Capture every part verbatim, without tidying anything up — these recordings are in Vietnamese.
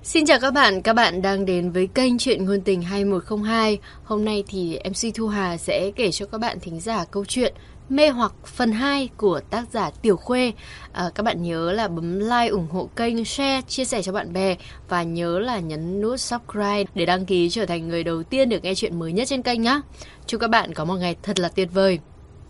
Xin chào các bạn, các bạn đang đến với kênh Chuyện Ngôn Tình hai một không hai. Hôm nay thì em xê Thu Hà sẽ kể cho các bạn thính giả câu chuyện Mê Hoặc phần hai của tác giả Tiểu Khuê. à, Các bạn nhớ là bấm like, ủng hộ kênh, share, chia sẻ cho bạn bè. Và nhớ là nhấn nút subscribe để đăng ký trở thành người đầu tiên được nghe chuyện mới nhất trên kênh nhé. Chúc các bạn có một ngày thật là tuyệt vời.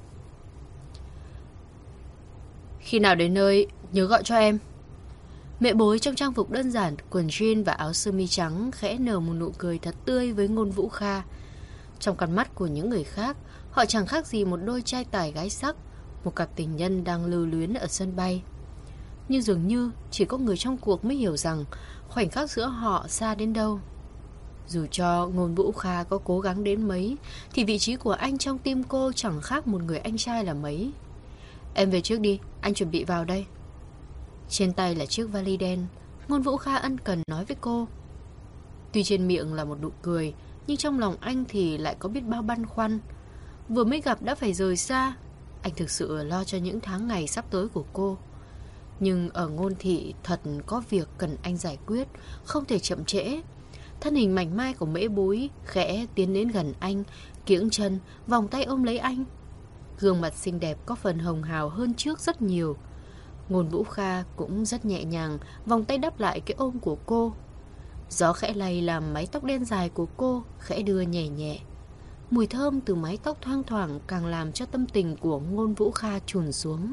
Khi nào đến nơi, nhớ gọi cho em. Mẹ bối trong trang phục đơn giản, quần jean và áo sơ mi trắng khẽ nở một nụ cười thật tươi với Ngôn Vũ Kha. Trong con mắt của những người khác, họ chẳng khác gì một đôi trai tài gái sắc, một cặp tình nhân đang lưu luyến ở sân bay. Nhưng dường như chỉ có người trong cuộc mới hiểu rằng khoảnh khắc giữa họ xa đến đâu. Dù cho Ngôn Vũ Kha có cố gắng đến mấy, thì vị trí của anh trong tim cô chẳng khác một người anh trai là mấy. Em về trước đi, anh chuẩn bị vào đây. Trên tay là chiếc vali đen, Ngôn Vũ Kha ân cần nói với cô. Tuy trên miệng là một nụ cười, nhưng trong lòng anh thì lại có biết bao băn khoăn. Vừa mới gặp đã phải rời xa, anh thực sự lo cho những tháng ngày sắp tới của cô. Nhưng ở Ngôn thị thật có việc cần anh giải quyết, không thể chậm trễ. Thân hình mảnh mai của Mễ Bối khẽ tiến đến gần anh, kiễng chân, vòng tay ôm lấy anh. Gương mặt xinh đẹp có phần hồng hào hơn trước rất nhiều. Ngôn Vũ Kha cũng rất nhẹ nhàng vòng tay đắp lại cái ôm của cô. Gió khẽ lay làm mái tóc đen dài của cô khẽ đưa nhẹ nhẹ. Mùi thơm từ mái tóc thoang thoảng càng làm cho tâm tình của Ngôn Vũ Kha chùn xuống.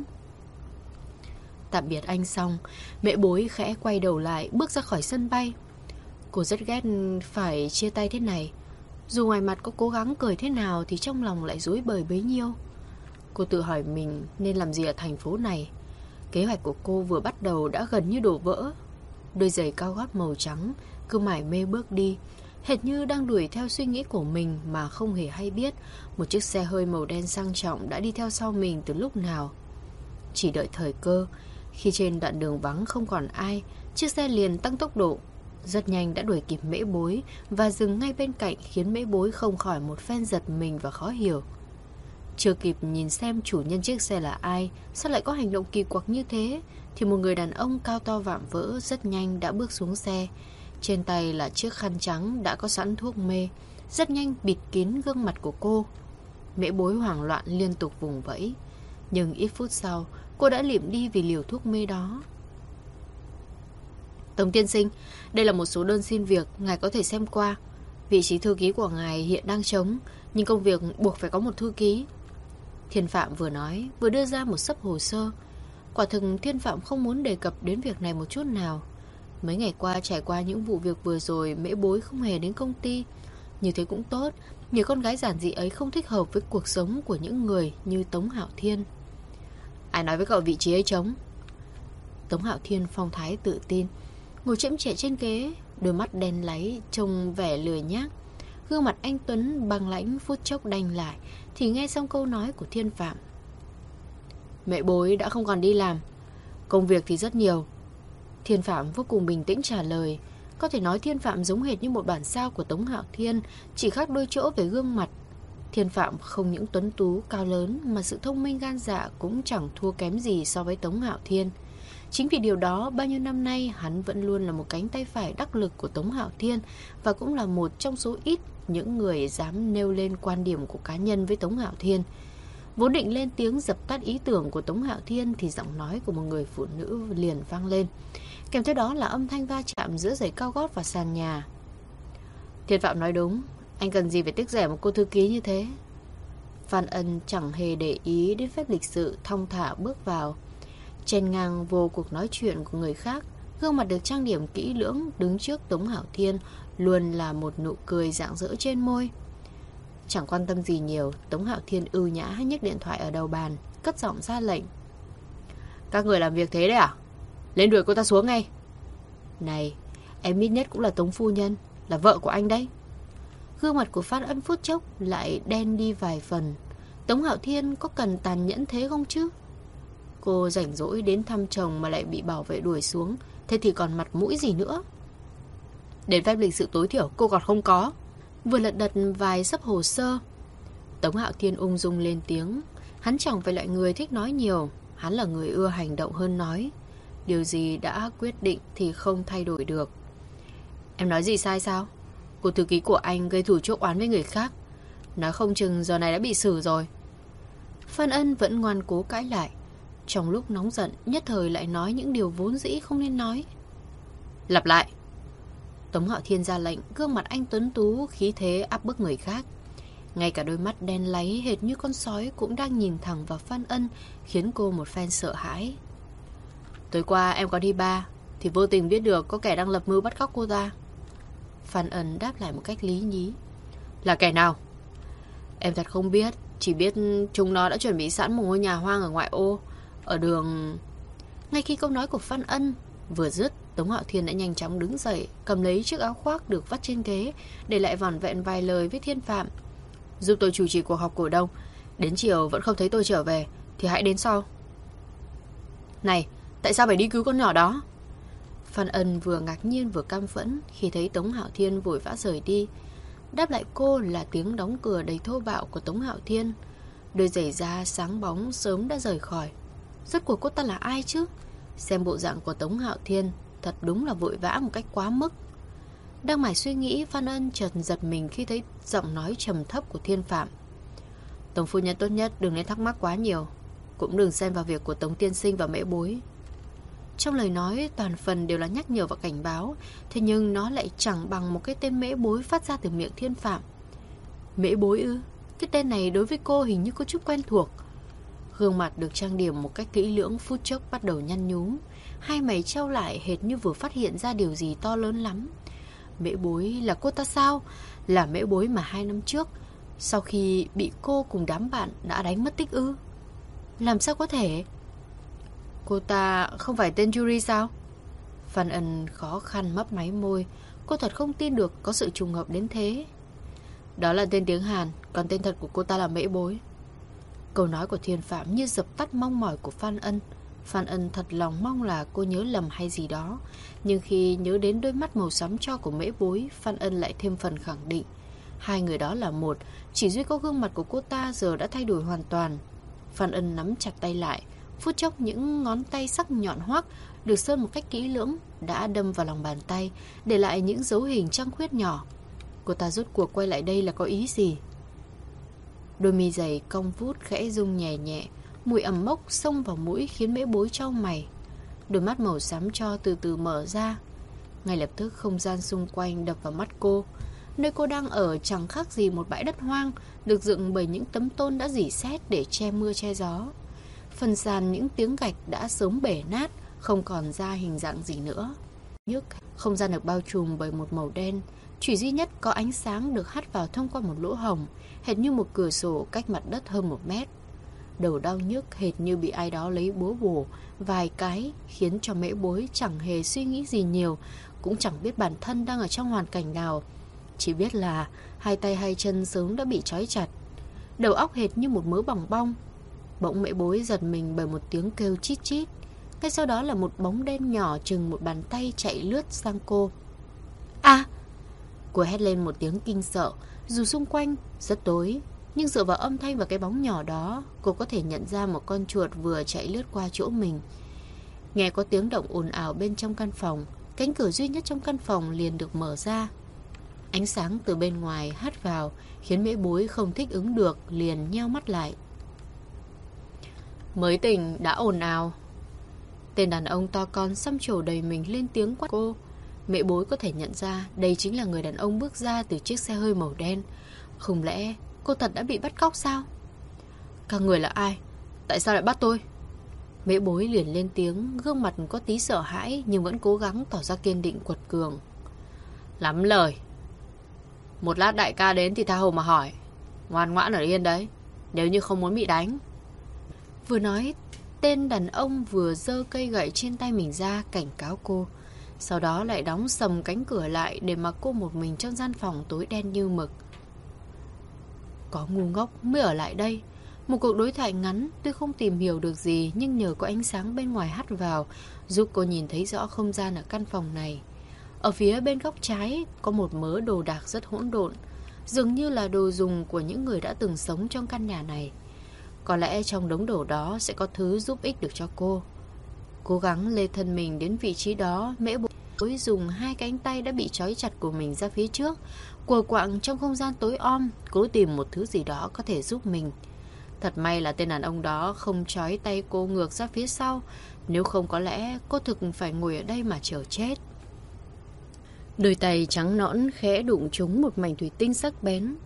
Tạm biệt anh xong, Mẹ Bối khẽ quay đầu lại bước ra khỏi sân bay. Cô rất ghét phải chia tay thế này. Dù ngoài mặt có cố gắng cười thế nào thì trong lòng lại rối bời bấy nhiêu. Cô tự hỏi mình nên làm gì ở thành phố này. Kế hoạch của cô vừa bắt đầu đã gần như đổ vỡ. Đôi giày cao gót màu trắng cứ mải mê bước đi, hệt như đang đuổi theo suy nghĩ của mình mà không hề hay biết một chiếc xe hơi màu đen sang trọng đã đi theo sau mình từ lúc nào. Chỉ đợi thời cơ. Khi trên đoạn đường vắng không còn ai, chiếc xe liền tăng tốc độ. Rất nhanh đã đuổi kịp Mễ Bối và dừng ngay bên cạnh, khiến Mễ Bối không khỏi một phen giật mình và khó hiểu. Chưa kịp nhìn xem chủ nhân chiếc xe là ai, sao lại có hành động kỳ quặc như thế, thì một người đàn ông cao to vạm vỡ rất nhanh đã bước xuống xe. Trên tay là chiếc khăn trắng đã có sẵn thuốc mê, rất nhanh bịt kín gương mặt của cô. Mễ Bối hoảng loạn liên tục vùng vẫy, nhưng ít phút sau cô đã liệm đi vì liều thuốc mê đó. Tống tiên sinh, đây là một số đơn xin việc, ngài có thể xem qua. Vị trí thư ký của ngài hiện đang trống, nhưng công việc buộc phải có một thư ký. Thiên Phạm vừa nói vừa đưa ra một xấp hồ sơ. Quả thực Thiên Phạm không muốn đề cập đến việc này một chút nào. Mấy ngày qua trải qua những vụ việc vừa rồi, Mễ Bối không hề đến công ty. Như thế cũng tốt, người con gái giản dị ấy không thích hợp với cuộc sống của những người như Tống Hạo Thiên. Ai nói với cậu vị trí ấy trống? Tống Hạo Thiên phong thái tự tin, ngồi chễm chệ trên ghế, đôi mắt đen láy trông vẻ lười nhác. Gương mặt anh tuấn băng lãnh phút chốc đanh lại thì nghe xong câu nói của Thiên Phạm. Mẹ Bối đã không còn đi làm, công việc thì rất nhiều. Thiên Phạm vô cùng bình tĩnh trả lời. Có thể nói Thiên Phạm giống hệt như một bản sao của Tống Hạo Thiên, chỉ khác đôi chỗ về gương mặt. Thiên Phạm không những tuấn tú cao lớn mà sự thông minh gan dạ cũng chẳng thua kém gì so với Tống Hạo Thiên. Chính vì điều đó, bao nhiêu năm nay hắn vẫn luôn là một cánh tay phải đắc lực của Tống Hạo Thiên, và cũng là một trong số ít những người dám nêu lên quan điểm của cá nhân với Tống Hạo Thiên. Vốn định lên tiếng dập tắt ý tưởng của Tống Hạo Thiên thì giọng nói của một người phụ nữ liền vang lên, kèm theo đó là âm thanh va chạm giữa giày cao gót và sàn nhà. Thiên Phạm nói đúng, anh cần gì phải tiếc rẻ một cô thư ký như thế. Phan Ân chẳng hề để ý đến phép lịch sự, thong thả bước vào, chen ngang vô cuộc nói chuyện của người khác. Gương mặt được trang điểm kỹ lưỡng đứng trước Tống Hạo Thiên luôn là một nụ cười rạng rỡ trên môi. Chẳng quan tâm gì nhiều, Tống Hạo Thiên ưu nhã nhấc điện thoại ở đầu bàn, cất giọng ra lệnh. Các người làm việc thế đấy à? Lên đuổi cô ta xuống ngay. Này, em ít nhất cũng là Tống phu nhân, là vợ của anh đấy. Gương mặt của Phan Ân phút chốc lại đen đi vài phần. Tống Hạo Thiên có cần tàn nhẫn thế không chứ? Cô rảnh rỗi đến thăm chồng mà lại bị bảo vệ đuổi xuống, thế thì còn mặt mũi gì nữa? Đến phép lịch sự tối thiểu cô còn không có. Vừa lật đật vài sấp hồ sơ, Tống Hạo Thiên ung dung lên tiếng. Hắn chẳng phải loại người thích nói nhiều, hắn là người ưa hành động hơn nói. Điều gì đã quyết định thì không thay đổi được. Em nói gì sai sao? Cô thư ký của anh gây thủ chuốc oán với người khác, nói không chừng giờ này đã bị xử rồi. Phan Ân vẫn ngoan cố cãi lại. Trong lúc nóng giận, nhất thời lại nói những điều vốn dĩ không nên nói. Lặp lại. Tống Hạo Thiên ra lệnh, gương mặt anh tuấn tú, khí thế áp bức người khác. Ngay cả đôi mắt đen láy hệt như con sói cũng đang nhìn thẳng vào Phan Ân, khiến cô một phen sợ hãi. Tối qua em có đi bar thì vô tình biết được có kẻ đang lập mưu bắt cóc cô ta. Phan Ân đáp lại một cách lý nhí. Là kẻ nào? Em thật không biết, chỉ biết chúng nó đã chuẩn bị sẵn một ngôi nhà hoang ở ngoại ô, ở đường... Ngay khi câu nói của Phan Ân vừa dứt, Tống Hạo Thiên đã nhanh chóng đứng dậy, cầm lấy chiếc áo khoác được vắt trên ghế, để lại vỏn vẹn vài lời với Thiên Phạm. Giúp tôi chủ trì cuộc họp cổ đông. Đến chiều vẫn không thấy tôi trở về thì hãy đến sau. Này, tại sao phải đi cứu con nhỏ đó? Phan Ân vừa ngạc nhiên vừa căm phẫn khi thấy Tống Hạo Thiên vội vã rời đi. Đáp lại cô là tiếng đóng cửa đầy thô bạo của Tống Hạo Thiên. Đôi giày da sáng bóng sớm đã rời khỏi. Rốt cuộc cô ta là ai chứ? Xem bộ dạng của Tống Hạo Thiên, thật đúng là vội vã một cách quá mức. Đang mải suy nghĩ, Phan Ân chợt giật mình khi thấy giọng nói trầm thấp của Thiên Phạm. Tống phu nhân tốt nhất đừng nên thắc mắc quá nhiều, cũng đừng xen vào việc của Tống tiên sinh và Mễ Bối. Trong lời nói toàn phần đều là nhắc nhở và cảnh báo, thế nhưng nó lại chẳng bằng một cái tên Mễ Bối phát ra từ miệng Thiên Phạm. Mễ Bối ư? Cái tên này đối với cô hình như có chút quen thuộc. Gương mặt được trang điểm một cách kỹ lưỡng phút chốc bắt đầu nhăn nhúm, hai mày trao lại hệt như vừa phát hiện ra điều gì to lớn lắm. Mễ Bối là cô ta sao? Là Mễ Bối mà hai năm trước, sau khi bị cô cùng đám bạn đã đánh mất tích ư? Làm sao có thể? Cô ta không phải tên Yuri sao? Phan Ân khó khăn mấp máy môi. Cô thật không tin được có sự trùng hợp đến thế. Đó là tên tiếng Hàn, còn tên thật của cô ta là Mễ Bối. Câu nói của Thiên Phạm như dập tắt mong mỏi của Phan Ân. Phan Ân thật lòng mong là cô nhớ lầm hay gì đó, nhưng khi nhớ đến đôi mắt màu xám tro của Mễ Bối, Phan Ân lại thêm phần khẳng định hai người đó là một. Chỉ duy có gương mặt của cô ta giờ đã thay đổi hoàn toàn. Phan Ân nắm chặt tay lại. Phút chốc những ngón tay sắc nhọn hoắt được sơn một cách kỹ lưỡng đã đâm vào lòng bàn tay, để lại những dấu hình trăng khuyết nhỏ. Cô ta rốt cuộc quay lại đây là có ý gì? Đôi mi dày cong vút khẽ rung nhẹ nhẹ, mùi ẩm mốc xông vào mũi khiến Mễ Bối chau mày. Đôi mắt màu xám tro từ từ mở ra. Ngay lập tức không gian xung quanh đập vào mắt cô. Nơi cô đang ở chẳng khác gì một bãi đất hoang, được dựng bởi những tấm tôn đã rỉ sét để che mưa che gió. Phần sàn những tiếng gạch đã sớm bể nát, không còn ra hình dạng gì nữa. Nhức, không gian được bao trùm bởi một màu đen. Chỉ duy nhất có ánh sáng được hắt vào thông qua một lỗ hổng, hệt như một cửa sổ cách mặt đất hơn một mét. Đầu đau nhức hệt như bị ai đó lấy búa bổ vài cái, khiến cho Mễ Bối chẳng hề suy nghĩ gì nhiều, cũng chẳng biết bản thân đang ở trong hoàn cảnh nào. Chỉ biết là hai tay hai chân sớm đã bị trói chặt. Đầu óc hệt như một mớ bòng bong. Bỗng Mễ Bối giật mình bởi một tiếng kêu chít chít. Ngay sau đó là một bóng đen nhỏ chừng một bàn tay chạy lướt sang cô. À! Cô hét lên một tiếng kinh sợ. Dù xung quanh rất tối, nhưng dựa vào âm thanh và cái bóng nhỏ đó, cô có thể nhận ra một con chuột vừa chạy lướt qua chỗ mình. Nghe có tiếng động ồn ào bên trong căn phòng. Cánh cửa duy nhất trong căn phòng liền được mở ra. Ánh sáng từ bên ngoài hắt vào, khiến Mễ Bối không thích ứng được, liền nheo mắt lại. Mới tỉnh đã ồn ào. Tên đàn ông to con xăm trổ đầy mình lên tiếng quát cô. Mễ Bối có thể nhận ra đây chính là người đàn ông bước ra từ chiếc xe hơi màu đen. Không lẽ cô thật đã bị bắt cóc sao? Các người là ai? Tại sao lại bắt tôi? Mễ Bối liền lên tiếng, gương mặt có tí sợ hãi nhưng vẫn cố gắng tỏ ra kiên định quật cường. Lắm lời. Một lát đại ca đến thì tha hồ mà hỏi. Ngoan ngoãn ở yên đấy, nếu như không muốn bị đánh. Vừa nói, tên đàn ông vừa giơ cây gậy trên tay mình ra cảnh cáo cô. Sau đó lại đóng sầm cánh cửa lại để mặc cô một mình trong gian phòng tối đen như mực. Có ngu ngốc mới ở lại đây. Một cuộc đối thoại ngắn, tôi không tìm hiểu được gì, nhưng nhờ có ánh sáng bên ngoài hắt vào, giúp cô nhìn thấy rõ không gian ở căn phòng này. Ở phía bên góc trái có một mớ đồ đạc rất hỗn độn, dường như là đồ dùng của những người đã từng sống trong căn nhà này. Có lẽ trong đống đồ đó sẽ có thứ giúp ích được cho cô. Cố gắng lê thân mình đến vị trí đó, Mễ Bối Bối dùng hai cánh tay đã bị trói chặt của mình ra phía trước, quờ quạng trong không gian tối om, cố tìm một thứ gì đó có thể giúp mình. Thật may là tên đàn ông đó không trói tay cô ngược ra phía sau, nếu không có lẽ cô thực phải ngồi ở đây mà chờ chết. Đôi tay trắng nõn khẽ đụng trúng một mảnh thủy tinh sắc bén,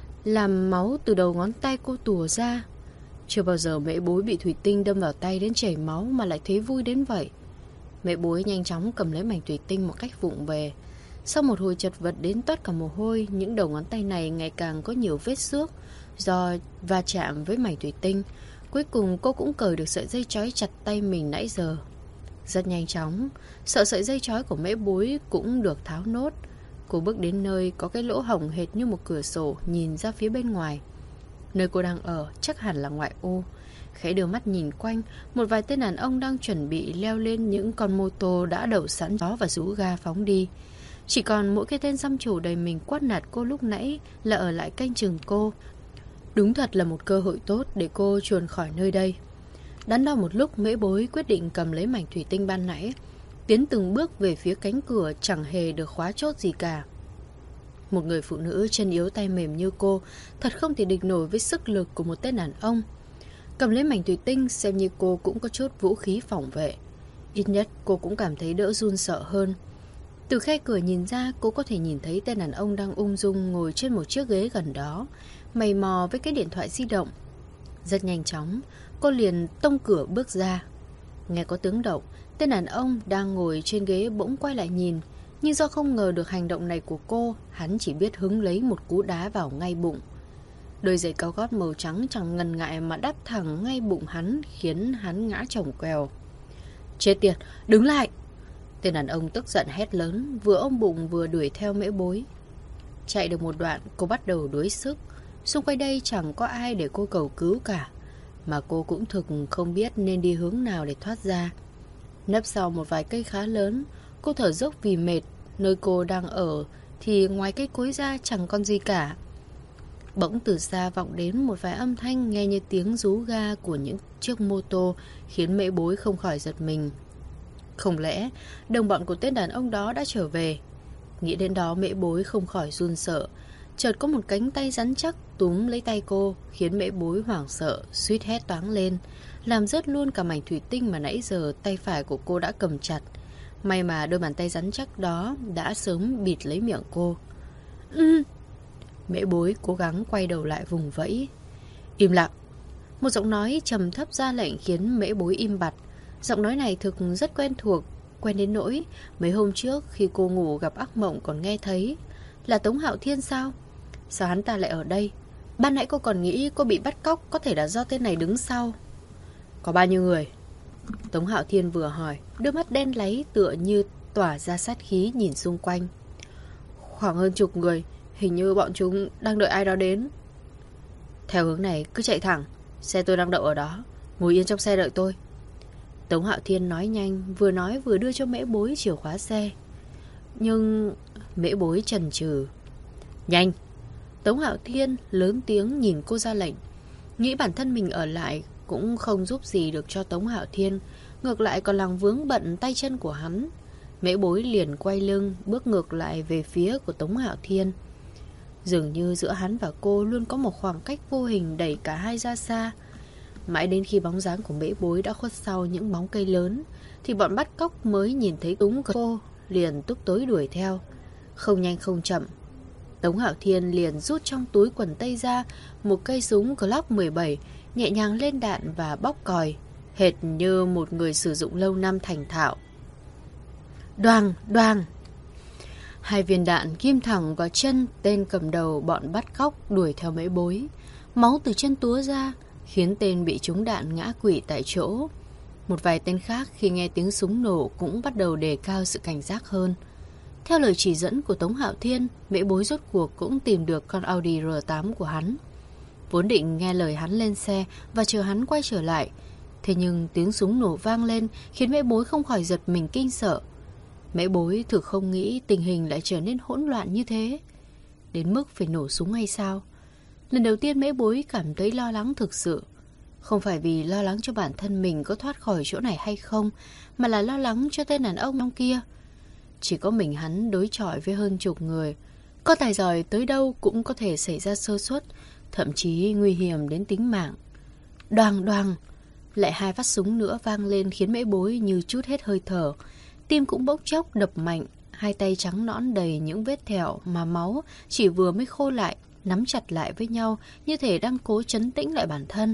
làm máu từ đầu ngón tay cô tùa ra. Chưa bao giờ Mễ Bối bị thủy tinh đâm vào tay đến chảy máu mà lại thấy vui đến vậy. Mễ Bối nhanh chóng cầm lấy mảnh thủy tinh một cách vụng về. Sau một hồi chật vật đến toát cả mồ hôi, những đầu ngón tay này ngày càng có nhiều vết xước do va chạm với mảnh thủy tinh. Cuối cùng cô cũng cởi được sợi dây trói chặt tay mình nãy giờ. Rất nhanh chóng, sợ sợi dây trói của Mễ Bối cũng được tháo nốt. Cô bước đến nơi có cái lỗ hổng hệt như một cửa sổ nhìn ra phía bên ngoài. Nơi cô đang ở chắc hẳn là ngoại ô. Khẽ đưa mắt nhìn quanh, một vài tên đàn ông đang chuẩn bị leo lên những con mô tô đã đậu sẵn đó và rú ga phóng đi. Chỉ còn mỗi cái tên xăm trổ đầy mình quát nạt cô lúc nãy là ở lại canh chừng cô. Đúng thật là một cơ hội tốt để cô chuồn khỏi nơi đây. Đắn đo một lúc, Mễ Bối quyết định cầm lấy mảnh thủy tinh ban nãy, tiến từng bước về phía cánh cửa chẳng hề được khóa chốt gì cả. Một người phụ nữ chân yếu tay mềm như cô thật không thể địch nổi với sức lực của một tên đàn ông. Cầm lấy mảnh thủy tinh xem như cô cũng có chút vũ khí phòng vệ. Ít nhất cô cũng cảm thấy đỡ run sợ hơn. Từ khe cửa nhìn ra, cô có thể nhìn thấy tên đàn ông đang ung dung ngồi trên một chiếc ghế gần đó, mày mò với cái điện thoại di động. Rất nhanh chóng, cô liền tông cửa bước ra. Nghe có tiếng động, tên đàn ông đang ngồi trên ghế bỗng quay lại nhìn. Nhưng do không ngờ được hành động này của cô, hắn chỉ biết hứng lấy một cú đá vào ngay bụng. Đôi giày cao gót màu trắng chẳng ngần ngại mà đắp thẳng ngay bụng hắn, khiến hắn ngã chồng quèo. Chết tiệt, đứng lại! Tên đàn ông tức giận hét lớn, vừa ôm bụng vừa đuổi theo Mễ Bối. Chạy được một đoạn, cô bắt đầu đuối sức. Xung quanh đây chẳng có ai để cô cầu cứu cả, mà cô cũng thực không biết nên đi hướng nào để thoát ra. Nấp sau một vài cây khá lớn, cô thở dốc vì mệt. Nơi cô đang ở thì ngoài cây cối ra chẳng còn gì cả. Bỗng từ xa vọng đến một vài âm thanh nghe như tiếng rú ga của những chiếc mô tô, khiến Mễ Bối không khỏi giật mình. Không lẽ đồng bọn của tên đàn ông đó đã trở về? Nghĩ đến đó, Mễ Bối không khỏi run sợ. Chợt có một cánh tay rắn chắc túm lấy tay cô, khiến Mễ Bối hoảng sợ, suýt hét toáng lên, làm rớt luôn cả mảnh thủy tinh mà nãy giờ tay phải của cô đã cầm chặt. May mà đôi bàn tay rắn chắc đó đã sớm bịt lấy miệng cô. Ừ. Mễ Bối cố gắng quay đầu lại vùng vẫy. Im lặng! Một giọng nói trầm thấp ra lệnh khiến Mễ Bối im bặt. Giọng nói này thực rất quen thuộc, quen đến nỗi mấy hôm trước khi cô ngủ gặp ác mộng còn nghe thấy. Là Tống Hạo Thiên sao? Sao hắn ta lại ở đây? Ban nãy cô còn nghĩ cô bị bắt cóc, có thể là do tên này đứng sau. Có bao nhiêu người? Tống Hạo Thiên vừa hỏi, đôi mắt đen láy tựa như tỏa ra sát khí nhìn xung quanh. Khoảng hơn chục người, hình như bọn chúng đang đợi ai đó đến. Theo hướng này cứ chạy thẳng, xe tôi đang đậu ở đó, ngồi yên trong xe đợi tôi. Tống Hạo Thiên nói nhanh, vừa nói vừa đưa cho Mễ Bối chìa khóa xe. Nhưng Mễ Bối chần chừ. Nhanh! Tống Hạo Thiên lớn tiếng nhìn cô ra lệnh. Nghĩ bản thân mình ở lại cũng không giúp gì được cho Tống Hạo Thiên, ngược lại còn làm vướng bận tay chân của hắn. Mễ Bối liền quay lưng, bước ngược lại về phía của Tống Hạo Thiên. Dường như giữa hắn và cô luôn có một khoảng cách vô hình đẩy cả hai ra xa. Mãi đến khi bóng dáng của Mễ Bối đã khuất sau những bóng cây lớn, thì bọn bắt cóc mới nhìn thấy Túng cô, liền túc tối đuổi theo. Không nhanh không chậm, Tống Hạo Thiên liền rút trong túi quần tây ra một cây súng Glock mười bảy, nhẹ nhàng lên đạn và bóc còi, hệt như một người sử dụng lâu năm thành thạo. Đoàng, đoàng! Hai viên đạn ghim thẳng vào chân tên cầm đầu bọn bắt cóc đuổi theo Mễ Bối. Máu từ chân túa ra, khiến tên bị trúng đạn ngã quỵ tại chỗ. Một vài tên khác khi nghe tiếng súng nổ cũng bắt đầu đề cao sự cảnh giác hơn. Theo lời chỉ dẫn của Tống Hạo Thiên, Mễ Bối rốt cuộc cũng tìm được con Audi R tám của hắn. Vốn định nghe lời hắn lên xe và chờ hắn quay trở lại. Thế nhưng tiếng súng nổ vang lên khiến Mễ Bối không khỏi giật mình kinh sợ. Mễ Bối thực không nghĩ tình hình lại trở nên hỗn loạn như thế, đến mức phải nổ súng hay sao. Lần đầu tiên Mễ Bối cảm thấy lo lắng thực sự. Không phải vì lo lắng cho bản thân mình có thoát khỏi chỗ này hay không, mà là lo lắng cho tên đàn ông kia. chỉ có mình hắn đối chọi với hơn chục người. Có tài giỏi tới đâu cũng có thể xảy ra sơ suất, thậm chí nguy hiểm đến tính mạng. Đoàng đoàng, lại hai phát súng nữa vang lên khiến Mễ Bối như trút hết hơi thở. Tim cũng bỗng chốc đập mạnh, hai tay trắng nõn đầy những vết thẹo mà máu chỉ vừa mới khô lại, nắm chặt lại với nhau như thể đang cố trấn tĩnh lại bản thân.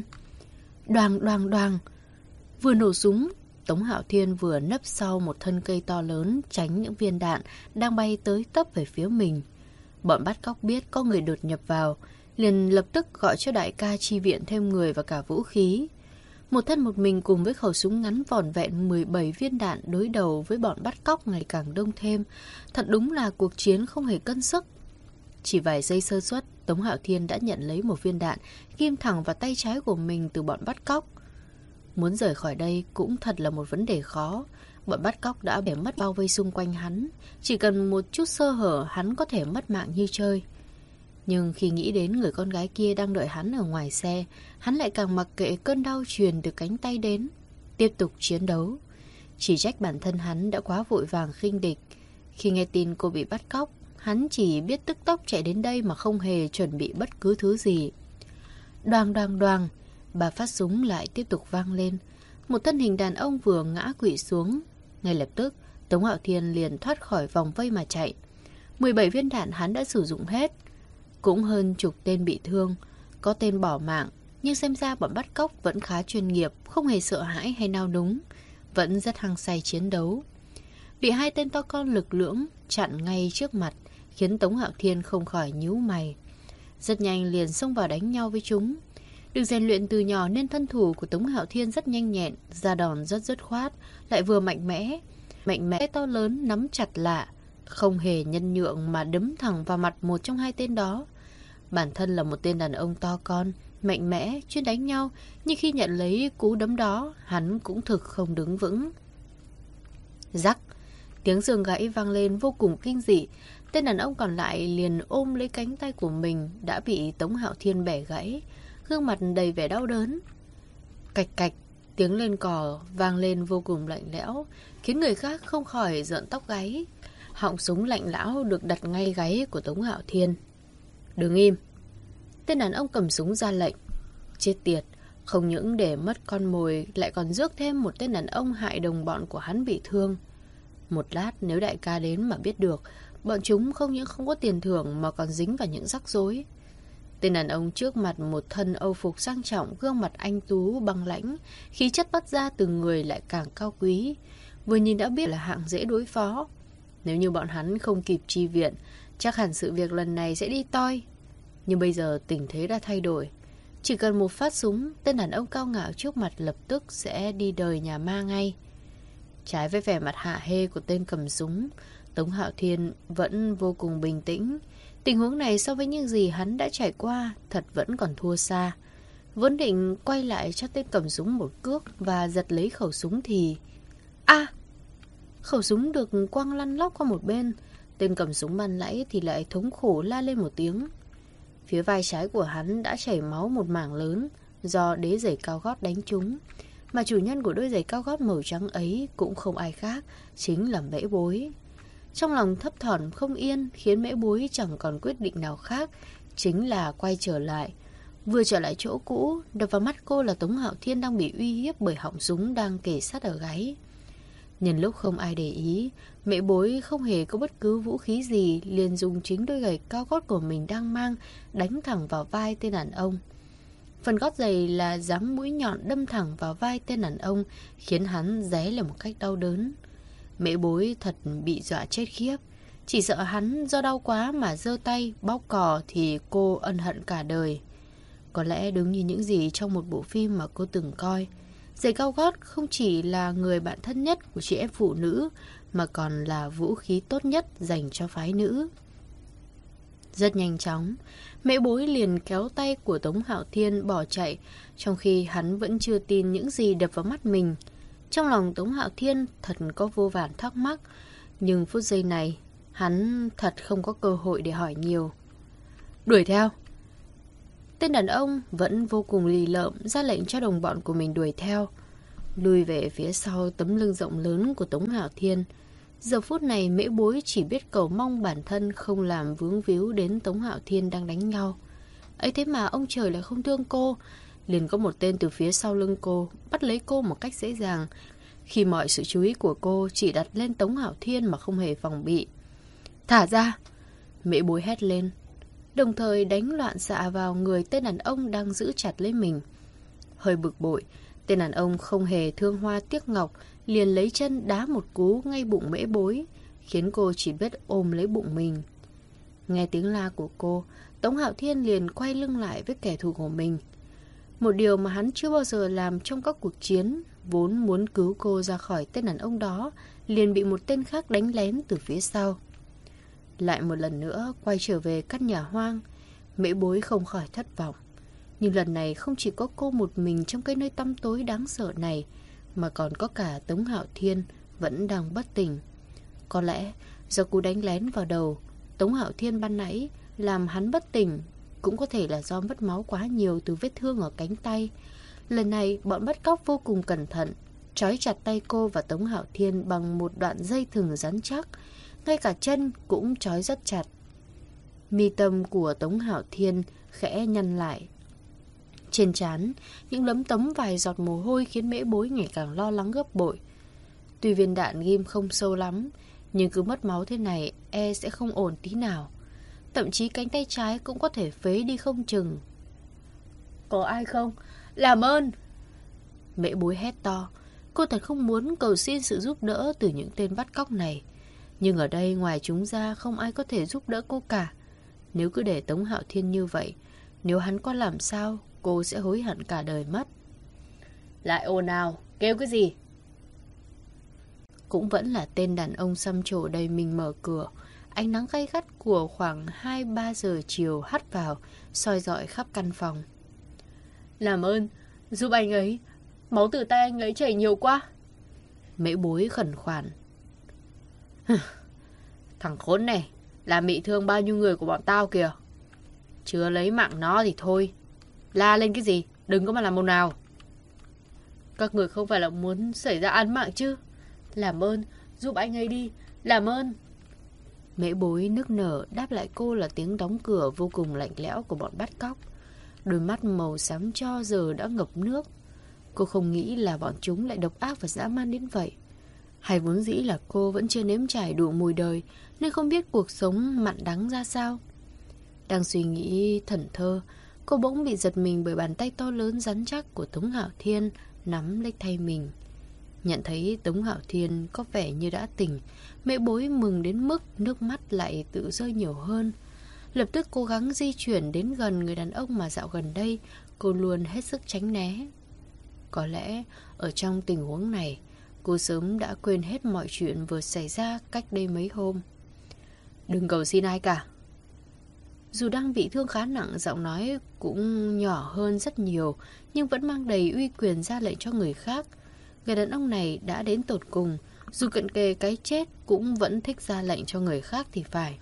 Đoàng đoàng đoàng, vừa nổ súng, Tống Hạo Thiên vừa nấp sau một thân cây to lớn tránh những viên đạn đang bay tới tấp về phía mình. Bọn bắt cóc biết có người đột nhập vào, liền lập tức gọi cho đại ca chi viện thêm người và cả vũ khí. Một thân một mình cùng với khẩu súng ngắn vỏn vẹn mười bảy viên đạn đối đầu với bọn bắt cóc ngày càng đông thêm. Thật đúng là cuộc chiến không hề cân sức. Chỉ vài giây sơ suất, Tống Hạo Thiên đã nhận lấy một viên đạn ghim thẳng vào tay trái của mình từ bọn bắt cóc. Muốn rời khỏi đây cũng thật là một vấn đề khó. Bọn bắt cóc đã bẻ mất bao vây xung quanh hắn. Chỉ cần một chút sơ hở hắn có thể mất mạng như chơi. Nhưng khi nghĩ đến người con gái kia đang đợi hắn ở ngoài xe, hắn lại càng mặc kệ cơn đau truyền từ cánh tay đến, tiếp tục chiến đấu. Chỉ trách bản thân hắn đã quá vội vàng khinh địch. Khi nghe tin cô bị bắt cóc, hắn chỉ biết tức tốc chạy đến đây mà không hề chuẩn bị bất cứ thứ gì. Đoàng đoàng đoàng, ba phát súng lại tiếp tục vang lên. Một thân hình đàn ông vừa ngã quỵ xuống. Ngay lập tức, Tống Hạo Thiên liền thoát khỏi vòng vây mà chạy. mười bảy viên đạn hắn đã sử dụng hết. Cũng hơn chục tên bị thương. Có tên bỏ mạng, nhưng xem ra bọn bắt cóc vẫn khá chuyên nghiệp, không hề sợ hãi hay nao núng, vẫn rất hăng say chiến đấu. Bị hai tên to con lực lưỡng chặn ngay trước mặt, khiến Tống Hạo Thiên không khỏi nhíu mày. Rất nhanh liền xông vào đánh nhau với chúng. Được rèn luyện từ nhỏ nên thân thủ của Tống Hạo Thiên rất nhanh nhẹn, ra đòn rất dứt khoát, lại vừa mạnh mẽ. Mạnh mẽ to lớn nắm chặt lạ, không hề nhân nhượng mà đấm thẳng vào mặt một trong hai tên đó. Bản thân là một tên đàn ông to con, mạnh mẽ, chuyên đánh nhau, nhưng khi nhận lấy cú đấm đó, hắn cũng thực không đứng vững. Rắc, tiếng xương gãy vang lên vô cùng kinh dị. Tên đàn ông còn lại liền ôm lấy cánh tay của mình đã bị Tống Hạo Thiên bẻ gãy, gương mặt đầy vẻ đau đớn. Cạch cạch, tiếng lên cò vang lên vô cùng lạnh lẽo, khiến người khác không khỏi rợn tóc gáy. Họng súng lạnh lẽo được đặt ngay gáy của Tống Hạo Thiên. Đứng im. Tên đàn ông cầm súng ra lệnh. Chết tiệt, không những để mất con mồi lại còn rước thêm một tên đàn ông hại đồng bọn của hắn bị thương. Một lát nếu đại ca đến mà biết được, bọn chúng không những không có tiền thưởng mà còn dính vào những rắc rối. Tên đàn ông trước mặt một thân âu phục sang trọng, gương mặt anh tú băng lãnh, khí chất bắt ra từ người lại càng cao quý. Vừa nhìn đã biết là hạng dễ đối phó. Nếu như bọn hắn không kịp chi viện, chắc hẳn sự việc lần này sẽ đi toi. Nhưng bây giờ tình thế đã thay đổi. Chỉ cần một phát súng, tên đàn ông cao ngạo trước mặt lập tức sẽ đi đời nhà ma ngay. Trái với vẻ mặt hạ hê của tên cầm súng, Tống Hạo Thiên vẫn vô cùng bình tĩnh. Tình huống này so với những gì hắn đã trải qua thật vẫn còn thua xa. Vốn định quay lại cho tên cầm súng một cước và giật lấy khẩu súng thì... A! Khẩu súng được quăng lăn lóc qua một bên. Tên cầm súng ban nãy thì lại thống khổ la lên một tiếng. Phía vai trái của hắn đã chảy máu một mảng lớn do đế giày cao gót đánh trúng. Mà chủ nhân của đôi giày cao gót màu trắng ấy cũng không ai khác, chính là Mễ Bối. Trong lòng thấp thỏm không yên khiến Mễ Bối chẳng còn quyết định nào khác, chính là quay trở lại. Vừa trở lại chỗ cũ, đập vào mắt cô là Tống Hạo Thiên đang bị uy hiếp bởi họng súng đang kề sát ở gáy. Nhân lúc không ai để ý, Mễ Bối không hề có bất cứ vũ khí gì, liền dùng chính đôi giày cao gót của mình đang mang đánh thẳng vào vai tên đàn ông. Phần gót giày là dáng mũi nhọn đâm thẳng vào vai tên đàn ông, khiến hắn ré lên một cách đau đớn. Mễ Bối thật bị dọa chết khiếp. Chỉ sợ hắn do đau quá mà giơ tay bóp cò thì cô ân hận cả đời. Có lẽ đúng như những gì trong một bộ phim mà cô từng coi, giày cao gót không chỉ là người bạn thân nhất của chị em phụ nữ, mà còn là vũ khí tốt nhất dành cho phái nữ. Rất nhanh chóng, Mễ Bối liền kéo tay của Tống Hạo Thiên bỏ chạy, trong khi hắn vẫn chưa tin những gì đập vào mắt mình. Trong lòng Tống Hạo Thiên thật có vô vàn thắc mắc, nhưng phút giây này, hắn thật không có cơ hội để hỏi nhiều. Đuổi theo! Tên đàn ông vẫn vô cùng lì lợm ra lệnh cho đồng bọn của mình đuổi theo. Lùi về phía sau tấm lưng rộng lớn của Tống Hạo Thiên, Giờ phút này Mễ Bối chỉ biết cầu mong bản thân không làm vướng víu đến Tống Hạo Thiên đang đánh nhau. Ấy thế mà ông trời lại không thương cô, liền có một tên từ phía sau lưng cô bắt lấy cô một cách dễ dàng, khi mọi sự chú ý của cô chỉ đặt lên Tống Hạo Thiên mà không hề phòng bị. Thả ra! Mễ Bối hét lên, đồng thời đánh loạn xạ vào người tên đàn ông đang giữ chặt lấy mình. Hơi bực bội, tên đàn ông không hề thương hoa tiếc ngọc, liền lấy chân đá một cú ngay bụng Mễ Bối, khiến cô chỉ biết ôm lấy bụng mình. Nghe tiếng la của cô, Tống Hạo Thiên liền quay lưng lại với kẻ thù của mình. Một điều mà hắn chưa bao giờ làm trong các cuộc chiến, vốn muốn cứu cô ra khỏi tên đàn ông đó, liền bị một tên khác đánh lén từ phía sau. Lại một lần nữa quay trở về căn nhà hoang, Mễ Bối không khỏi thất vọng. Nhưng lần này không chỉ có cô một mình trong cái nơi tăm tối đáng sợ này, mà còn có cả Tống Hạo Thiên vẫn đang bất tỉnh. Có lẽ do cú đánh lén vào đầu Tống Hạo Thiên ban nãy làm hắn bất tỉnh, cũng có thể là do mất máu quá nhiều từ vết thương ở cánh tay. Lần này bọn bắt cóc vô cùng cẩn thận, trói chặt tay cô và Tống Hạo Thiên bằng một đoạn dây thừng rắn chắc, ngay cả chân cũng trói rất chặt. Mi tâm của Tống Hạo Thiên khẽ nhăn lại. Trên trán, những lấm tấm vài giọt mồ hôi khiến Mễ Bối ngày càng lo lắng gấp bội. Tuy viên đạn ghim không sâu lắm, nhưng cứ mất máu thế này e sẽ không ổn tí nào. Thậm chí cánh tay trái cũng có thể phế đi không chừng. Có ai không? Làm ơn! Mễ Bối hét to. Cô thật không muốn cầu xin sự giúp đỡ từ những tên bắt cóc này. Nhưng ở đây ngoài chúng ra không ai có thể giúp đỡ cô cả. Nếu cứ để Tống Hạo Thiên như vậy, nếu hắn có làm sao, cô sẽ hối hận cả đời mất. Lại ồn ào, kêu cái gì? Cũng vẫn là tên đàn ông xăm trổ đầy mình mở cửa. Ánh nắng gay gắt của khoảng hai ba giờ chiều hắt vào, soi rọi khắp căn phòng. Làm ơn, giúp anh ấy. Máu từ tay anh ấy chảy nhiều quá. Mễ Bối khẩn khoản. Thằng khốn này làm bị thương bao nhiêu người của bọn tao kìa. Chưa lấy mạng nó thì thôi. La lên cái gì? Đừng có mà làm ồn nào. Các người không phải là muốn xảy ra án mạng chứ? Làm ơn, giúp anh ấy đi. Làm ơn. Mễ Bối nức nở đáp lại cô là tiếng đóng cửa vô cùng lạnh lẽo của bọn bắt cóc. Đôi mắt màu xám cho giờ đã ngập nước. Cô không nghĩ là bọn chúng lại độc ác và dã man đến vậy. Hay vốn dĩ là cô vẫn chưa nếm trải đủ mùi đời, nên không biết cuộc sống mặn đắng ra sao. Đang suy nghĩ thẫn thơ, cô bỗng bị giật mình bởi bàn tay to lớn rắn chắc của Tống Hạo Thiên nắm lấy tay mình. Nhận thấy Tống Hạo Thiên có vẻ như đã tỉnh, Mễ Bối mừng đến mức nước mắt lại tự rơi nhiều hơn. Lập tức cố gắng di chuyển đến gần người đàn ông mà dạo gần đây cô luôn hết sức tránh né. Có lẽ ở trong tình huống này, cô sớm đã quên hết mọi chuyện vừa xảy ra cách đây mấy hôm. Đừng cầu xin ai cả. Dù đang bị thương khá nặng, giọng nói cũng nhỏ hơn rất nhiều, nhưng vẫn mang đầy uy quyền ra lệnh cho người khác. Người đàn ông này đã đến tột cùng, dù cận kề cái chết cũng vẫn thích ra lệnh cho người khác thì phải.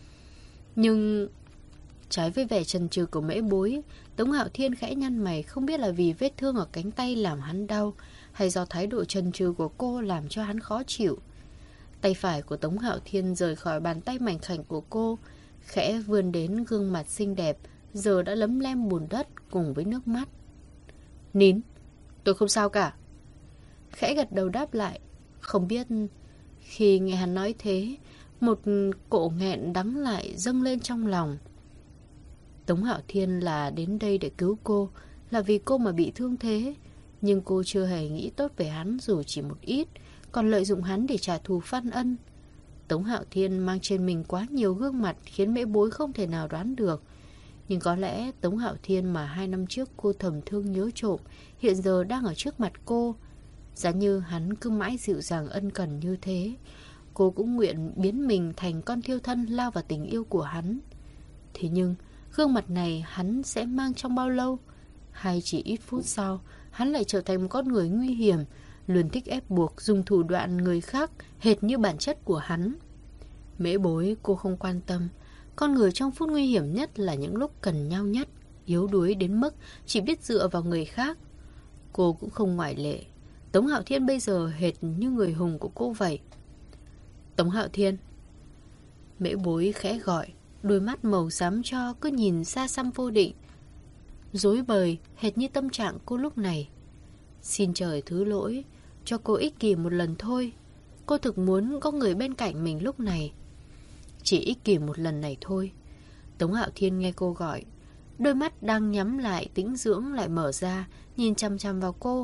Nhưng trái với vẻ chần chừ của Mễ Bối, Tống Hạo Thiên khẽ nhăn mày, không biết là vì vết thương ở cánh tay làm hắn đau, hay do thái độ chần chừ của cô làm cho hắn khó chịu. Tay phải của Tống Hạo Thiên rời khỏi bàn tay mảnh khảnh của cô, khẽ vươn đến gương mặt xinh đẹp, giờ đã lấm lem bùn đất cùng với nước mắt. Nín, tôi không sao cả. Khẽ gật đầu đáp lại. Không biết khi nghe hắn nói thế, một cỗ nghẹn đắng lại dâng lên trong lòng. Tống Hạo Thiên là đến đây để cứu cô, là vì cô mà bị thương thế, nhưng cô chưa hề nghĩ tốt về hắn dù chỉ một ít, còn lợi dụng hắn để trả thù van ân. Tống Hạo Thiên mang trên mình quá nhiều gương mặt khiến Mễ Bối không thể nào đoán được. Nhưng có lẽ Tống Hạo Thiên mà hai năm trước cô thầm thương nhớ trộm hiện giờ đang ở trước mặt cô. Giá như hắn cứ mãi dịu dàng ân cần như thế, cô cũng nguyện biến mình thành con thiêu thân lao vào tình yêu của hắn. Thế nhưng gương mặt này hắn sẽ mang trong bao lâu? Hay chỉ ít phút sau hắn lại trở thành một con người nguy hiểm, luôn thích ép buộc, dùng thủ đoạn người khác hệt như bản chất của hắn. Mễ Bối cô không quan tâm. Con người trong phút nguy hiểm nhất là những lúc cần nhau nhất, yếu đuối đến mức chỉ biết dựa vào người khác. Cô cũng không ngoại lệ. Tống Hạo Thiên bây giờ hệt như người hùng của cô vậy. Tống Hạo Thiên. Mễ Bối khẽ gọi, đôi mắt màu xám cho cứ nhìn xa xăm vô định, rối bời hệt như tâm trạng cô lúc này. Xin trời thứ lỗi, cho cô ích kỷ một lần thôi. Cô thực muốn có người bên cạnh mình lúc này. Chỉ ích kỷ một lần này thôi. Tống Hạo Thiên nghe cô gọi, đôi mắt đang nhắm lại tĩnh dưỡng lại mở ra, nhìn chăm chăm vào cô.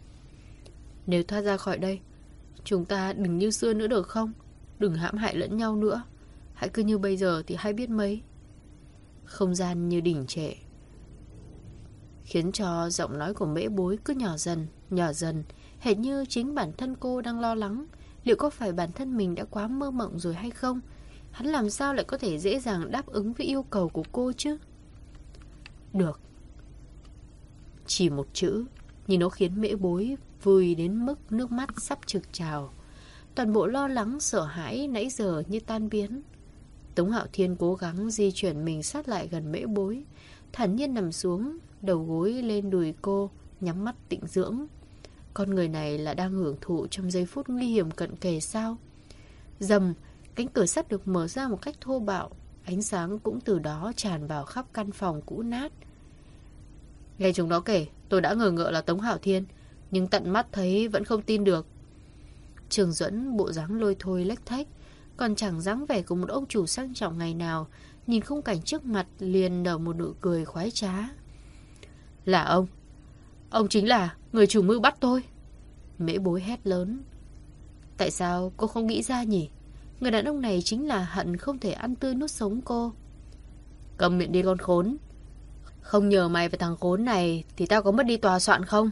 Nếu thoát ra khỏi đây, chúng ta đừng như xưa nữa được không? Đừng hãm hại lẫn nhau nữa. Hãy cứ như bây giờ thì hay biết mấy. Không gian như đỉnh trệ, khiến cho giọng nói của Mễ Bối cứ nhỏ dần, nhỏ dần, hệt như chính bản thân cô đang lo lắng. Liệu có phải bản thân mình đã quá mơ mộng rồi hay không? Hắn làm sao lại có thể dễ dàng đáp ứng với yêu cầu của cô chứ? Được. Chỉ một chữ, nhưng nó khiến Mễ Bối vui đến mức nước mắt sắp trực trào. Toàn bộ lo lắng, sợ hãi nãy giờ như tan biến. Tống Hạo Thiên cố gắng di chuyển mình sát lại gần Mễ Bối, thản nhiên nằm xuống, đầu gối lên đùi cô, nhắm mắt tĩnh dưỡng. Con người này là đang hưởng thụ trong giây phút nguy hiểm cận kề sao? Rầm, cánh cửa sắt được mở ra một cách thô bạo, ánh sáng cũng từ đó tràn vào khắp căn phòng cũ nát. Nghe chúng nó kể, tôi đã ngờ ngợ là Tống Hạo Thiên, nhưng tận mắt thấy vẫn không tin được. Trường Duẫn bộ dáng lôi thôi lếch thếch, còn chẳng dáng vẻ của một ông chủ sang trọng ngày nào, nhìn khung cảnh trước mặt liền nở một nụ cười khoái trá. Là ông, ông chính là người chủ mưu bắt tôi. Mễ Bối hét lớn. Tại sao cô không nghĩ ra nhỉ? Người đàn ông này chính là hận không thể ăn tươi nuốt sống cô. Cầm miệng đi con khốn. Không nhờ mày và thằng khốn này thì tao có mất đi tòa soạn không?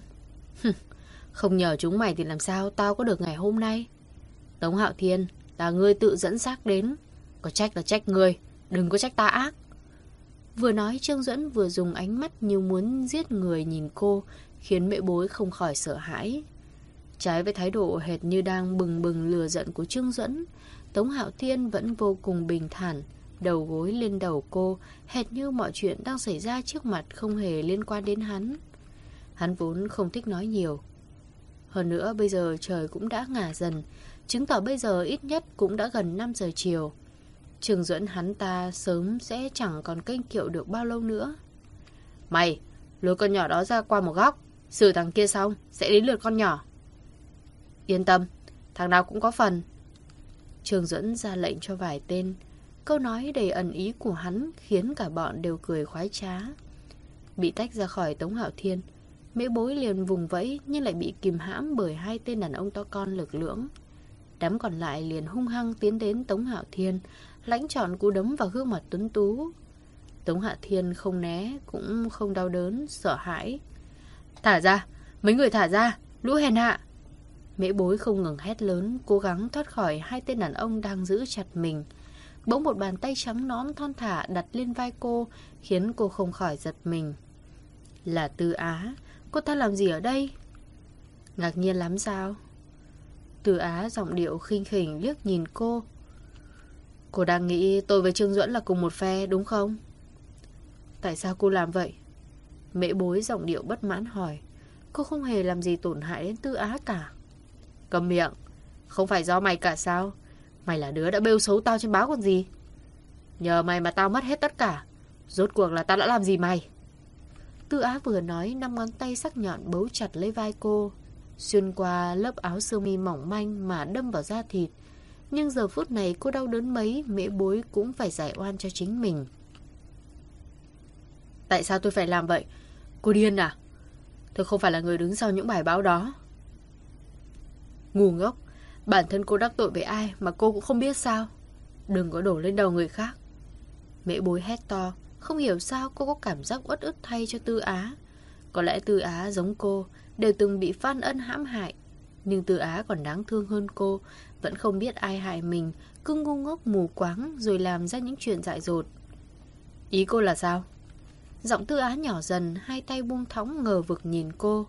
Không nhờ chúng mày thì làm sao tao có được ngày hôm nay? Tống Hạo Thiên, là ngươi tự dẫn xác đến. Có trách là trách ngươi, đừng có trách ta ác. Vừa nói Trương Duẫn vừa dùng ánh mắt như muốn giết người nhìn cô, khiến Mễ Bối không khỏi sợ hãi. Trái với thái độ hệt như đang bừng bừng lửa giận của Trương Duẫn, Tống Hạo Thiên vẫn vô cùng bình thản, đầu gối lên đầu cô, hệt như mọi chuyện đang xảy ra trước mặt không hề liên quan đến hắn. Hắn vốn không thích nói nhiều. Hơn nữa bây giờ trời cũng đã ngả dần, chứng tỏ bây giờ ít nhất cũng đã gần năm giờ chiều. Trương Duẫn hắn ta sớm sẽ chẳng còn kênh kiệu được bao lâu nữa. Mày, lôi con nhỏ đó ra qua một góc, xử thằng kia xong sẽ đến lượt con nhỏ. Yên tâm, thằng nào cũng có phần. Trương Duẫn ra lệnh cho vài tên. Câu nói đầy ẩn ý của hắn khiến cả bọn đều cười khoái trá. Bị tách ra khỏi Tống Hạo Thiên, Mễ Bối liền vùng vẫy nhưng lại bị kìm hãm bởi hai tên đàn ông to con lực lưỡng. Đám còn lại liền hung hăng tiến đến Tống Hạo Thiên, lãnh trọn cú đấm vào gương mặt tuấn tú. Tống Hạo Thiên không né, cũng không đau đớn, sợ hãi. Thả ra, mấy người thả ra, lũ hèn hạ. Mễ Bối không ngừng hét lớn, cố gắng thoát khỏi hai tên đàn ông đang giữ chặt mình. Bỗng một bàn tay trắng nõn thon thả đặt lên vai cô, khiến cô không khỏi giật mình. Là Tư Á, cô ta làm gì ở đây? Ngạc nhiên lắm sao? Tư Á giọng điệu khinh khỉnh liếc nhìn cô. Cô đang nghĩ tôi với Trương Duẫn là cùng một phe đúng không? Tại sao cô làm vậy? Mễ Bối giọng điệu bất mãn hỏi. Cô không hề làm gì tổn hại đến Tư Á cả. Cầm miệng, không phải do mày cả sao? Mày là đứa đã bêu xấu tao trên báo còn gì. Nhờ mày mà tao mất hết tất cả. Rốt cuộc là tao đã làm gì mày? Tư Á vừa nói, năm ngón tay sắc nhọn bấu chặt lấy vai cô, xuyên qua lớp áo sơ mi mỏng manh mà đâm vào da thịt. Nhưng giờ phút này cô đau đớn mấy, Mễ Bối cũng phải giải oan cho chính mình. Tại sao tôi phải làm vậy? Cô điên à? Tôi không phải là người đứng sau những bài báo đó. Ngu ngốc, bản thân cô đắc tội với ai mà cô cũng không biết sao? Đừng có đổ lên đầu người khác. Mễ Bối hét to. Không hiểu sao cô có cảm giác uất ức thay cho Tư Á. Có lẽ Tư Á giống cô đều từng bị Phan Ân hãm hại, nhưng Tư Á còn đáng thương hơn cô, vẫn không biết ai hại mình, cứ ngu ngốc mù quáng rồi làm ra những chuyện dại dột. Ý cô là sao? Giọng Tư Á nhỏ dần, hai tay buông thõng ngờ vực nhìn cô.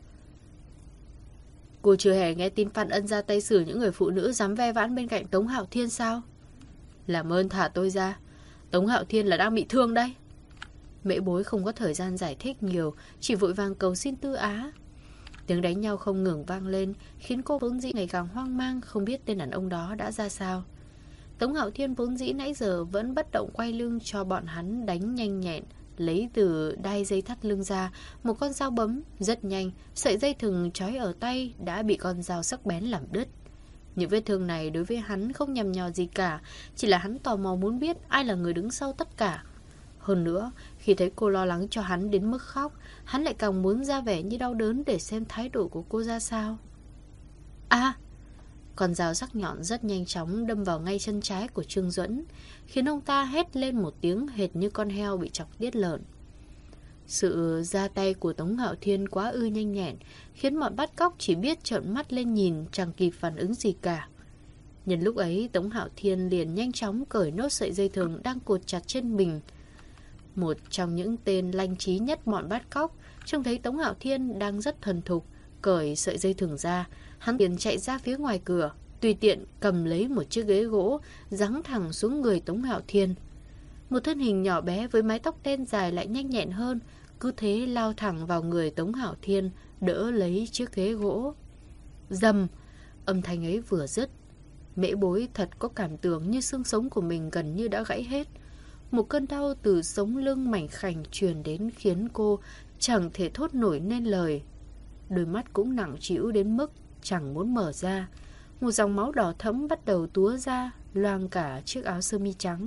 Cô chưa hề nghe tin Phan Ân ra tay xử những người phụ nữ dám ve vãn bên cạnh Tống Hạo Thiên sao? Làm ơn thả tôi ra, Tống Hạo Thiên là đang bị thương đấy. Mễ Bối không có thời gian giải thích nhiều, chỉ vội vàng cầu xin Tư Á. Tiếng đánh nhau không ngừng vang lên, khiến cô vốn dĩ ngày càng hoang mang, không biết tên đàn ông đó đã ra sao. Tống Hạo Thiên vốn dĩ nãy giờ vẫn bất động quay lưng cho bọn hắn đánh nhanh nhẹn, lấy từ đai dây thắt lưng ra một con dao bấm. Rất nhanh, sợi dây thừng trói ở tay đã bị con dao sắc bén làm đứt. Những vết thương này đối với hắn không nhằm nhò gì cả, chỉ là hắn tò mò muốn biết ai là người đứng sau tất cả. Hơn nữa, khi thấy cô lo lắng cho hắn đến mức khóc, hắn lại càng muốn ra vẻ như đau đớn để xem thái độ của cô ra sao. À! Con dao sắc nhọn rất nhanh chóng đâm vào ngay chân trái của Trương Duẫn, khiến ông ta hét lên một tiếng hệt như con heo bị chọc tiết lợn. Sự ra tay của Tống Hạo Thiên quá ư nhanh nhẹn, khiến bọn bắt cóc chỉ biết trợn mắt lên nhìn, chẳng kịp phản ứng gì cả. Nhân lúc ấy, Tống Hạo Thiên liền nhanh chóng cởi nốt sợi dây thừng đang cột chặt trên mình. Một trong những tên lanh trí nhất bọn bắt cóc trông thấy Tống Hạo Thiên đang rất thuần thục cởi sợi dây thừng ra, hắn liền chạy ra phía ngoài cửa, tùy tiện cầm lấy một chiếc ghế gỗ giáng thẳng xuống người Tống Hạo Thiên. Một thân hình nhỏ bé với mái tóc đen dài lại nhanh nhẹn hơn, cứ thế lao thẳng vào người Tống Hạo Thiên, đỡ lấy chiếc ghế gỗ. Rầm! Âm thanh ấy vừa dứt, Mễ Bối thật có cảm tưởng như xương sống của mình gần như đã gãy hết. Một cơn đau từ sống lưng mảnh khảnh truyền đến khiến cô chẳng thể thốt nổi nên lời. Đôi mắt cũng nặng trĩu đến mức chẳng muốn mở ra. Một dòng máu đỏ thẫm bắt đầu túa ra, loang cả chiếc áo sơ mi trắng.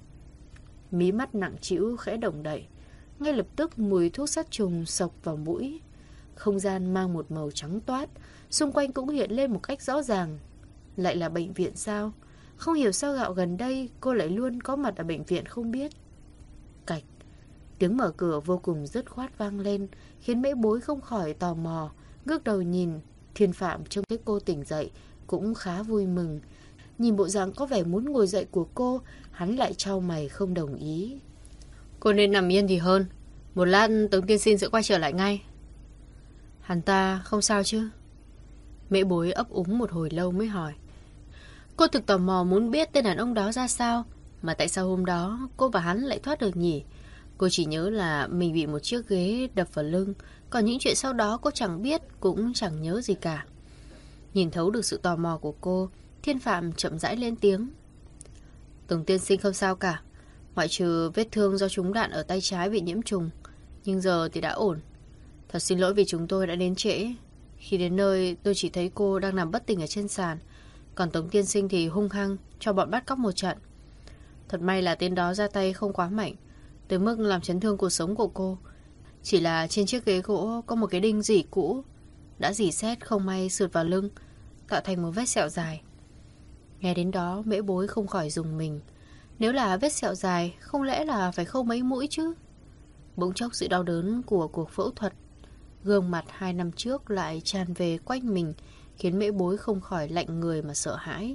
Mí mắt nặng trĩu khẽ động đậy, ngay lập tức mùi thuốc sát trùng xộc vào mũi. Không gian mang một màu trắng toát, xung quanh cũng hiện lên một cách rõ ràng. Lại là bệnh viện sao? Không hiểu sao dạo gần đây cô lại luôn có mặt ở bệnh viện không biết. Cạch, tiếng mở cửa vô cùng dứt khoát vang lên, khiến Mễ Bối không khỏi tò mò, ngước đầu nhìn. Thiên Phạm trông thấy cô tỉnh dậy cũng khá vui mừng. Nhìn bộ dáng có vẻ muốn ngồi dậy của cô, hắn lại chau mày không đồng ý. Cô nên nằm yên thì hơn, một lát Tống tiên sinh sẽ quay trở lại ngay. Hắn ta không sao chứ? Mễ Bối ấp úng một hồi lâu mới hỏi. Cô thực tò mò muốn biết tên đàn ông đó ra sao, mà tại sao hôm đó cô và hắn lại thoát được nhỉ? Cô chỉ nhớ là mình bị một chiếc ghế đập vào lưng, còn những chuyện sau đó cô chẳng biết, cũng chẳng nhớ gì cả. Nhìn thấu được sự tò mò của cô, Thiên Phạm chậm rãi lên tiếng. Tống tiên sinh không sao cả, ngoại trừ vết thương do trúng đạn ở tay trái bị nhiễm trùng, nhưng giờ thì đã ổn. Thật xin lỗi vì chúng tôi đã đến trễ. Khi đến nơi tôi chỉ thấy cô đang nằm bất tỉnh ở trên sàn, còn Tống tiên sinh thì hung hăng cho bọn bắt cóc một trận. Thật may là tên đó ra tay không quá mạnh, tới mức làm chấn thương cuộc sống của cô. Chỉ là trên chiếc ghế gỗ có một cái đinh rỉ cũ, đã rỉ sét không may sượt vào lưng, tạo thành một vết sẹo dài. Nghe đến đó Mễ Bối không khỏi rùng mình. Nếu là vết sẹo dài, không lẽ là phải khâu mấy mũi chứ? Bỗng chốc sự đau đớn của cuộc phẫu thuật, gương mặt hai năm trước lại tràn về quanh mình, khiến Mễ Bối không khỏi lạnh người mà sợ hãi.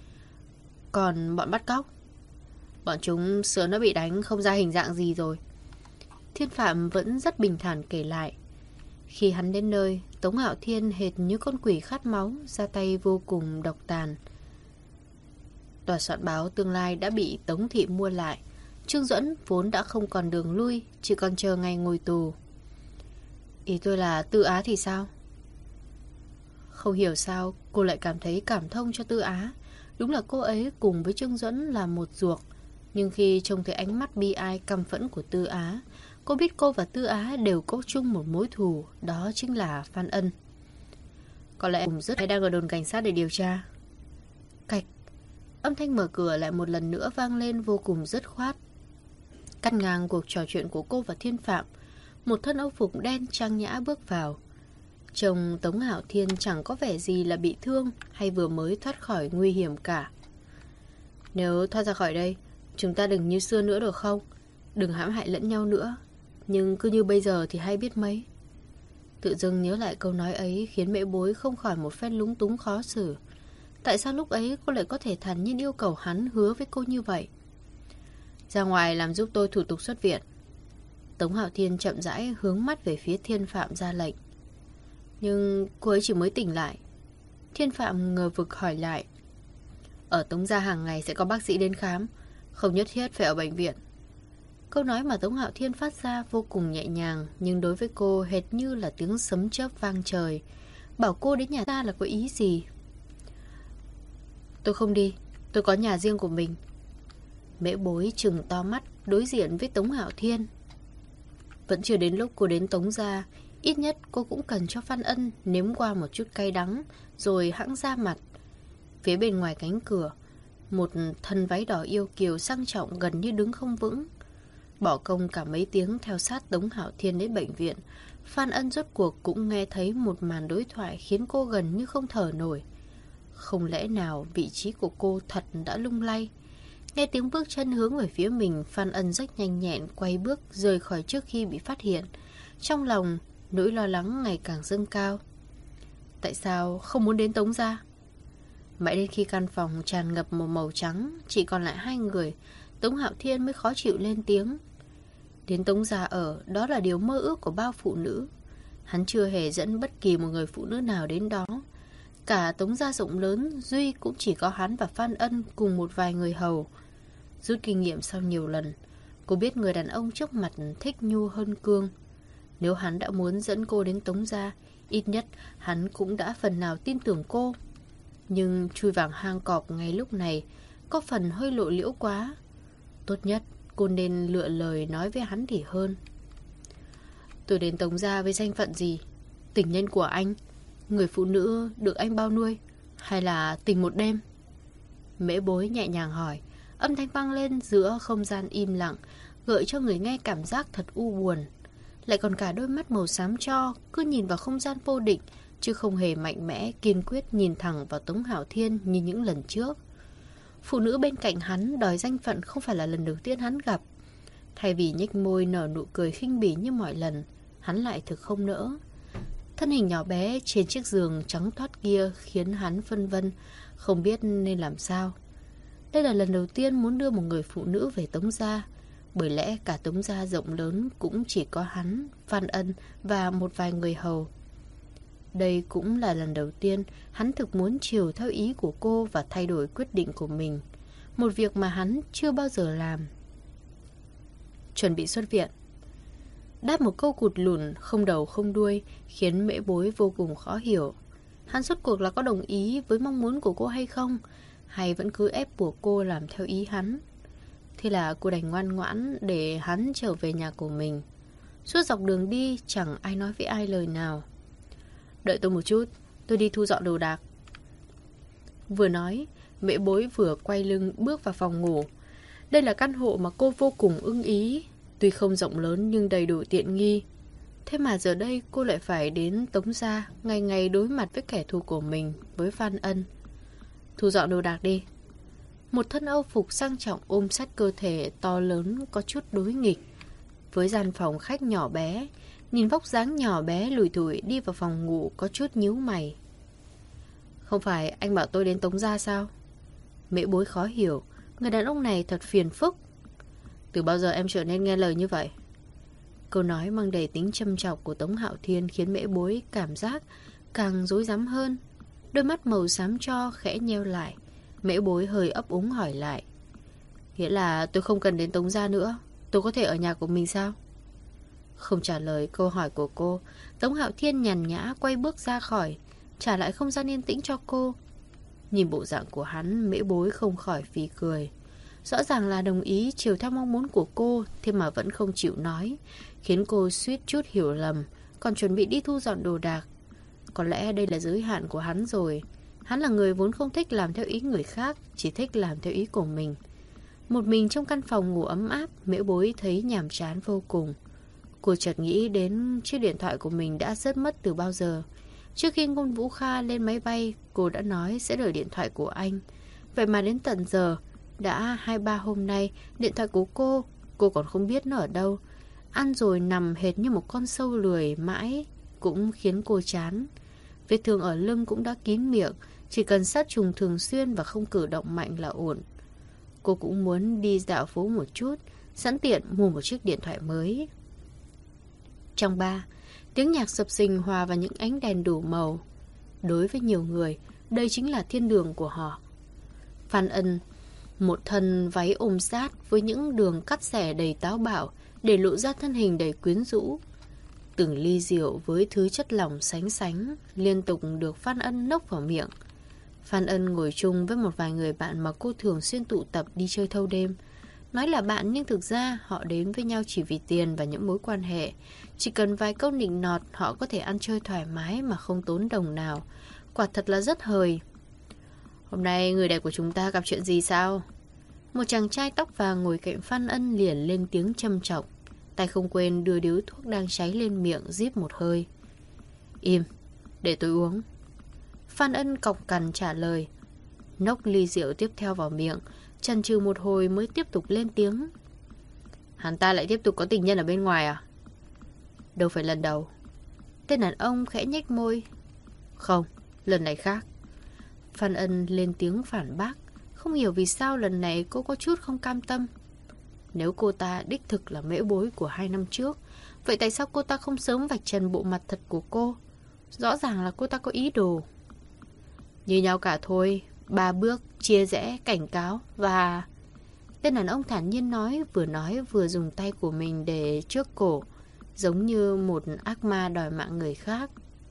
Còn bọn bắt cóc? Bọn chúng sớm đã bị đánh không ra hình dạng gì rồi. Thiên Phạm vẫn rất bình thản kể lại. Khi hắn đến nơi, Tống Hạo Thiên hệt như con quỷ khát máu, ra tay vô cùng độc tàn. Tòa soạn báo tương lai đã bị Tống Thị mua lại. Trương Duẫn vốn đã không còn đường lui, chỉ còn chờ ngày ngồi tù. Ý tôi là Tư Á thì sao? Không hiểu sao cô lại cảm thấy cảm thông cho Tư Á. Đúng là cô ấy cùng với Trương Duẫn là một ruột. Nhưng khi trông thấy ánh mắt bi ai căm phẫn của Tư Á, cô biết cô và Tư Á đều có chung một mối thù, đó chính là Phan Ân. Có lẽ cùng rất hay đang ở đồn cảnh sát để điều tra. Cạch, âm thanh mở cửa lại một lần nữa vang lên vô cùng dứt khoát, cắt ngang cuộc trò chuyện của cô và Thiên Phạm. Một thân âu phục đen trang nhã bước vào. Trông Tống Hạo Thiên chẳng có vẻ gì là bị thương hay vừa mới thoát khỏi nguy hiểm cả. Nếu thoát ra khỏi đây, chúng ta đừng như xưa nữa được không? Đừng hãm hại lẫn nhau nữa. Nhưng cứ như bây giờ thì hay biết mấy. Tự dưng nhớ lại câu nói ấy khiến Mễ Bối không khỏi một phen lúng túng khó xử. Tại sao lúc ấy cô lại có thể thản nhiên yêu cầu hắn hứa với cô như vậy? Ra ngoài làm giúp tôi thủ tục xuất viện. Tống Hạo Thiên chậm rãi hướng mắt về phía Thiên Phạm ra lệnh. Nhưng cô ấy chỉ mới tỉnh lại. Thiên Phạm ngờ vực hỏi lại. Ở Tống gia hàng ngày sẽ có bác sĩ đến khám, không nhất thiết phải ở bệnh viện. Câu nói mà Tống Hạo Thiên phát ra vô cùng nhẹ nhàng, nhưng đối với cô hệt như là tiếng sấm chớp vang trời. Bảo cô đến nhà ta là có ý gì? Tôi không đi, tôi có nhà riêng của mình. Mễ Bối trừng to mắt đối diện với Tống Hạo Thiên. Vẫn chưa đến lúc cô đến Tống gia, ít nhất cô cũng cần cho Phan Ân nếm qua một chút cay đắng, rồi hẵng ra mặt. Phía bên ngoài cánh cửa, một thân váy đỏ yêu kiều sang trọng gần như đứng không vững. Bỏ công cả mấy tiếng theo sát Tống Hạo Thiên đến bệnh viện, Phan Ân rốt cuộc cũng nghe thấy một màn đối thoại khiến cô gần như không thở nổi. Không lẽ nào vị trí của cô thật đã lung lay? Nghe tiếng bước chân hướng về phía mình, Phan Ân rất nhanh nhẹn quay bước rời khỏi trước khi bị phát hiện. Trong lòng, nỗi lo lắng ngày càng dâng cao. Tại sao không muốn đến Tống gia? Mãi đến khi căn phòng tràn ngập một màu trắng, chỉ còn lại hai người, Tống Hạo Thiên mới khó chịu lên tiếng. Đến Tống gia ở, đó là điều mơ ước của bao phụ nữ. Hắn chưa hề dẫn bất kỳ một người phụ nữ nào đến đó. Cả Tống gia rộng lớn, duy cũng chỉ có hắn và Phan Ân cùng một vài người hầu. Rút kinh nghiệm sau nhiều lần, cô biết người đàn ông trước mặt thích nhu hơn cương. Nếu hắn đã muốn dẫn cô đến Tống gia, ít nhất hắn cũng đã phần nào tin tưởng cô. Nhưng chui vào hang cọp ngay lúc này có phần hơi lộ liễu quá. Tốt nhất cô nên lựa lời nói với hắn thì hơn. Tôi đến Tống gia với danh phận gì? Tình nhân của anh? Người phụ nữ được anh bao nuôi? Hay là tình một đêm? Mễ Bối nhẹ nhàng hỏi. Âm thanh vang lên giữa không gian im lặng, gợi cho người nghe cảm giác thật u buồn. Lại còn cả đôi mắt màu xám tro cứ nhìn vào không gian vô định, chứ không hề mạnh mẽ, kiên quyết nhìn thẳng vào Tống Hạo Thiên như những lần trước. Phụ nữ bên cạnh hắn đòi danh phận không phải là lần đầu tiên hắn gặp. Thay vì nhếch môi nở nụ cười khinh bỉ như mọi lần, hắn lại thực không nỡ. Thân hình nhỏ bé trên chiếc giường trắng toát kia khiến hắn phân vân, không biết nên làm sao. Đây là lần đầu tiên muốn đưa một người phụ nữ về Tống gia, bởi lẽ cả Tống gia rộng lớn cũng chỉ có hắn, Phan Ân và một vài người hầu. Đây cũng là lần đầu tiên hắn thực muốn chiều theo ý của cô và thay đổi quyết định của mình, một việc mà hắn chưa bao giờ làm. Chuẩn bị xuất viện. Đáp một câu cụt lùn, không đầu không đuôi, khiến Mễ Bối vô cùng khó hiểu. Hắn rốt cuộc là có đồng ý với mong muốn của cô hay không, hay vẫn cứ ép buộc cô làm theo ý hắn. Thế là cô đành ngoan ngoãn để hắn trở về nhà của mình. Suốt dọc đường đi chẳng ai nói với ai lời nào. Đợi tôi một chút, tôi đi thu dọn đồ đạc. Vừa nói, Mễ Bối vừa quay lưng bước vào phòng ngủ. Đây là căn hộ mà cô vô cùng ưng ý, tuy không rộng lớn nhưng đầy đủ tiện nghi. Thế mà giờ đây cô lại phải đến Tống gia, ngày ngày đối mặt với kẻ thù của mình, với Phan Ân. Thu dọn đồ đạc đi. Một thân âu phục sang trọng ôm sát cơ thể to lớn có chút đối nghịch với gian phòng khách nhỏ bé. Nhìn vóc dáng nhỏ bé lủi thủi đi vào phòng ngủ có chút nhíu mày. Không phải anh bảo tôi đến Tống gia sao? Mễ Bối khó hiểu. Người đàn ông này thật phiền phức. Từ bao giờ em trở nên nghe lời như vậy? Câu nói mang đầy tính châm chọc của Tống Hạo Thiên khiến Mễ Bối cảm giác càng rối rắm hơn. Đôi mắt màu xám tro khẽ nheo lại. Mễ Bối hơi ấp úng hỏi lại. Nghĩa là tôi không cần đến Tống gia nữa, tôi có thể ở nhà của mình sao? Không trả lời câu hỏi của cô, Tống Hạo Thiên nhàn nhã quay bước ra khỏi, trả lại không gian yên tĩnh cho cô. Nhìn bộ dạng của hắn, Mễ Bối không khỏi phì cười. Rõ ràng là đồng ý chiều theo mong muốn của cô, thế mà vẫn không chịu nói, khiến cô suýt chút hiểu lầm, còn chuẩn bị đi thu dọn đồ đạc. Có lẽ đây là giới hạn của hắn rồi. Hắn là người vốn không thích làm theo ý người khác, chỉ thích làm theo ý của mình. Một mình trong căn phòng ngủ ấm áp, Mễ Bối thấy nhàm chán vô cùng. Cô chợt nghĩ đến chiếc điện thoại của mình đã rớt mất từ bao giờ. Trước khi Ngôn Vũ Kha lên máy bay, cô đã nói sẽ đợi điện thoại của anh. Vậy mà đến tận giờ, đã hai ba hôm nay, điện thoại của cô, cô còn không biết nó ở đâu. Ăn rồi nằm hệt như một con sâu lười mãi, cũng khiến cô chán. Vết thương ở lưng cũng đã kín miệng, chỉ cần sát trùng thường xuyên và không cử động mạnh là ổn. Cô cũng muốn đi dạo phố một chút, sẵn tiện mua một chiếc điện thoại mới. Trong bar, tiếng nhạc sập sình hòa vào những ánh đèn đủ màu. Đối với nhiều người, đây chính là thiên đường của họ. Phan Ân Một thân váy ôm sát với những đường cắt xẻ đầy táo bạo để lộ ra thân hình đầy quyến rũ. Từng ly rượu với thứ chất lỏng sánh sánh liên tục được Phan Ân nốc vào miệng. Phan Ân ngồi chung với một vài người bạn mà cô thường xuyên tụ tập đi chơi thâu đêm. Nói là bạn nhưng thực ra họ đến với nhau chỉ vì tiền và những mối quan hệ. Chỉ cần vài câu nịnh nọt họ có thể ăn chơi thoải mái mà không tốn đồng nào. Quả thật là rất hời. Hôm nay người đẹp của chúng ta gặp chuyện gì sao? Một chàng trai tóc vàng ngồi cạnh Phan Ân liền lên tiếng châm chọc. Tay không quên đưa điếu thuốc đang cháy lên miệng rít một hơi. Im, để tôi uống. Phan Ân cộc cằn trả lời. Nốc ly rượu tiếp theo vào miệng, chần chừ một hồi mới tiếp tục lên tiếng. Hắn ta lại tiếp tục có tình nhân ở bên ngoài à? Đâu phải lần đầu. Tên đàn ông khẽ nhếch môi. Không, lần này khác. Phan Ân lên tiếng phản bác. Không hiểu vì sao lần này cô có chút không cam tâm. Nếu cô ta đích thực là mễ bối của hai năm trước, vậy tại sao cô ta không sớm vạch trần bộ mặt thật của cô? Rõ ràng là cô ta có ý đồ. Như nhau cả thôi. Ba bước, chia rẽ, cảnh cáo và... Tên đàn ông thản nhiên nói, vừa nói vừa dùng tay của mình để trước cổ, giống như một ác ma đòi mạng người khác.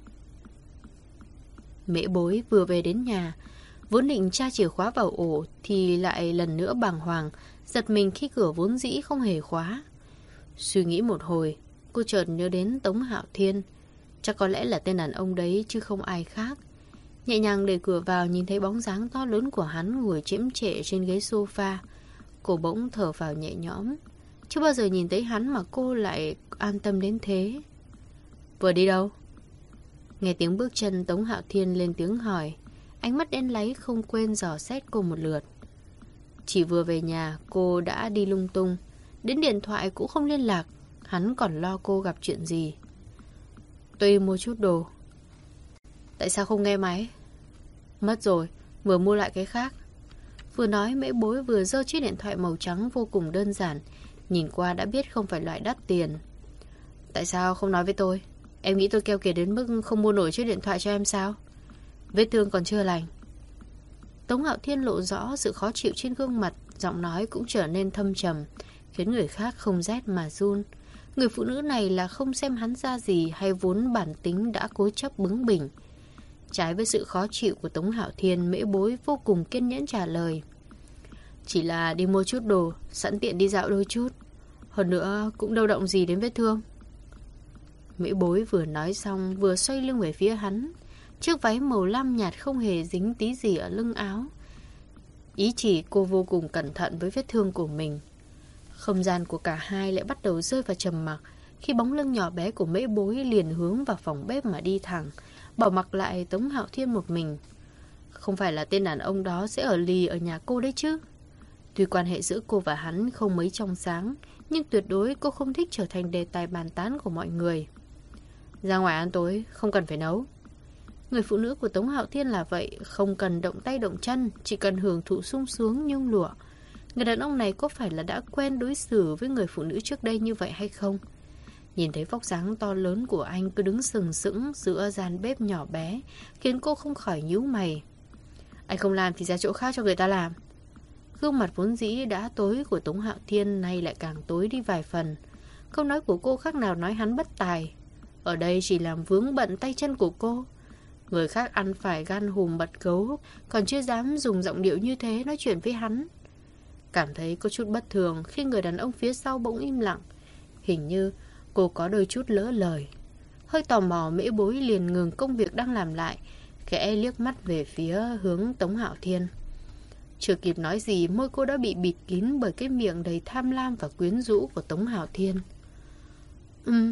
Mễ bối vừa về đến nhà, vốn định tra chìa khóa vào ổ thì lại lần nữa bàng hoàng, giật mình khi cửa vốn dĩ không hề khóa. Suy nghĩ một hồi, cô chợt nhớ đến Tống Hạo Thiên. Chắc có lẽ là tên đàn ông đấy chứ không ai khác. Nhẹ nhàng đẩy cửa vào, nhìn thấy bóng dáng to lớn của hắn ngồi chễm chệ trên ghế sofa. Cô bỗng thở phào nhẹ nhõm. Chưa bao giờ nhìn thấy hắn mà cô lại an tâm đến thế. Vừa đi đâu? Nghe tiếng bước chân, Tống Hạo Thiên lên tiếng hỏi. Ánh mắt đen láy không quên dò xét cô một lượt. Chỉ vừa về nhà cô đã đi lung tung, đến điện thoại cũng không liên lạc. Hắn còn lo cô gặp chuyện gì. Tôi đi mua chút đồ. Tại sao không nghe máy? Mất rồi, vừa mua lại cái khác. Vừa nói mễ bối vừa giơ chiếc điện thoại màu trắng vô cùng đơn giản, nhìn qua đã biết không phải loại đắt tiền. Tại sao không nói với tôi? Em nghĩ tôi keo kiệt đến mức không mua nổi chiếc điện thoại cho em sao? Vết thương còn chưa lành. Tống Hạo Thiên lộ rõ sự khó chịu trên gương mặt, giọng nói cũng trở nên thâm trầm, khiến người khác không rét mà run. Người phụ nữ này là không xem hắn ra gì hay vốn bản tính đã cố chấp bướng bỉnh. Trái với sự khó chịu của Tống Hạo Thiên, mễ bối vô cùng kiên nhẫn trả lời. Chỉ là đi mua chút đồ, sẵn tiện đi dạo đôi chút. Hơn nữa cũng đâu động gì đến vết thương. Mễ bối vừa nói xong vừa xoay lưng về phía hắn. Chiếc váy màu lam nhạt không hề dính tí gì ở lưng áo. Ý chỉ cô vô cùng cẩn thận với vết thương của mình. Không gian của cả hai lại bắt đầu rơi vào trầm mặc khi bóng lưng nhỏ bé của mễ bối liền hướng vào phòng bếp mà đi thẳng, bỏ mặc lại Tống Hạo Thiên một mình. Không phải là tên đàn ông đó sẽ ở lì ở nhà cô đấy chứ? Tuy quan hệ giữa cô và hắn không mấy trong sáng, nhưng tuyệt đối cô không thích trở thành đề tài bàn tán của mọi người. Ra ngoài ăn tối, không cần phải nấu. Người phụ nữ của Tống Hạo Thiên là vậy, không cần động tay động chân, chỉ cần hưởng thụ sung sướng nhung lụa. Người đàn ông này có phải là đã quen đối xử với người phụ nữ trước đây như vậy hay không? Nhìn thấy vóc dáng to lớn của anh cứ đứng sừng sững giữa gian bếp nhỏ bé, khiến cô không khỏi nhíu mày. Anh không làm thì ra chỗ khác cho người ta làm. Gương mặt vốn dĩ đã tối của Tống Hạo Thiên nay lại càng tối đi vài phần. Câu nói của cô khác nào nói hắn bất tài. Ở đây chỉ làm vướng bận tay chân của cô. Người khác ăn phải gan hùm mật gấu, còn chưa dám dùng giọng điệu như thế nói chuyện với hắn. Cảm thấy có chút bất thường khi người đàn ông phía sau bỗng im lặng. Hình như cô có đôi chút lỡ lời. Hơi tò mò, mễ bối liền ngừng công việc đang làm lại, khẽ liếc mắt về phía hướng Tống Hạo Thiên. Chưa kịp nói gì, môi cô đã bị bịt kín bởi cái miệng đầy tham lam và quyến rũ của Tống Hạo Thiên. Ừm.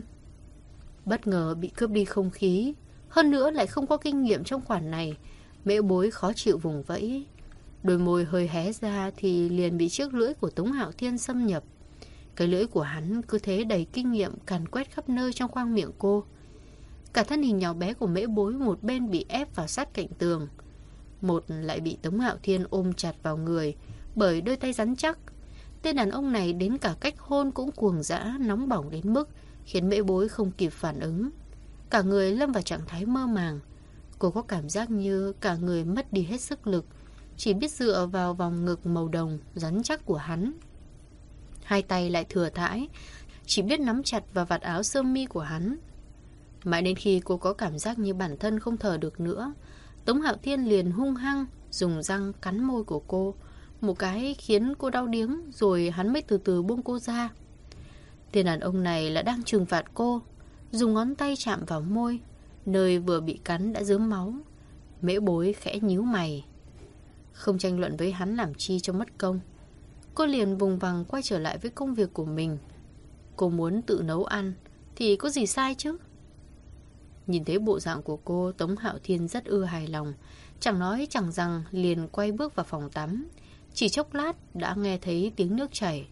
Bất ngờ bị cướp đi không khí, hơn nữa lại không có kinh nghiệm trong khoản này, mễ bối khó chịu vùng vẫy. Đôi môi hơi hé ra thì liền bị chiếc lưỡi của Tống Hạo Thiên xâm nhập. Cái lưỡi của hắn cứ thế đầy kinh nghiệm càn quét khắp nơi trong khoang miệng cô. Cả thân hình nhỏ bé của mễ bối một bên bị ép vào sát cạnh tường, một lại bị Tống Hạo Thiên ôm chặt vào người bởi đôi tay rắn chắc. Tên đàn ông này đến cả cách hôn cũng cuồng dã, nóng bỏng đến mức khiến mễ bối không kịp phản ứng. Cả người lâm vào trạng thái mơ màng. Cô có cảm giác như cả người mất đi hết sức lực, chỉ biết dựa vào vòng ngực màu đồng rắn chắc của hắn. Hai tay lại thừa thãi, chỉ biết nắm chặt vào vạt áo sơ mi của hắn. Mãi đến khi cô có cảm giác như bản thân không thở được nữa, Tống Hạo Thiên liền hung hăng dùng răng cắn môi của cô, một cái khiến cô đau điếng, rồi hắn mới từ từ buông cô ra. Tên đàn ông này là đang trừng phạt cô, dùng ngón tay chạm vào môi, nơi vừa bị cắn đã rớm máu. Mễ Bối khẽ nhíu mày. Không tranh luận với hắn làm chi cho mất công, cô liền vùng vằng quay trở lại với công việc của mình. Cô muốn tự nấu ăn thì có gì sai chứ? Nhìn thấy bộ dạng của cô, Tống Hạo Thiên rất ư hài lòng. Chẳng nói chẳng rằng liền quay bước vào phòng tắm. Chỉ chốc lát đã nghe thấy tiếng nước chảy.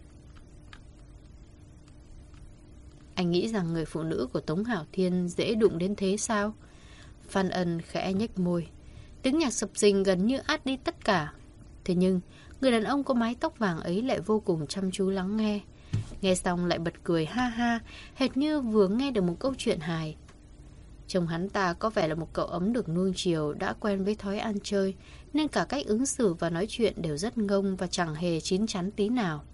Anh nghĩ rằng người phụ nữ của Tống Hạo Thiên dễ đụng đến thế sao? Phan Ân khẽ nhếch môi. Tiếng nhạc sập sình gần như át đi tất cả. Thế nhưng người đàn ông có mái tóc vàng ấy lại vô cùng chăm chú lắng nghe. Nghe xong lại bật cười ha ha, hệt như vừa nghe được một câu chuyện hài. Chồng hắn ta có vẻ là một cậu ấm được nuông chiều, đã quen với thói ăn chơi, nên cả cách ứng xử và nói chuyện đều rất ngông và chẳng hề chín chắn tí nào.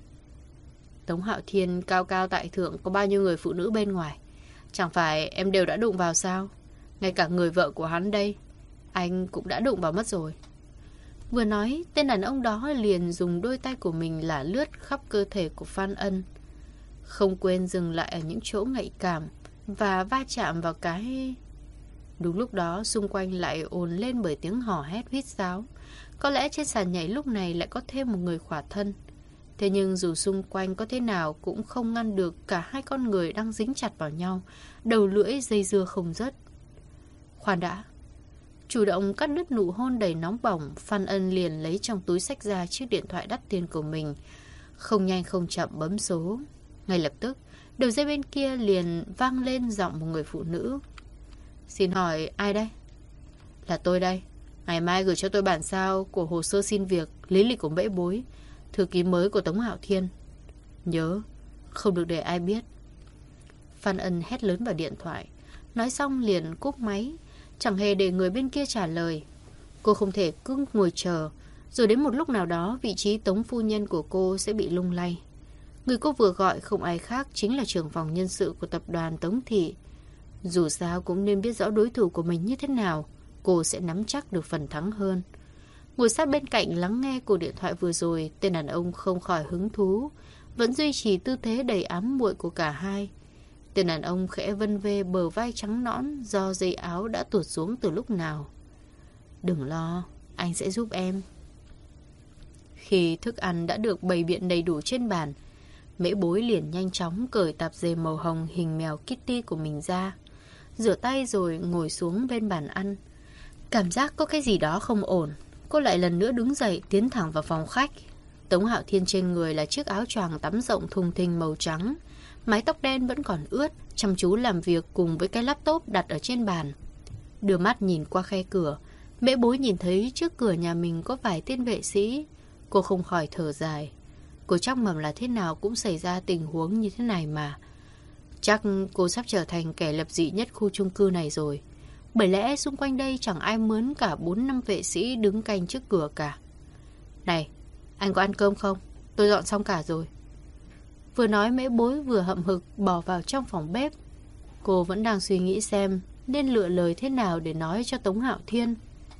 Tống Hạo Thiên cao cao tại thượng, có bao nhiêu người phụ nữ bên ngoài, chẳng phải em đều đã đụng vào sao? Ngay cả người vợ của hắn đây, anh cũng đã đụng vào mất rồi. Vừa nói, tên đàn ông đó liền dùng đôi tay của mình lả lướt khắp cơ thể của Phan Ân, không quên dừng lại ở những chỗ nhạy cảm và va chạm vào cái... Đúng lúc đó xung quanh lại ồn lên bởi tiếng hò hét huýt sáo. Có lẽ trên sàn nhảy lúc này lại có thêm một người khỏa thân. Thế nhưng dù xung quanh có thế nào cũng không ngăn được cả hai con người đang dính chặt vào nhau, đầu lưỡi dây dưa không dứt. Khoan đã. Chủ động cắt đứt nụ hôn đầy nóng bỏng, Phan Ân liền lấy trong túi xách ra chiếc điện thoại đắt tiền của mình, không nhanh không chậm bấm số. Ngay lập tức, đầu dây bên kia liền vang lên giọng một người phụ nữ. Xin hỏi ai đây? Là tôi đây. Ngày mai gửi cho tôi bản sao của hồ sơ xin việc, lý lịch của Mễ Bối, thư ký mới của Tống Hạo Thiên. Nhớ, không được để ai biết. Phan Ân hét lớn vào điện thoại. Nói xong liền cúp máy, chẳng hề để người bên kia trả lời. Cô không thể cứ ngồi chờ, rồi đến một lúc nào đó vị trí Tống phu nhân của cô sẽ bị lung lay. Người cô vừa gọi không ai khác chính là trưởng phòng nhân sự của tập đoàn Tống Thị. Dù sao cũng nên biết rõ đối thủ của mình như thế nào, cô sẽ nắm chắc được phần thắng hơn. Ngồi sát bên cạnh lắng nghe cuộc điện thoại vừa rồi, tên đàn ông không khỏi hứng thú, vẫn duy trì tư thế đầy ám muội của cả hai. Tên đàn ông khẽ vân vê bờ vai trắng nõn do dây áo đã tuột xuống từ lúc nào. Đừng lo, anh sẽ giúp em. Khi thức ăn đã được bày biện đầy đủ trên bàn, Mễ Bối liền nhanh chóng cởi tạp dề màu hồng hình mèo Kitty của mình ra, rửa tay rồi ngồi xuống bên bàn ăn. Cảm giác có cái gì đó không ổn, cô lại lần nữa đứng dậy tiến thẳng vào phòng khách. Tống Hạo Thiên trên người là chiếc áo choàng tắm rộng thùng thình màu trắng, mái tóc đen vẫn còn ướt, chăm chú làm việc cùng với cái laptop đặt ở trên bàn. Đưa mắt nhìn qua khe cửa, Mễ Bối nhìn thấy trước cửa nhà mình có vài tên vệ sĩ. Cô không khỏi thở dài. Cô chắc mầm là thế nào cũng xảy ra tình huống như thế này mà. Chắc cô sắp trở thành kẻ lập dị nhất khu chung cư này rồi. Bởi lẽ xung quanh đây chẳng ai mướn cả bốn năm vệ sĩ đứng canh trước cửa cả. Này, anh có ăn cơm không? Tôi dọn xong cả rồi. Vừa nói Mễ Bối vừa hậm hực bỏ vào trong phòng bếp. Cô vẫn đang suy nghĩ xem nên lựa lời thế nào để nói cho Tống Hạo Thiên.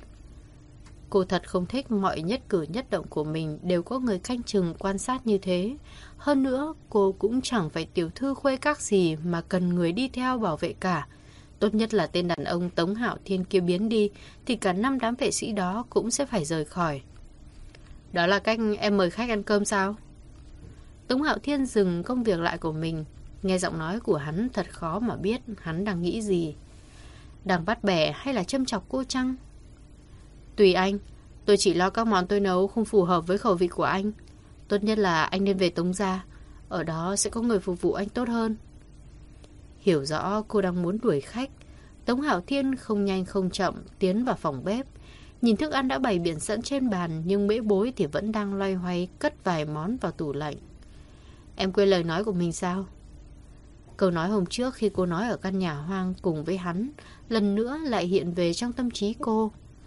Cô thật không thích mọi nhất cử nhất động của mình đều có người canh chừng quan sát như thế. Hơn nữa, cô cũng chẳng phải tiểu thư khuê các gì mà cần người đi theo bảo vệ cả. Tốt nhất là tên đàn ông Tống Hạo Thiên kia biến đi thì cả năm đám vệ sĩ đó cũng sẽ phải rời khỏi. Đó là cách em mời khách ăn cơm sao? Tống Hạo Thiên dừng công việc lại của mình. Nghe giọng nói của hắn thật khó mà biết hắn đang nghĩ gì. Đang bắt bẻ hay là châm chọc cô chăng? Tùy anh, tôi chỉ lo các món tôi nấu không phù hợp với khẩu vị của anh. Tốt nhất là anh nên về Tống gia, ở đó sẽ có người phục vụ anh tốt hơn. Hiểu rõ cô đang muốn đuổi khách, Tống Hạo Thiên không nhanh không chậm tiến vào phòng bếp. Nhìn thức ăn đã bày biện sẵn trên bàn, nhưng Mễ Bối thì vẫn đang loay hoay cất vài món vào tủ lạnh. Em quên lời nói của mình sao? Câu nói hôm trước khi cô nói ở căn nhà hoang cùng với hắn lần nữa lại hiện về trong tâm trí cô.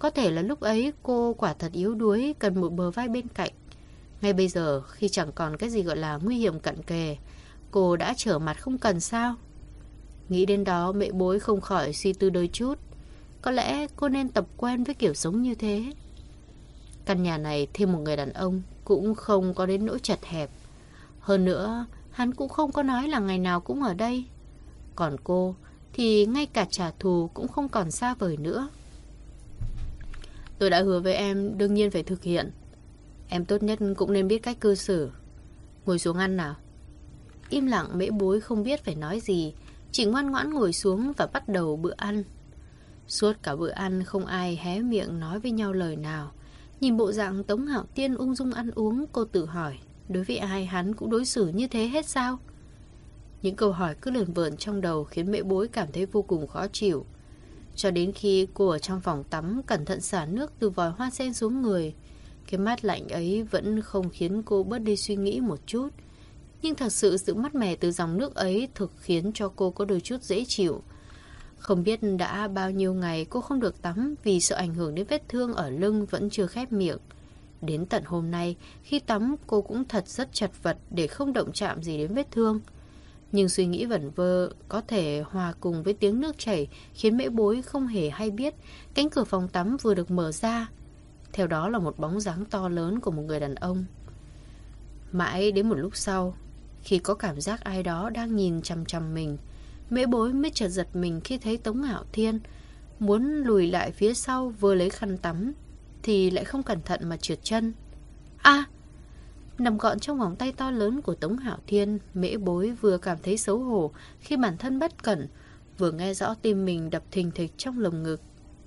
Có thể là lúc ấy cô quả thật yếu đuối, cần một bờ vai bên cạnh. Ngay bây giờ, khi chẳng còn cái gì gọi là nguy hiểm cận kề, cô đã trở mặt không cần sao. Nghĩ đến đó, Mễ Bối không khỏi suy tư đôi chút. Có lẽ cô nên tập quen với kiểu sống như thế. Căn nhà này thêm một người đàn ông cũng không có đến nỗi chật hẹp. Hơn nữa, hắn cũng không có nói là ngày nào cũng ở đây. Còn cô thì ngay cả trả thù cũng không còn xa vời nữa. Tôi đã hứa với em, đương nhiên phải thực hiện. Em tốt nhất cũng nên biết cách cư xử. Ngồi xuống ăn nào. Im lặng, Mễ Bối không biết phải nói gì, chỉ ngoan ngoãn ngồi xuống và bắt đầu bữa ăn. Suốt cả bữa ăn không ai hé miệng nói với nhau lời nào. Nhìn bộ dạng Tống Hạo Thiên ung dung ăn uống, cô tự hỏi, đối với ai hắn cũng đối xử như thế hết sao? Những câu hỏi cứ lượn vợn trong đầu khiến Mễ Bối cảm thấy vô cùng khó chịu. Cho đến khi cô ở trong phòng tắm cẩn thận xả nước từ vòi hoa sen xuống người, cái mát lạnh ấy vẫn không khiến cô bớt đi suy nghĩ một chút. Nhưng thật sự sự mát mẻ từ dòng nước ấy thực khiến cho cô có đôi chút dễ chịu. Không biết đã bao nhiêu ngày cô không được tắm vì sợ ảnh hưởng đến vết thương ở lưng vẫn chưa khép miệng. Đến tận hôm nay, khi tắm cô cũng thật rất chật vật để không động chạm gì đến vết thương. Nhưng suy nghĩ vẩn vơ có thể hòa cùng với tiếng nước chảy khiến Mễ Bối không hề hay biết cánh cửa phòng tắm vừa được mở ra. Theo đó là một bóng dáng to lớn của một người đàn ông. Mãi đến một lúc sau, khi có cảm giác ai đó đang nhìn chằm chằm mình, Mễ Bối mới chợt giật mình khi thấy Tống Hạo Thiên. Muốn lùi lại phía sau vừa lấy khăn tắm thì lại không cẩn thận mà trượt chân. À! Nằm gọn trong vòng tay to lớn của Tống Hạo Thiên, Mễ Bối vừa cảm thấy xấu hổ khi bản thân bất cẩn, vừa nghe rõ tim mình đập thình thịch trong lồng ngực.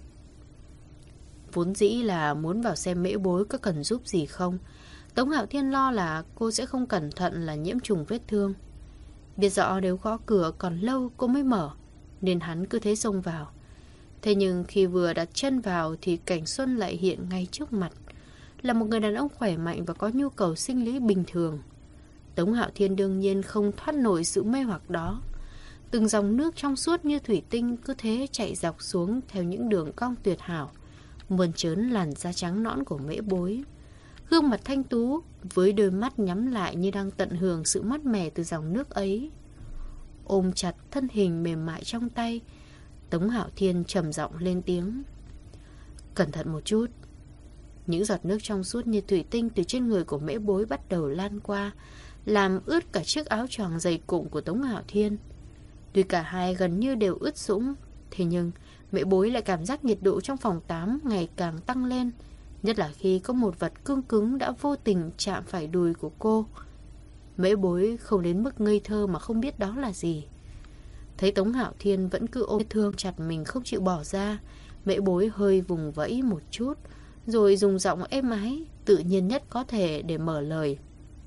Vốn dĩ là muốn vào xem Mễ Bối có cần giúp gì không. Tống Hạo Thiên lo là cô sẽ không cẩn thận là nhiễm trùng vết thương. Biết rõ nếu gõ cửa còn lâu cô mới mở, nên hắn cứ thế xông vào. Thế nhưng khi vừa đặt chân vào thì cảnh Xuân lại hiện ngay trước mặt. Là một người đàn ông khỏe mạnh và có nhu cầu sinh lý bình thường. Tống Hạo Thiên đương nhiên không thoát nổi sự mê hoặc đó. Từng dòng nước trong suốt như thủy tinh cứ thế chạy dọc xuống theo những đường cong tuyệt hảo, mơn trớn làn da trắng nõn của Mễ Bối. Gương mặt thanh tú với đôi mắt nhắm lại như đang tận hưởng sự mát mẻ từ dòng nước ấy. Ôm chặt thân hình mềm mại trong tay, Tống Hạo Thiên trầm giọng lên tiếng. Cẩn thận một chút. Những giọt nước trong suốt như thủy tinh từ trên người của Mễ Bối bắt đầu lan qua, làm ướt cả chiếc áo choàng dày cộm của Tống Hạo Thiên. Tuy cả hai gần như đều ướt sũng, thế nhưng Mễ Bối lại cảm giác nhiệt độ trong phòng tắm ngày càng tăng lên, nhất là khi có một vật cứng cứng đã vô tình chạm phải đùi của cô. Mễ Bối không đến mức ngây thơ mà không biết đó là gì. Thấy Tống Hạo Thiên vẫn cứ ôm thương chặt mình không chịu bỏ ra, Mễ Bối hơi vùng vẫy một chút, rồi dùng giọng êm ái, tự nhiên nhất có thể để mở lời.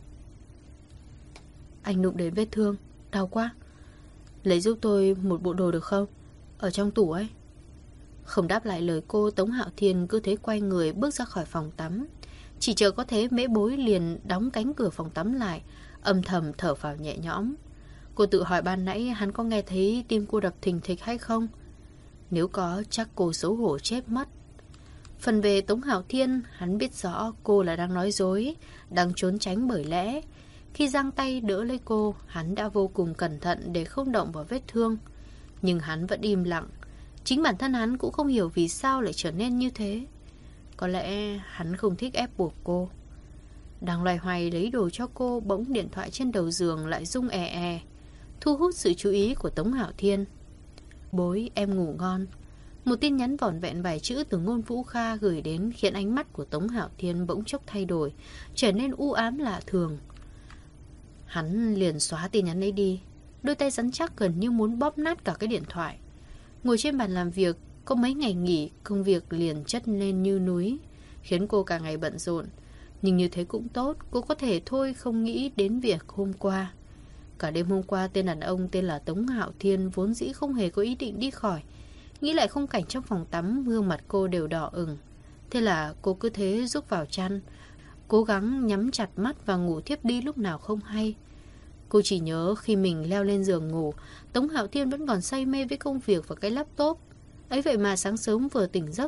Anh đụng đến vết thương, đau quá. Lấy giúp tôi một bộ đồ được không? Ở trong tủ ấy. Không đáp lại lời cô, Tống Hạo Thiên cứ thế quay người bước ra khỏi phòng tắm. Chỉ chờ có thế Mễ Bối liền đóng cánh cửa phòng tắm lại, âm thầm thở phào nhẹ nhõm. Cô tự hỏi ban nãy hắn có nghe thấy tim cô đập thình thịch hay không? Nếu có, chắc cô xấu hổ chết mất. Phần về Tống Hạo Thiên, hắn biết rõ cô là đang nói dối, đang trốn tránh bởi lẽ khi giang tay đỡ lấy cô, hắn đã vô cùng cẩn thận để không động vào vết thương. Nhưng hắn vẫn im lặng. Chính bản thân hắn cũng không hiểu vì sao lại trở nên như thế. Có lẽ hắn không thích ép buộc cô. Đang loay hoay lấy đồ cho cô, bỗng điện thoại trên đầu giường lại rung è è, thu hút sự chú ý của Tống Hạo Thiên. Bối, em ngủ ngon. Một tin nhắn vỏn vẹn vài chữ từ Ngôn Vũ Kha gửi đến khiến ánh mắt của Tống Hạo Thiên bỗng chốc thay đổi, trở nên u ám lạ thường. Hắn liền xóa tin nhắn ấy đi, đôi tay rắn chắc gần như muốn bóp nát cả cái điện thoại. Ngồi trên bàn làm việc, có mấy ngày nghỉ, công việc liền chất lên như núi, khiến cô cả ngày bận rộn. Nhưng như thế cũng tốt, cô có thể thôi không nghĩ đến việc hôm qua. Cả đêm hôm qua, tên đàn ông tên là Tống Hạo Thiên vốn dĩ không hề có ý định đi khỏi. Nghĩ lại khung cảnh trong phòng tắm, gương mặt cô đều đỏ ửng. Thế là cô cứ thế rúc vào chăn, cố gắng nhắm chặt mắt và ngủ thiếp đi lúc nào không hay. Cô chỉ nhớ khi mình leo lên giường ngủ, Tống Hạo Thiên vẫn còn say mê với công việc và cái laptop. Ấy vậy mà sáng sớm vừa tỉnh giấc,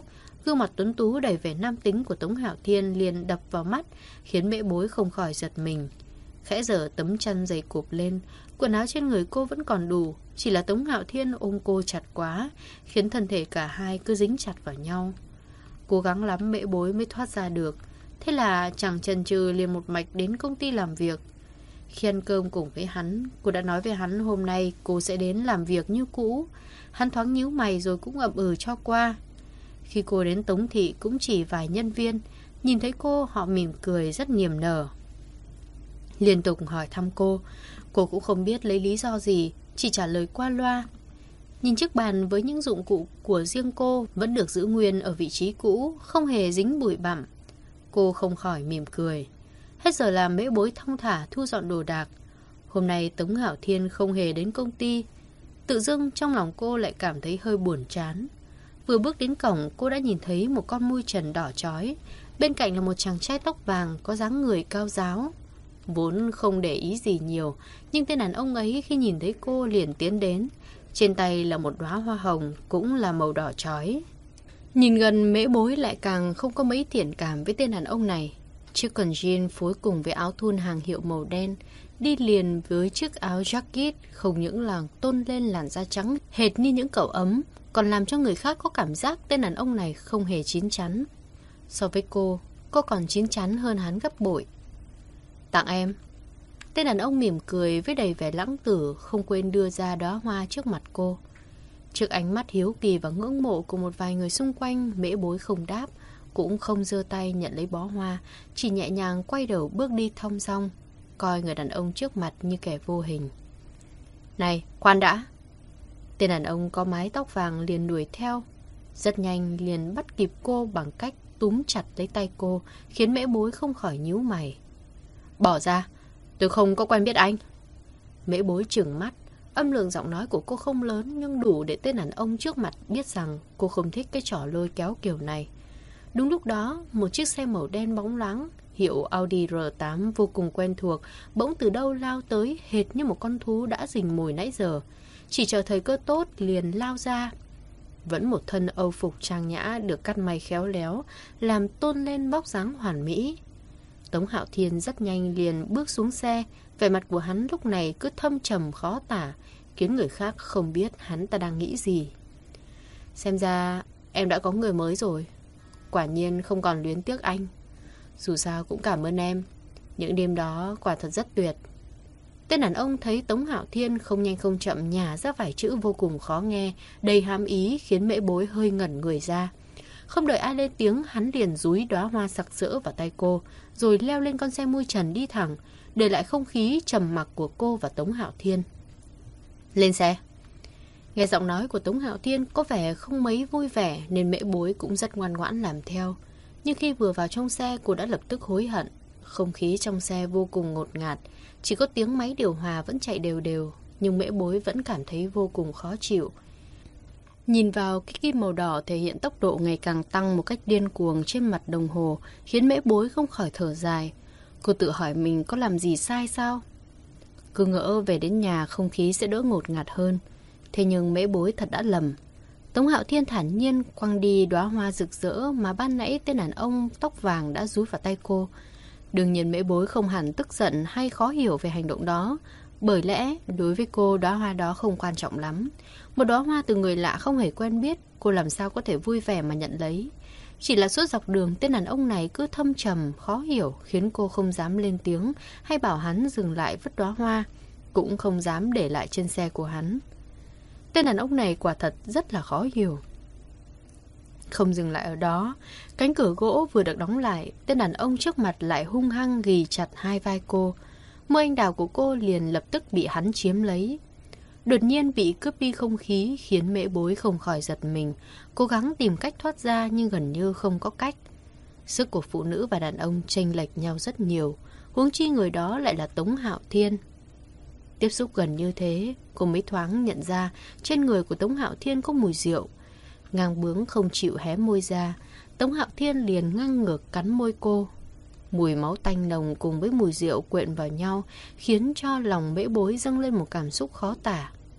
Gương mặt tuấn tú đầy vẻ nam tính của Tống Hạo Thiên liền đập vào mắt, khiến Mễ Bối không khỏi giật mình. Khẽ giở tấm chăn dày cộp lên, quần áo trên người cô vẫn còn đủ, chỉ là Tống Hạo Thiên ôm cô chặt quá, khiến thân thể cả hai cứ dính chặt vào nhau. Cố gắng lắm Mễ Bối mới thoát ra được, thế là chẳng chần chừ liền một mạch đến công ty làm việc. Khi ăn cơm cùng với hắn, cô đã nói với hắn hôm nay cô sẽ đến làm việc như cũ. Hắn thoáng nhíu mày rồi cũng ậm ừ cho qua. Khi cô đến Tống Thị cũng chỉ vài nhân viên, nhìn thấy cô họ mỉm cười rất niềm nở. Liên tục hỏi thăm cô, cô cũng không biết lấy lý do gì, chỉ trả lời qua loa. Nhìn chiếc bàn với những dụng cụ của riêng cô vẫn được giữ nguyên ở vị trí cũ, không hề dính bụi bặm. Cô không khỏi mỉm cười. Hết giờ làm Mễ Bối thong thả thu dọn đồ đạc. Hôm nay Tống Hạo Thiên không hề đến công ty. Tự dưng trong lòng cô lại cảm thấy hơi buồn chán. Vừa bước đến cổng cô đã nhìn thấy một con mui trần đỏ chói. Bên cạnh là một chàng trai tóc vàng có dáng người cao ráo. Vốn không để ý gì nhiều, nhưng tên đàn ông ấy khi nhìn thấy cô liền tiến đến. Trên tay là một đóa hoa hồng cũng là màu đỏ chói. Nhìn gần Mễ Bối lại càng không có mấy thiện cảm với tên đàn ông này. Chiếc quần jean phối cùng với áo thun hàng hiệu màu đen, đi liền với chiếc áo jacket không những là tôn lên làn da trắng hệt như những cậu ấm, còn làm cho người khác có cảm giác tên đàn ông này không hề chín chắn. So với cô, cô còn chín chắn hơn hắn gấp bội. Tặng em. Tên đàn ông mỉm cười với đầy vẻ lãng tử, không quên đưa ra đóa hoa trước mặt cô. Trước ánh mắt hiếu kỳ và ngưỡng mộ của một vài người xung quanh, Mễ Bối không đáp, cũng không giơ tay nhận lấy bó hoa, chỉ nhẹ nhàng quay đầu bước đi thong dong, coi người đàn ông trước mặt như kẻ vô hình. Này, khoan đã! Tên đàn ông có mái tóc vàng liền đuổi theo, rất nhanh liền bắt kịp cô bằng cách túm chặt lấy tay cô, khiến Mễ Bối không khỏi nhíu mày. Bỏ ra, tôi không có quen biết anh. Mễ Bối trừng mắt, âm lượng giọng nói của cô không lớn nhưng đủ để tên đàn ông trước mặt biết rằng cô không thích cái trò lôi kéo kiểu này. Đúng lúc đó, một chiếc xe màu đen bóng loáng, hiệu Audi R tám vô cùng quen thuộc, bỗng từ đâu lao tới hệt như một con thú đã rình mồi nãy giờ. Chỉ chờ thời cơ tốt liền lao ra. Vẫn một thân âu phục trang nhã được cắt may khéo léo, làm tôn lên vóc dáng hoàn mỹ. Tống Hạo Thiên rất nhanh liền bước xuống xe, vẻ mặt của hắn lúc này cứ thâm trầm khó tả, khiến người khác không biết hắn ta đang nghĩ gì. Xem ra em đã có người mới rồi. Quả nhiên không còn luyến tiếc anh. Dù sao cũng cảm ơn em. Những đêm đó quả thật rất tuyệt. Tên đàn ông thấy Tống Hạo Thiên không nhanh không chậm nhả ra vài chữ vô cùng khó nghe, đầy hàm ý khiến Mễ Bối hơi ngẩn người ra. Không đợi ai lên tiếng, hắn liền dúi đóa hoa sặc sỡ vào tay cô, rồi leo lên con xe mui trần đi thẳng, để lại không khí trầm mặc của cô và Tống Hạo Thiên. Lên xe. Nghe giọng nói của Tống Hạo Thiên có vẻ không mấy vui vẻ nên Mễ Bối cũng rất ngoan ngoãn làm theo. Nhưng khi vừa vào trong xe cô đã lập tức hối hận. Không khí trong xe vô cùng ngột ngạt, chỉ có tiếng máy điều hòa vẫn chạy đều đều, nhưng Mễ Bối vẫn cảm thấy vô cùng khó chịu. Nhìn vào cái kim màu đỏ thể hiện tốc độ ngày càng tăng một cách điên cuồng trên mặt đồng hồ, khiến Mễ Bối không khỏi thở dài. Cô tự hỏi mình có làm gì sai sao? Cứ ngỡ về đến nhà không khí sẽ đỡ ngột ngạt hơn. Thế nhưng Mễ Bối thật đã lầm. Tống Hạo Thiên thản nhiên quăng đi đóa hoa rực rỡ mà ban nãy tên đàn ông tóc vàng đã dúi vào tay cô. Đương nhiên Mễ Bối không hẳn tức giận hay khó hiểu về hành động đó, bởi lẽ đối với cô đóa hoa đó không quan trọng lắm. Một đóa hoa từ người lạ không hề quen biết, cô làm sao có thể vui vẻ mà nhận lấy. Chỉ là suốt dọc đường tên đàn ông này cứ thâm trầm, khó hiểu, khiến cô không dám lên tiếng hay bảo hắn dừng lại vứt đóa hoa, cũng không dám để lại trên xe của hắn. Tên đàn ông này quả thật rất là khó hiểu. Không dừng lại ở đó, cánh cửa gỗ vừa được đóng lại, tên đàn ông trước mặt lại hung hăng ghì chặt hai vai cô. Môi anh đào của cô liền lập tức bị hắn chiếm lấy. Đột nhiên bị cướp đi không khí khiến Mễ Bối không khỏi giật mình, cố gắng tìm cách thoát ra nhưng gần như không có cách. Sức của phụ nữ và đàn ông chênh lệch nhau rất nhiều, huống chi người đó lại là Tống Hạo Thiên. Tiếp xúc gần như thế, cô mới thoáng nhận ra trên người của Tống Hạo Thiên có mùi rượu. Ngang bướng không chịu hé môi ra, Tống Hạo Thiên liền ngang ngược cắn môi cô. Mùi máu tanh nồng cùng với mùi rượu quyện vào nhau khiến cho lòng Mễ Bối dâng lên một cảm xúc khó tả.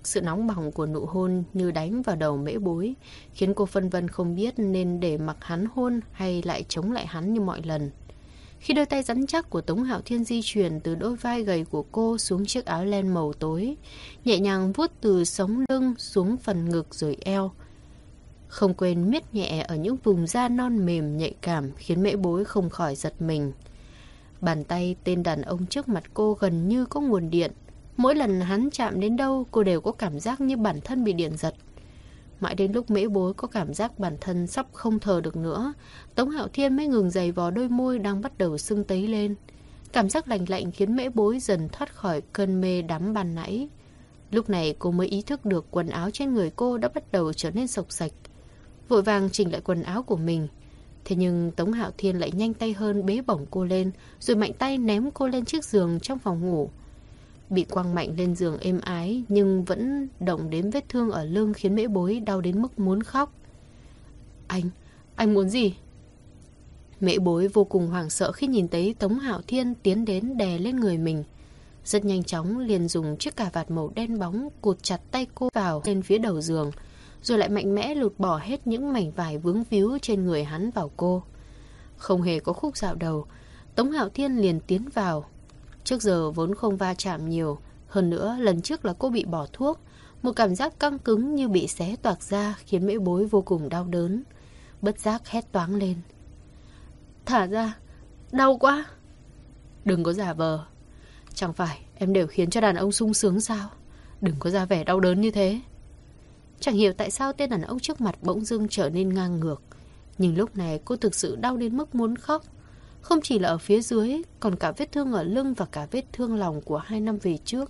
Sự nóng bỏng của nụ hôn như đánh vào đầu Mễ Bối, khiến cô phân vân không biết nên để mặc hắn hôn hay lại chống lại hắn như mọi lần. Khi đôi tay rắn chắc của Tống Hạo Thiên di chuyển từ đôi vai gầy của cô xuống chiếc áo len màu tối, nhẹ nhàng vuốt từ sống lưng xuống phần ngực rồi eo, không quên miết nhẹ ở những vùng da non mềm nhạy cảm, khiến Mễ Bối không khỏi giật mình. Bàn tay tên đàn ông trước mặt cô gần như có nguồn điện. Mỗi lần hắn chạm đến đâu, cô đều có cảm giác như bản thân bị điện giật. Mãi đến lúc Mễ Bối có cảm giác bản thân sắp không thở được nữa, Tống Hạo Thiên mới ngừng giày vò đôi môi đang bắt đầu sưng tấy lên. Cảm giác lạnh lạnh khiến Mễ Bối dần thoát khỏi cơn mê đắm ban nãy. Lúc này cô mới ý thức được quần áo trên người cô đã bắt đầu trở nên xộc xạch. Vội vàng chỉnh lại quần áo của mình. Thế nhưng Tống Hạo Thiên lại nhanh tay hơn bế bổng cô lên, rồi mạnh tay ném cô lên chiếc giường trong phòng ngủ. Bị quăng mạnh lên giường êm ái nhưng vẫn động đến vết thương ở lưng khiến Mễ Bối đau đến mức muốn khóc. Anh, anh muốn gì? Mễ Bối vô cùng hoảng sợ khi nhìn thấy Tống Hạo Thiên tiến đến đè lên người mình. Rất nhanh chóng liền dùng chiếc cà vạt màu đen bóng cột chặt tay cô vào lên phía đầu giường, rồi lại mạnh mẽ lụt bỏ hết những mảnh vải vướng víu trên người hắn vào cô. Không hề có khúc dạo đầu, Tống Hạo Thiên liền tiến vào. Trước giờ vốn không va chạm nhiều, hơn nữa lần trước là cô bị bỏ thuốc, một cảm giác căng cứng như bị xé toạc ra khiến Mễ Bối vô cùng đau đớn, bất giác hét toáng lên. Thả ra, đau quá. Đừng có giả vờ. Chẳng phải em đều khiến cho đàn ông sung sướng sao? Đừng có ra vẻ đau đớn như thế. Chẳng hiểu tại sao tên đàn ông trước mặt bỗng dưng trở nên ngang ngược. Nhưng lúc này cô thực sự đau đến mức muốn khóc. Không chỉ là ở phía dưới, còn cả vết thương ở lưng và cả vết thương lòng của hai năm về trước.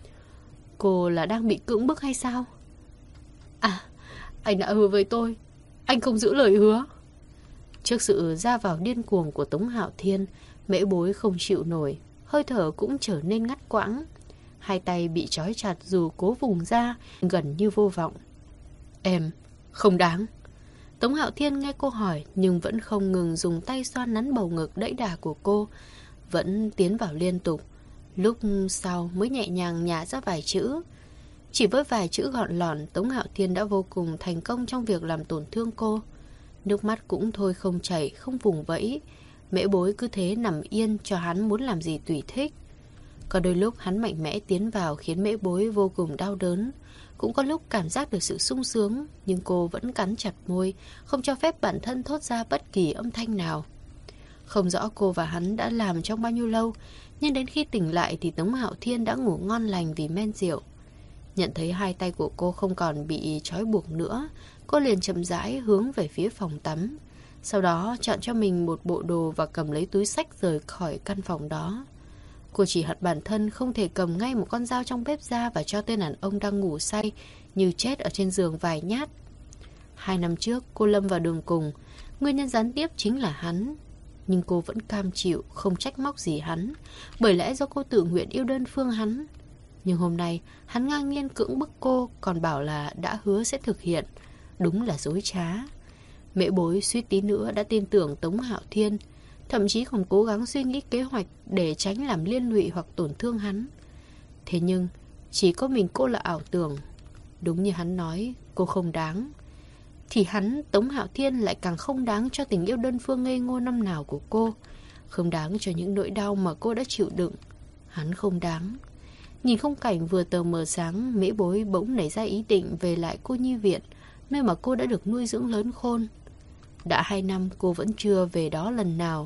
Cô là đang bị cưỡng bức hay sao? À, anh đã hứa với tôi, anh không giữ lời hứa. Trước sự ra vào điên cuồng của Tống Hạo Thiên, Mễ Bối không chịu nổi, hơi thở cũng trở nên ngắt quãng. Hai tay bị trói chặt dù cố vùng ra, gần như vô vọng. Em, không đáng. Tống Hạo Thiên nghe cô hỏi nhưng vẫn không ngừng dùng tay xoa nắn bầu ngực đẫy đà của cô, vẫn tiến vào liên tục. Lúc sau mới nhẹ nhàng nhả ra vài chữ. Chỉ với vài chữ gọn lọn, Tống Hạo Thiên đã vô cùng thành công trong việc làm tổn thương cô. Nước mắt cũng thôi không chảy, không vùng vẫy. Mễ Bối cứ thế nằm yên cho hắn muốn làm gì tùy thích. Có đôi lúc hắn mạnh mẽ tiến vào khiến Mễ Bối vô cùng đau đớn. Cũng có lúc cảm giác được sự sung sướng, nhưng cô vẫn cắn chặt môi, không cho phép bản thân thốt ra bất kỳ âm thanh nào. Không rõ cô và hắn đã làm trong bao nhiêu lâu, nhưng đến khi tỉnh lại thì Tống Hạo Thiên đã ngủ ngon lành vì men rượu. Nhận thấy hai tay của cô không còn bị trói buộc nữa, cô liền chậm rãi hướng về phía phòng tắm. Sau đó chọn cho mình một bộ đồ và cầm lấy túi xách rời khỏi căn phòng đó. Cô chỉ hận bản thân không thể cầm ngay một con dao trong bếp ra và cho tên đàn ông đang ngủ say như chết ở trên giường vài nhát. Hai năm trước cô lâm vào đường cùng, nguyên nhân gián tiếp chính là hắn. Nhưng cô vẫn cam chịu, không trách móc gì hắn, bởi lẽ do cô tự nguyện yêu đơn phương hắn. Nhưng hôm nay hắn ngang nhiên cưỡng bức cô, còn bảo là đã hứa sẽ thực hiện. Đúng là dối trá. Mễ Bối suýt tí nữa đã tin tưởng Tống Hạo Thiên, thậm chí còn cố gắng suy nghĩ kế hoạch để tránh làm liên lụy hoặc tổn thương hắn. Thế nhưng chỉ có mình cô là ảo tưởng. Đúng như hắn nói, cô không đáng. Thì hắn, Tống Hạo Thiên, lại càng không đáng cho tình yêu đơn phương ngây ngô năm nào của cô, không đáng cho những nỗi đau mà cô đã chịu đựng. Hắn không đáng. Nhìn khung cảnh vừa tờ mờ sáng, Mễ Bối bỗng nảy ra ý định về lại cô nhi viện, nơi mà cô đã được nuôi dưỡng lớn khôn. Đã hai năm cô vẫn chưa về đó lần nào.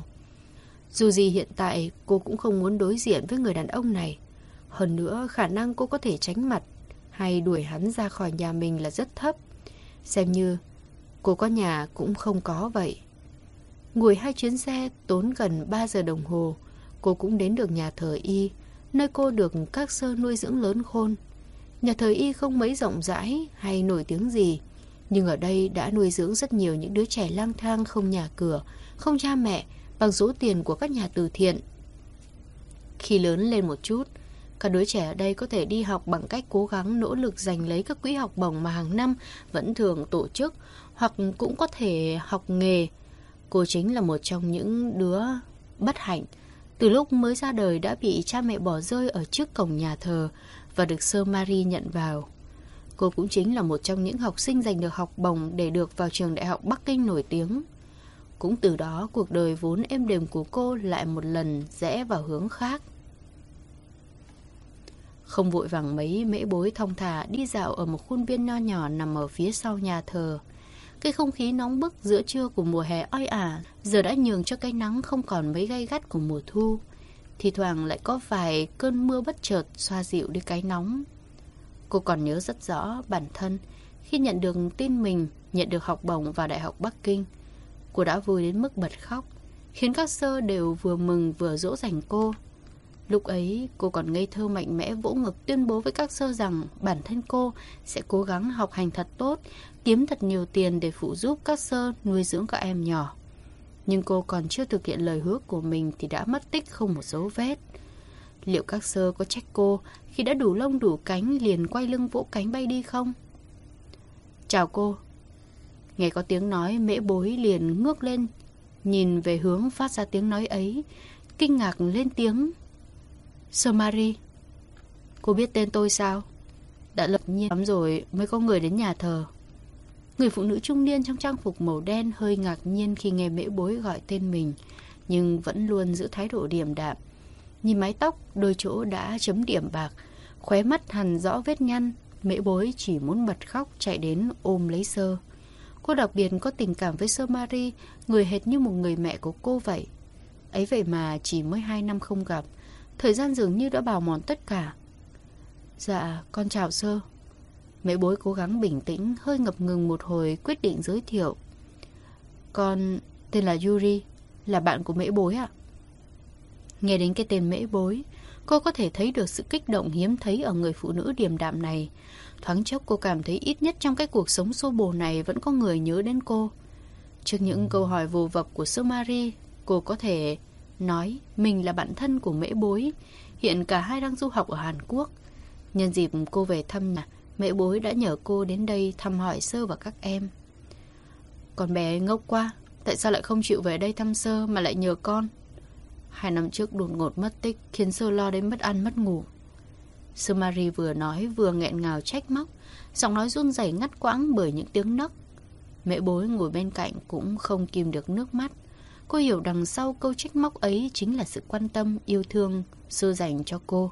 Dù gì hiện tại cô cũng không muốn đối diện với người đàn ông này. Hơn nữa khả năng cô có thể tránh mặt hay đuổi hắn ra khỏi nhà mình là rất thấp. Xem như cô có nhà cũng không có vậy. Ngồi hai chuyến xe tốn gần ba giờ đồng hồ, cô cũng đến được nhà thờ Y, nơi cô được các sơ nuôi dưỡng lớn khôn. Nhà thờ Y không mấy rộng rãi hay nổi tiếng gì, nhưng ở đây đã nuôi dưỡng rất nhiều những đứa trẻ lang thang không nhà cửa, không cha mẹ, bằng số tiền của các nhà từ thiện. Khi lớn lên một chút, các đứa trẻ ở đây có thể đi học bằng cách cố gắng nỗ lực giành lấy các quỹ học bổng mà hàng năm vẫn thường tổ chức, hoặc cũng có thể học nghề. Cô chính là một trong những đứa bất hạnh. Từ lúc mới ra đời đã bị cha mẹ bỏ rơi ở trước cổng nhà thờ và được Sơ Marie nhận vào. Cô cũng chính là một trong những học sinh giành được học bổng để được vào trường đại học Bắc Kinh nổi tiếng. Cũng từ đó, cuộc đời vốn êm đềm của cô lại một lần rẽ vào hướng khác. Không vội vàng mấy, Mễ Bối thong thả đi dạo ở một khuôn viên nho nhỏ nằm ở phía sau nhà thờ. Cái không khí nóng bức giữa trưa của mùa hè oi ả giờ đã nhường cho cái nắng không còn mấy gay gắt của mùa thu. Thì thoảng lại có vài cơn mưa bất chợt xoa dịu đi cái nóng. Cô còn nhớ rất rõ bản thân khi nhận được tin mình nhận được học bổng vào Đại học Bắc Kinh. Cô đã vui đến mức bật khóc, khiến các sơ đều vừa mừng vừa dỗ dành cô. Lúc ấy cô còn ngây thơ mạnh mẽ vỗ ngực tuyên bố với các sơ rằng bản thân cô sẽ cố gắng học hành thật tốt, kiếm thật nhiều tiền để phụ giúp các sơ nuôi dưỡng các em nhỏ. Nhưng cô còn chưa thực hiện lời hứa của mình thì đã mất tích không một dấu vết. Liệu các sơ có trách cô khi đã đủ lông đủ cánh liền quay lưng vỗ cánh bay đi không? Chào cô. Nghe có tiếng nói, Mễ Bối liền ngước lên, nhìn về hướng phát ra tiếng nói ấy, kinh ngạc lên tiếng. Sơ Marie. Cô biết tên tôi sao? Đã lập nhiên lắm rồi mới có người đến nhà thờ. Người phụ nữ trung niên trong trang phục màu đen hơi ngạc nhiên khi nghe Mễ Bối gọi tên mình, nhưng vẫn luôn giữ thái độ điềm đạm. Nhìn mái tóc, đôi chỗ đã chấm điểm bạc, khóe mắt hằn rõ vết nhăn, Mễ Bối chỉ muốn bật khóc chạy đến ôm lấy Sơ. Cô đặc biệt có tình cảm với Sơ Marie, người hệt như một người mẹ của cô vậy. Ấy vậy mà chỉ mới hai năm không gặp, thời gian dường như đã bào mòn tất cả. Dạ, con chào Sơ. Mễ Bối cố gắng bình tĩnh, hơi ngập ngừng một hồi quyết định giới thiệu. Con tên là Yuri, là bạn của Mễ Bối ạ. Nghe đến cái tên Mễ Bối, cô có thể thấy được sự kích động hiếm thấy ở người phụ nữ điềm đạm này. Thoáng chốc cô cảm thấy ít nhất trong cái cuộc sống xô bồ này vẫn có người nhớ đến cô. Trước những câu hỏi vồ vập của Sơ Marie, cô có thể nói mình là bạn thân của Mễ Bối. Hiện cả hai đang du học ở Hàn Quốc. Nhân dịp cô về thăm nhà, Mễ Bối đã nhờ cô đến đây thăm hỏi Sơ và các em. Con bé ngốc quá, tại sao lại không chịu về đây thăm Sơ mà lại nhờ con? Hai năm trước đột ngột mất tích khiến Sơ lo đến mất ăn mất ngủ. Sơ Marie vừa nói vừa nghẹn ngào trách móc, giọng nói run rẩy ngắt quãng bởi những tiếng nấc. Mễ Bối ngồi bên cạnh cũng không kìm được nước mắt. Cô hiểu đằng sau câu trách móc ấy chính là sự quan tâm, yêu thương Sơ dành cho cô.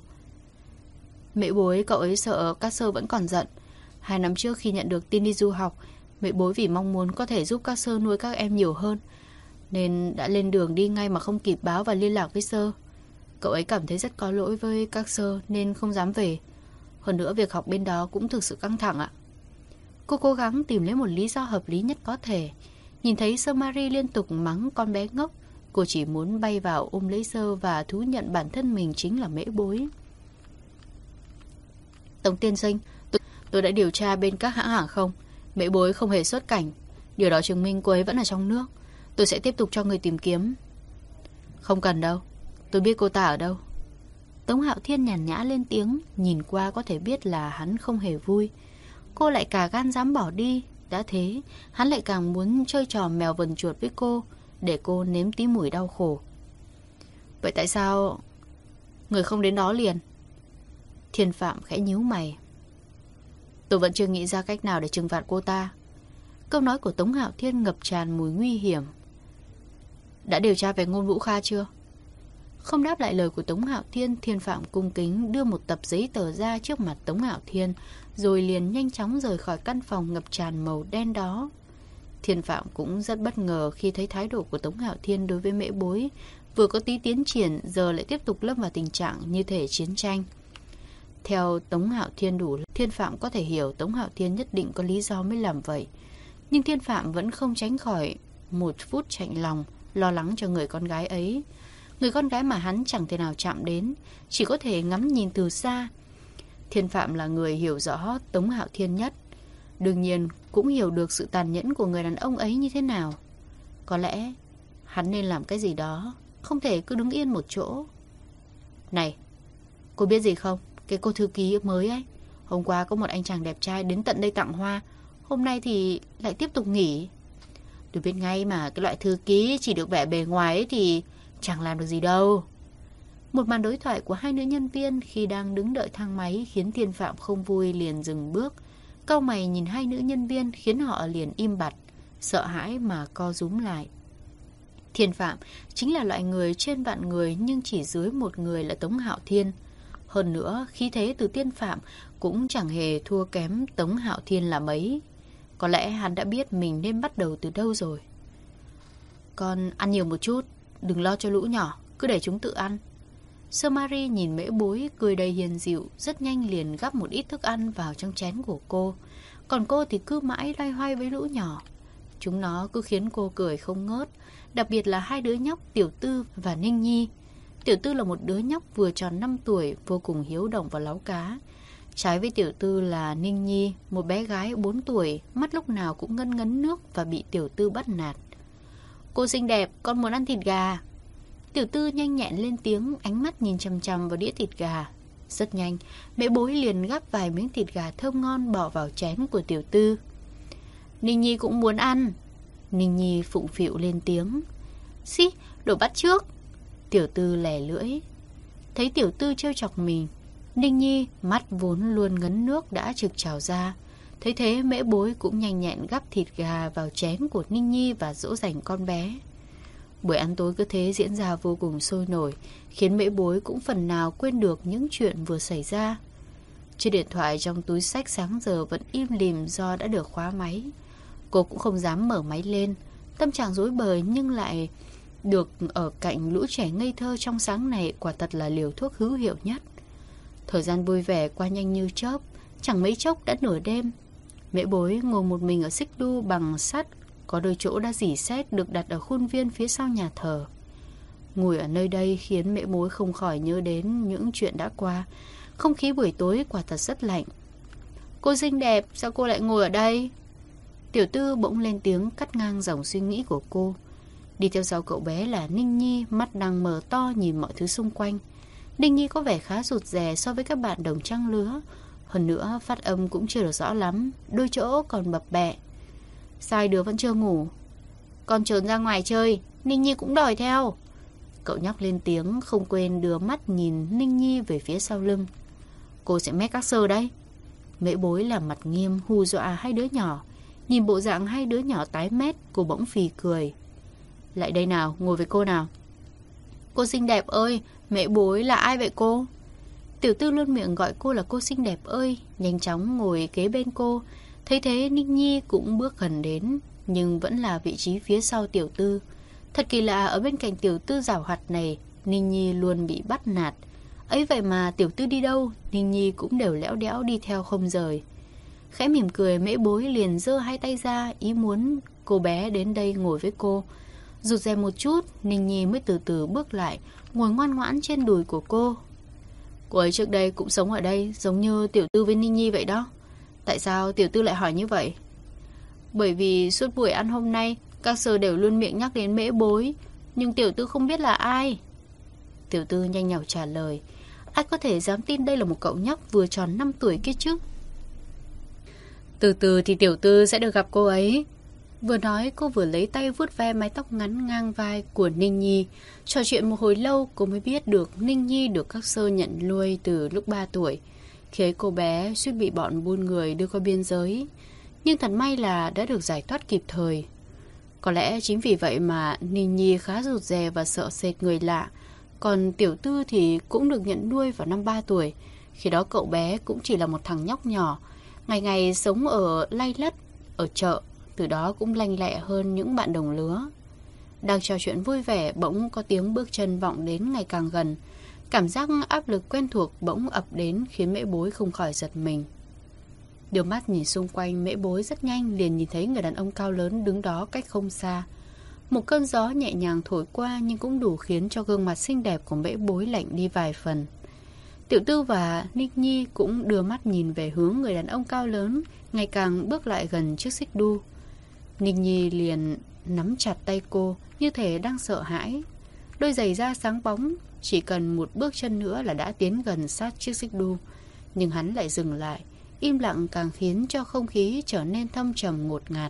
Mễ Bối, cậu ấy sợ các Sơ vẫn còn giận. Hai năm trước khi nhận được tin đi du học, Mễ Bối vì mong muốn có thể giúp các Sơ nuôi các em nhiều hơn, nên đã lên đường đi ngay mà không kịp báo và liên lạc với Sơ. Cậu ấy cảm thấy rất có lỗi với các Sơ nên không dám về. Hơn nữa việc học bên đó cũng thực sự căng thẳng ạ. Cô cố gắng tìm lấy một lý do hợp lý nhất có thể. Nhìn thấy Sơ Marie liên tục mắng con bé ngốc, cô chỉ muốn bay vào ôm lấy Sơ và thú nhận bản thân mình chính là Mễ Bối. Tống tiên sinh, tôi, tôi đã điều tra bên các hãng hàng không. Mễ Bối không hề xuất cảnh. Điều đó chứng minh cô ấy vẫn ở trong nước. Tôi sẽ tiếp tục cho người tìm kiếm. Không cần đâu, tôi biết cô ta ở đâu. Tống Hạo Thiên nhàn nhã lên tiếng, nhìn qua có thể biết là hắn không hề vui. Cô lại cả gan dám bỏ đi. Đã thế, hắn lại càng muốn chơi trò mèo vần chuột với cô, để cô nếm tí mùi đau khổ. Vậy tại sao người không đến đó liền? Thiên Phạm khẽ nhíu mày. Tôi vẫn chưa nghĩ ra cách nào để trừng phạt cô ta. Câu nói của Tống Hạo Thiên ngập tràn mùi nguy hiểm. Đã điều tra về Ngôn Vũ Kha chưa? Không đáp lại lời của Tống Hạo Thiên, Thiên Phạm cung kính đưa một tập giấy tờ ra trước mặt Tống Hạo Thiên, rồi liền nhanh chóng rời khỏi căn phòng ngập tràn màu đen đó. Thiên Phạm cũng rất bất ngờ khi thấy thái độ của Tống Hạo Thiên đối với Mễ Bối vừa có tí tiến triển, giờ lại tiếp tục lâm vào tình trạng như thể chiến tranh. Theo Tống Hạo Thiên đủ, Thiên Phạm có thể hiểu Tống Hạo Thiên nhất định có lý do mới làm vậy. Nhưng Thiên Phạm vẫn không tránh khỏi một phút chạnh lòng, lo lắng cho người con gái ấy. Người con gái mà hắn chẳng thể nào chạm đến, chỉ có thể ngắm nhìn từ xa. Thiên Phạm là người hiểu rõ Tống Hạo Thiên nhất, đương nhiên cũng hiểu được sự tàn nhẫn của người đàn ông ấy như thế nào. Có lẽ hắn nên làm cái gì đó, không thể cứ đứng yên một chỗ. Này, cô biết gì không? Cái cô thư ký mới ấy, hôm qua có một anh chàng đẹp trai đến tận đây tặng hoa, hôm nay thì lại tiếp tục nghỉ. Tôi biết ngay mà, cái loại thư ký chỉ được vẻ bề ngoài ấy thì chẳng làm được gì đâu. Một màn đối thoại của hai nữ nhân viên khi đang đứng đợi thang máy khiến Thiên Phạm không vui, liền dừng bước. cau mày nhìn hai nữ nhân viên khiến họ liền im bặt, sợ hãi mà co rúm lại. Thiên Phạm chính là loại người trên vạn người nhưng chỉ dưới một người là Tống Hạo Thiên. Hơn nữa, khí thế từ Tiên Phạm cũng chẳng hề thua kém Tống Hạo Thiên là mấy. Có lẽ hắn đã biết mình nên bắt đầu từ đâu rồi. Con ăn nhiều một chút, đừng lo cho lũ nhỏ, cứ để chúng tự ăn. Sơ Marie nhìn Mễ Bối cười đầy hiền dịu, rất nhanh liền gắp một ít thức ăn vào trong chén của cô. Còn cô thì cứ mãi loay hoay với lũ nhỏ. Chúng nó cứ khiến cô cười không ngớt, đặc biệt là hai đứa nhóc Tiểu Tư và Ninh Nhi. Tiểu Tư là một đứa nhóc vừa tròn năm tuổi, vô cùng hiếu động và láu cá. Trái với Tiểu Tư là Ninh Nhi, một bé gái bốn tuổi, mắt lúc nào cũng ngân ngấn nước và bị Tiểu Tư bắt nạt. Cô xinh đẹp, con muốn ăn thịt gà. Tiểu Tư nhanh nhẹn lên tiếng, ánh mắt nhìn chằm chằm vào đĩa thịt gà. Rất nhanh, Mễ Bối liền gắp vài miếng thịt gà thơm ngon bỏ vào chén của Tiểu Tư. Ninh Nhi cũng muốn ăn. Ninh Nhi phụng phịu lên tiếng. Xí, đồ bắt trước. Tiểu Tư lè lưỡi. Thấy Tiểu Tư trêu chọc mình, Ninh Nhi mắt vốn luôn ngấn nước đã trực trào ra. Thấy thế Mễ Bối cũng nhanh nhẹn gắp thịt gà vào chén của Ninh Nhi và dỗ dành con bé. Buổi ăn tối cứ thế diễn ra vô cùng sôi nổi, khiến Mễ Bối cũng phần nào quên được những chuyện vừa xảy ra. Chiếc điện thoại trong túi xách sáng giờ vẫn im lìm do đã được khóa máy. Cô cũng không dám mở máy lên. Tâm trạng rối bời nhưng lại được ở cạnh lũ trẻ ngây thơ trong sáng này quả thật là liều thuốc hữu hiệu nhất. Thời gian vui vẻ qua nhanh như chớp, chẳng mấy chốc đã nửa đêm. Mễ Bối ngồi một mình ở xích đu bằng sắt, có đôi chỗ đã rỉ sét được đặt ở khuôn viên phía sau nhà thờ. Ngồi ở nơi đây khiến Mễ Bối không khỏi nhớ đến những chuyện đã qua. Không khí buổi tối quả thật rất lạnh. Cô xinh đẹp, sao cô lại ngồi ở đây? Tiểu Tư bỗng lên tiếng cắt ngang dòng suy nghĩ của cô. Đi theo sau cậu bé là Ninh Nhi, mắt đang mở to nhìn mọi thứ xung quanh. Ninh Nhi có vẻ khá rụt rè so với các bạn đồng trang lứa. Hơn nữa phát âm cũng chưa được rõ lắm, đôi chỗ còn bập bẹ. Sai đứa vẫn chưa ngủ. Con trốn ra ngoài chơi, Ninh Nhi cũng đòi theo. Cậu nhóc lên tiếng, không quên đưa mắt nhìn Ninh Nhi về phía sau lưng. Cô sẽ mét các sơ đấy. Mễ Bối làm mặt nghiêm hù dọa hai đứa nhỏ. Nhìn bộ dạng hai đứa nhỏ tái mét, cô bỗng phì cười. Lại đây nào, ngồi với cô nào. Cô xinh đẹp ơi, Mễ Bối là ai vậy cô? Tiểu Tư luôn miệng gọi cô là cô xinh đẹp ơi, nhanh chóng ngồi kế bên cô. Thấy thế Ninh Nhi cũng bước gần đến, nhưng vẫn là vị trí phía sau Tiểu Tư. Thật kỳ lạ, ở bên cạnh Tiểu Tư giảo hoạt này, Ninh Nhi luôn bị bắt nạt. Ấy vậy mà Tiểu Tư đi đâu, Ninh Nhi cũng đều lẽo đẽo đi theo không rời. Khẽ mỉm cười, Mễ Bối liền giơ hai tay ra, ý muốn cô bé đến đây ngồi với cô. Rụt rè một chút, Ninh Nhi mới từ từ bước lại, ngồi ngoan ngoãn trên đùi của cô. Cô ấy trước đây cũng sống ở đây, giống như Tiểu Tư với Ninh Nhi vậy đó. Tại sao Tiểu Tư lại hỏi như vậy? Bởi vì suốt buổi ăn hôm nay, các sơ đều luôn miệng nhắc đến Mễ Bối, nhưng Tiểu Tư không biết là ai. Tiểu Tư nhanh nhảu trả lời. Ai có thể dám tin đây là một cậu nhóc vừa tròn năm tuổi kia chứ? Từ từ thì Tiểu Tư sẽ được gặp cô ấy. Vừa nói cô vừa lấy tay vuốt ve mái tóc ngắn ngang vai của Ninh Nhi. Trò chuyện một hồi lâu cô mới biết được Ninh Nhi được các sơ nhận nuôi từ lúc ba tuổi. Khi ấy cô bé suýt bị bọn buôn người đưa qua biên giới, nhưng thật may là đã được giải thoát kịp thời. Có lẽ chính vì vậy mà Ninh Nhi khá rụt rè và sợ sệt người lạ. Còn Tiểu Tư thì cũng được nhận nuôi vào năm ba tuổi. Khi đó cậu bé cũng chỉ là một thằng nhóc nhỏ, ngày ngày sống ở lay lất, ở chợ, từ đó cũng lanh lẹ hơn những bạn đồng lứa. Đang trò chuyện vui vẻ, bỗng có tiếng bước chân vọng đến ngày càng gần. Cảm giác áp lực quen thuộc bỗng ập đến khiến Mễ Bối không khỏi giật mình. Đưa mắt nhìn xung quanh, Mễ Bối rất nhanh liền nhìn thấy người đàn ông cao lớn đứng đó cách không xa. Một cơn gió nhẹ nhàng thổi qua nhưng cũng đủ khiến cho gương mặt xinh đẹp của Mễ Bối lạnh đi vài phần. Tiểu Tư và Ninh Nhi cũng đưa mắt nhìn về hướng người đàn ông cao lớn, ngày càng bước lại gần chiếc xích đu. Ninh Nhi liền nắm chặt tay cô, như thể đang sợ hãi. Đôi giày da sáng bóng, chỉ cần một bước chân nữa là đã tiến gần sát chiếc xích đu. Nhưng hắn lại dừng lại, im lặng càng khiến cho không khí trở nên thâm trầm ngột ngạt.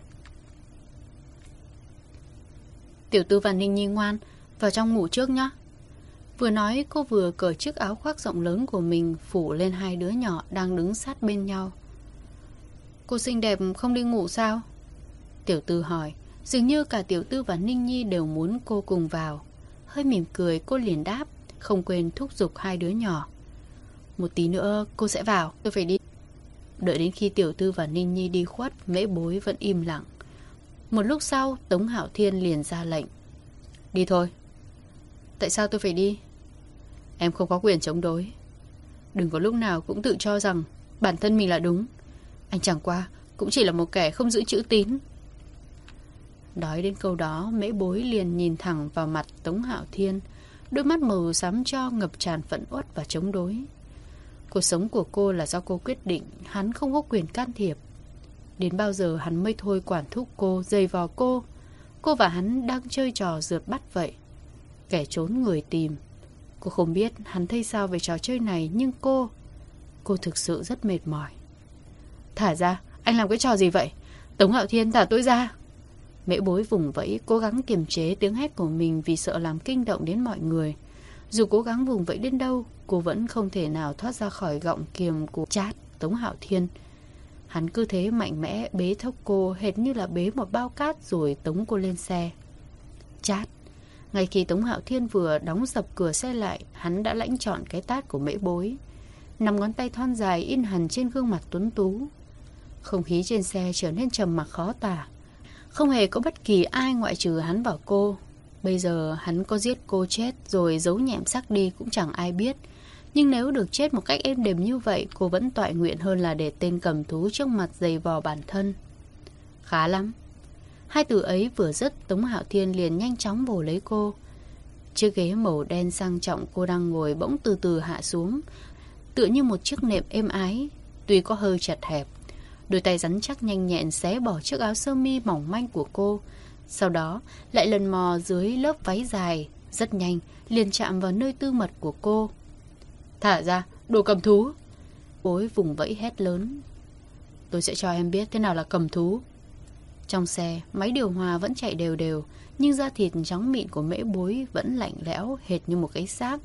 Tiểu Tư và Ninh Nhi ngoan, vào trong ngủ trước nhé. Vừa nói cô vừa cởi chiếc áo khoác rộng lớn của mình phủ lên hai đứa nhỏ đang đứng sát bên nhau. Cô xinh đẹp không đi ngủ sao? Tiểu Tư hỏi. Dường như cả Tiểu Tư và Ninh Nhi đều muốn cô cùng vào. Hơi mỉm cười cô liền đáp, không quên thúc giục hai đứa nhỏ. Một tí nữa cô sẽ vào, tôi phải đi. Đợi đến khi Tiểu Tư và Ninh Nhi đi khuất, Mễ Bối vẫn im lặng. Một lúc sau, Tống Hạo Thiên liền ra lệnh. Đi thôi. Tại sao tôi phải đi? Em không có quyền chống đối. Đừng có lúc nào cũng tự cho rằng bản thân mình là đúng. Anh chẳng qua cũng chỉ là một kẻ không giữ chữ tín. Nói đến câu đó, Mễ Bối liền nhìn thẳng vào mặt Tống Hạo Thiên, đôi mắt màu xám cho ngập tràn phẫn uất và chống đối. Cuộc sống của cô là do cô quyết định, hắn không có quyền can thiệp. Đến bao giờ hắn mới thôi quản thúc cô, giày vò cô. Cô và hắn đang chơi trò rượt bắt vậy. Kẻ trốn người tìm. Cô không biết hắn thấy sao về trò chơi này, nhưng cô Cô thực sự rất mệt mỏi. Thả ra, anh làm cái trò gì vậy? Tống Hạo Thiên, thả tôi ra. Mễ Bối vùng vẫy, cố gắng kiềm chế tiếng hét của mình vì sợ làm kinh động đến mọi người. Dù cố gắng vùng vẫy đến đâu, cô vẫn không thể nào thoát ra khỏi gọng kiềm của chát Tống Hạo Thiên. Hắn cứ thế mạnh mẽ bế thốc cô, hệt như là bế một bao cát rồi tống cô lên xe. Chát. Ngay khi Tống Hạo Thiên vừa đóng sập cửa xe lại, hắn đã lãnh trọn cái tát của Mễ Bối. Nằm ngón tay thon dài in hằn trên gương mặt tuấn tú. Không khí trên xe trở nên trầm mặc khó tả. Không hề có bất kỳ ai ngoại trừ hắn và cô. Bây giờ hắn có giết cô chết rồi giấu nhẹm xác đi cũng chẳng ai biết. Nhưng nếu được chết một cách êm đềm như vậy, cô vẫn toại nguyện hơn là để tên cầm thú trước mặt giày vò bản thân. Khá lắm. Hai từ ấy vừa dứt, Tống Hạo Thiên liền nhanh chóng vồ lấy cô. Chiếc ghế màu đen sang trọng cô đang ngồi bỗng từ từ hạ xuống, tựa như một chiếc nệm êm ái, tuy có hơi chật hẹp. Đôi tay rắn chắc nhanh nhẹn xé bỏ chiếc áo sơ mi mỏng manh của cô. Sau đó lại lần mò dưới lớp váy dài, rất nhanh liền chạm vào nơi tư mật của cô. Thả ra, đồ cầm thú. Bối vùng vẫy hét lớn. Tôi sẽ cho em biết thế nào là cầm thú. Trong xe, máy điều hòa vẫn chạy đều đều, nhưng da thịt trắng mịn của Mễ Bối vẫn lạnh lẽo hệt như một cái xác.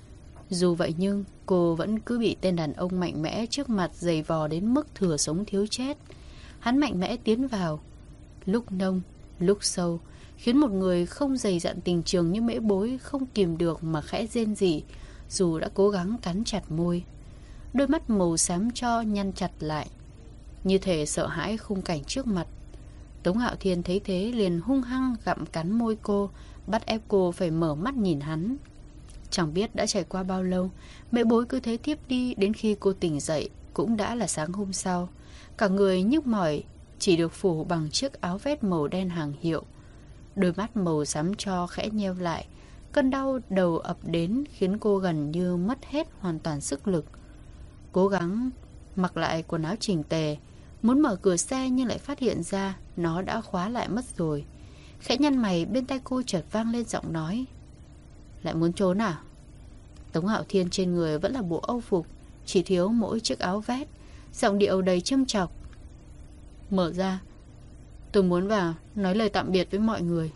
Dù vậy nhưng cô vẫn cứ bị tên đàn ông mạnh mẽ trước mặt giày vò đến mức thừa sống thiếu chết. Hắn mạnh mẽ tiến vào, lúc nông, lúc sâu, khiến một người không dày dặn tình trường như Mễ Bối không kìm được mà khẽ rên rỉ, dù đã cố gắng cắn chặt môi. Đôi mắt màu xám cho nhăn chặt lại, như thể sợ hãi khung cảnh trước mặt. Tống Hạo Thiên thấy thế liền hung hăng gặm cắn môi cô, bắt ép cô phải mở mắt nhìn hắn. Chẳng biết đã trải qua bao lâu, Mễ Bối cứ thế tiếp đi đến khi cô tỉnh dậy, cũng đã là sáng hôm sau. Cả người nhức mỏi, chỉ được phủ bằng chiếc áo vest màu đen hàng hiệu. Đôi mắt màu xám cho khẽ nheo lại, cơn đau đầu ập đến khiến cô gần như mất hết hoàn toàn sức lực. Cố gắng mặc lại quần áo chỉnh tề, muốn mở cửa xe nhưng lại phát hiện ra nó đã khóa lại mất rồi. Khẽ nhăn mày, bên tai cô chợt vang lên giọng nói. Lại muốn trốn à? Tống Hạo Thiên trên người vẫn là bộ âu phục, chỉ thiếu mỗi chiếc áo vest, giọng điệu đầy châm chọc. Mở ra. Tôi muốn vào nói lời tạm biệt với mọi người.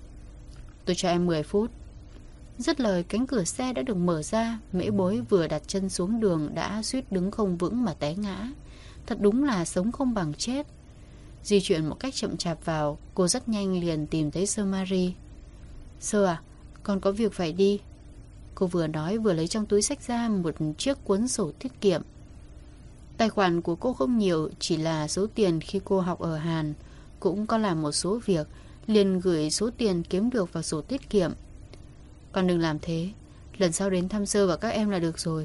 Tôi cho em mười phút. Dứt lời, cánh cửa xe đã được mở ra. Mễ Bối vừa đặt chân xuống đường đã suýt đứng không vững mà té ngã. Thật đúng là sống không bằng chết. Di chuyển một cách chậm chạp vào, cô rất nhanh liền tìm thấy Sơ Marie. Sơ à, con có việc phải đi. Cô vừa nói vừa lấy trong túi xách ra một chiếc cuốn sổ tiết kiệm. Tài khoản của cô không nhiều, chỉ là số tiền khi cô học ở Hàn. Cũng có làm một số việc, liền gửi số tiền kiếm được vào sổ tiết kiệm. Con đừng làm thế, lần sau đến thăm Sơ và các em là được rồi.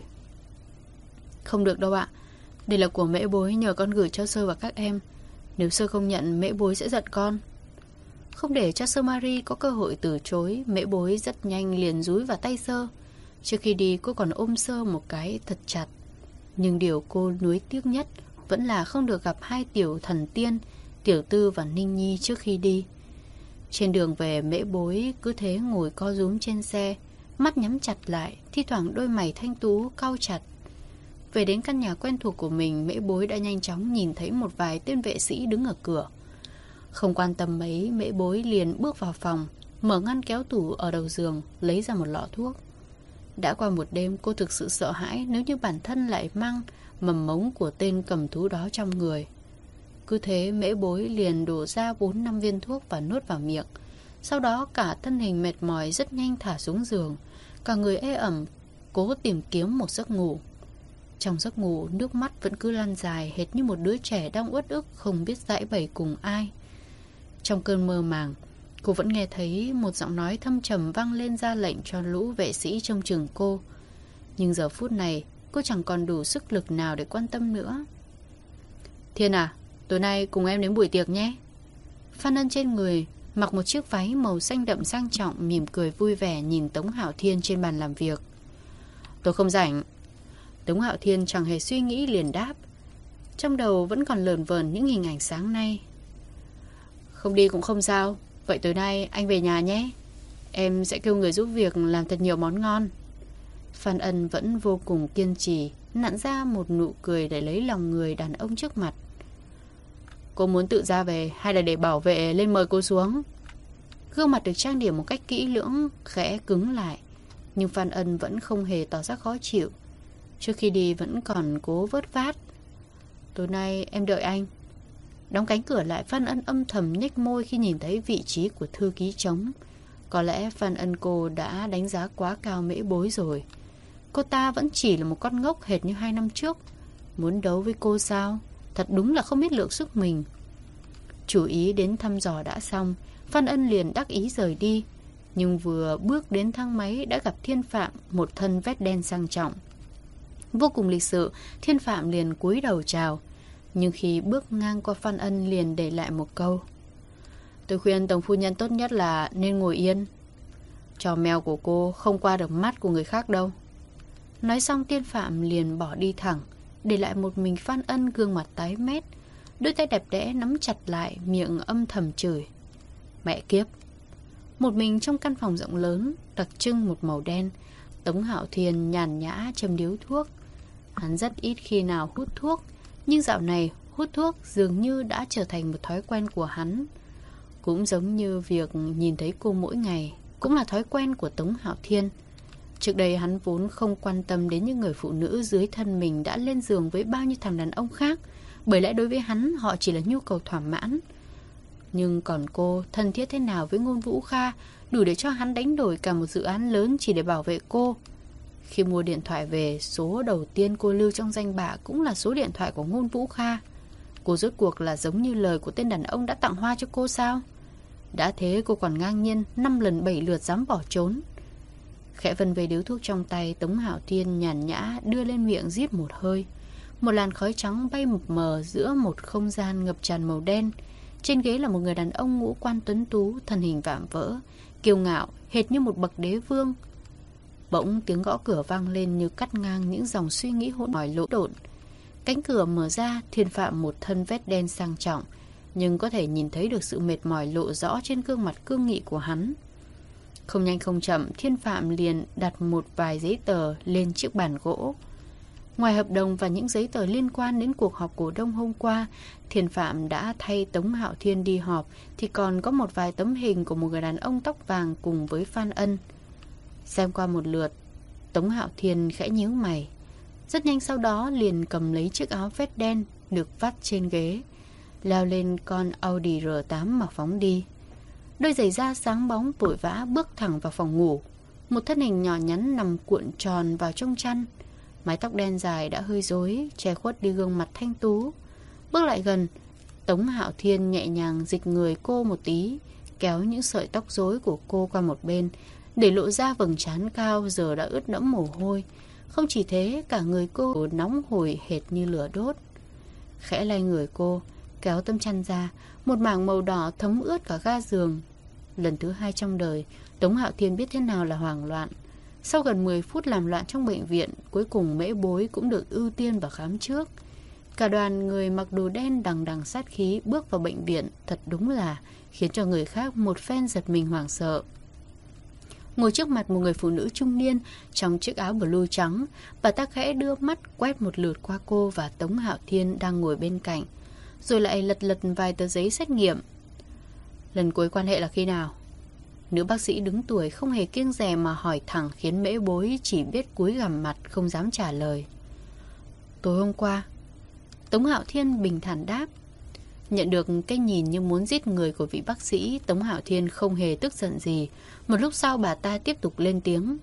Không được đâu ạ. Đây là của Mễ Bối nhờ con gửi cho Sơ và các em. Nếu Sơ không nhận, Mễ Bối sẽ giận con. Không để cho Sơ Marie có cơ hội từ chối, Mễ Bối rất nhanh liền dúi vào tay Sơ. Trước khi đi cô còn ôm Sơ một cái thật chặt. Nhưng điều cô nuối tiếc nhất vẫn là không được gặp hai tiểu thần tiên, Tiểu Tư và Ninh Nhi trước khi đi. Trên đường về, Mễ Bối cứ thế ngồi co rúm trên xe, mắt nhắm chặt lại, thi thoảng đôi mày thanh tú cau chặt. Về đến căn nhà quen thuộc của mình, Mễ Bối đã nhanh chóng nhìn thấy một vài tên vệ sĩ đứng ở cửa. Không quan tâm mấy, Mễ Bối liền bước vào phòng, mở ngăn kéo tủ ở đầu giường, lấy ra một lọ thuốc. Đã qua một đêm, cô thực sự sợ hãi nếu như bản thân lại mang mầm mống của tên cầm thú đó trong người. Cứ thế Mễ Bối liền đổ ra bốn năm viên thuốc và nuốt vào miệng. Sau đó cả thân hình mệt mỏi rất nhanh thả xuống giường, cả người ê ẩm, cố tìm kiếm một giấc ngủ. Trong giấc ngủ, nước mắt vẫn cứ lăn dài hệt như một đứa trẻ đang uất ức không biết giãi bày cùng ai. Trong cơn mơ màng, cô vẫn nghe thấy một giọng nói thâm trầm vang lên ra lệnh cho lũ vệ sĩ trông chừng cô. Nhưng giờ phút này, cô chẳng còn đủ sức lực nào để quan tâm nữa. Thiên à, tối nay cùng em đến buổi tiệc nhé. Phan Ân trên người mặc một chiếc váy màu xanh đậm sang trọng, mỉm cười vui vẻ nhìn Tống Hạo Thiên trên bàn làm việc. Tôi không rảnh. Tống Hạo Thiên chẳng hề suy nghĩ liền đáp. Trong đầu vẫn còn lờn vờn những hình ảnh sáng nay. Không đi cũng không sao. Vậy tối nay anh về nhà nhé. Em sẽ kêu người giúp việc làm thật nhiều món ngon. Phan Ân vẫn vô cùng kiên trì, nặn ra một nụ cười để lấy lòng người đàn ông trước mặt. Cô muốn tự ra về hay là để bảo vệ lên mời cô xuống? Gương mặt được trang điểm một cách kỹ lưỡng khẽ cứng lại, nhưng Phan Ân vẫn không hề tỏ ra khó chịu. Trước khi đi vẫn còn cố vớt vát. Tối nay em đợi anh. Đóng cánh cửa lại, Phan Ân âm thầm nhếch môi khi nhìn thấy vị trí của thư ký trống. Có lẽ Phan Ân cô đã đánh giá quá cao Mễ Bối rồi. Cô ta vẫn chỉ là một con ngốc hệt như hai năm trước. Muốn đấu với cô sao? Thật đúng là không biết lượng sức mình. Chủ ý đến thăm dò đã xong, Phan Ân liền đắc ý rời đi. Nhưng vừa bước đến thang máy đã gặp Thiên Phạm, một thân vest đen sang trọng. Vô cùng lịch sự, Thiên Phạm liền cúi đầu chào. Nhưng khi bước ngang qua Phan Ân liền để lại một câu. Tôi khuyên Tổng phu nhân tốt nhất là nên ngồi yên. Trò mèo của cô không qua được mắt của người khác đâu. Nói xong Thiên Phạm liền bỏ đi thẳng, để lại một mình Phan Ân gương mặt tái mét, đôi tay đẹp đẽ nắm chặt lại, miệng âm thầm chửi. Mẹ kiếp. Một mình trong căn phòng rộng lớn, đặc trưng một màu đen, Tống Hạo Thiên nhàn nhã châm điếu thuốc. Hắn rất ít khi nào hút thuốc, nhưng dạo này hút thuốc dường như đã trở thành một thói quen của hắn. Cũng giống như việc nhìn thấy cô mỗi ngày, cũng là thói quen của Tống Hạo Thiên. Trước đây hắn vốn không quan tâm đến những người phụ nữ dưới thân mình đã lên giường với bao nhiêu thằng đàn ông khác, bởi lẽ đối với hắn họ chỉ là nhu cầu thỏa mãn. Nhưng còn cô thân thiết thế nào với Ngôn Vũ Kha, đủ để cho hắn đánh đổi cả một dự án lớn chỉ để bảo vệ cô. Khi mua điện thoại về, số đầu tiên cô lưu trong danh bạ cũng là số điện thoại của Ngôn Vũ Kha. Cô rốt cuộc là giống như lời của tên đàn ông đã tặng hoa cho cô sao? Đã thế cô còn ngang nhiên năm lần bảy lượt dám bỏ trốn. Khẽ vân về điếu thuốc trong tay, Tống Hạo Thiên nhàn nhã đưa lên miệng rít một hơi. Một làn khói trắng bay mập mờ giữa một không gian ngập tràn màu đen. Trên ghế là một người đàn ông ngũ quan tuấn tú, thân hình vạm vỡ, kiêu ngạo, hệt như một bậc đế vương. Bỗng tiếng gõ cửa vang lên như cắt ngang những dòng suy nghĩ hỗn mỏi lỗ độn. Cánh cửa mở ra, Thiên Phạm một thân vest đen sang trọng, nhưng có thể nhìn thấy được sự mệt mỏi lộ rõ trên gương mặt cương nghị của hắn. Không nhanh không chậm, Thiên Phạm liền đặt một vài giấy tờ lên chiếc bàn gỗ. Ngoài hợp đồng và những giấy tờ liên quan đến cuộc họp cổ đông hôm qua, Thiên Phạm đã thay Tống Hạo Thiên đi họp, thì còn có một vài tấm hình của một người đàn ông tóc vàng cùng với Phan Ân. Xem qua một lượt, Tống Hạo Thiên khẽ nhíu mày. Rất nhanh sau đó liền cầm lấy chiếc áo vest đen được vắt trên ghế, leo lên con Audi R tám mà phóng đi. Đôi giày da sáng bóng vội vã bước thẳng vào phòng ngủ. Một thân hình nhỏ nhắn nằm cuộn tròn vào trong chăn. Mái tóc đen dài đã hơi rối, che khuất đi gương mặt thanh tú. Bước lại gần, Tống Hạo Thiên nhẹ nhàng dịch người cô một tí, kéo những sợi tóc rối của cô qua một bên, để lộ ra vầng trán cao giờ đã ướt đẫm mồ hôi. Không chỉ thế, cả người cô nóng hổi hệt như lửa đốt. Khẽ lay người cô, kéo tấm chăn ra, một mảng màu đỏ thấm ướt cả ga giường. Lần thứ hai trong đời, Tống Hạo Thiên biết thế nào là hoảng loạn. Sau gần mười phút làm loạn trong bệnh viện, cuối cùng Mễ Bối cũng được ưu tiên vào khám trước. Cả đoàn người mặc đồ đen đằng đằng sát khí bước vào bệnh viện, thật đúng là khiến cho người khác một phen giật mình hoảng sợ. Ngồi trước mặt một người phụ nữ trung niên trong chiếc áo blue trắng, bà ta khẽ đưa mắt quét một lượt qua cô và Tống Hạo Thiên đang ngồi bên cạnh, rồi lại lật lật vài tờ giấy xét nghiệm. Lần cuối quan hệ là khi nào? Nữ bác sĩ đứng tuổi không hề kiêng dè mà hỏi thẳng, khiến Mễ Bối chỉ biết cúi gằm mặt không dám trả lời. Tối hôm qua. Tống Hạo Thiên bình thản đáp. Nhận được cái nhìn như muốn giết người của vị bác sĩ, Tống Hạo Thiên không hề tức giận gì. Một lúc sau bà ta tiếp tục lên tiếng.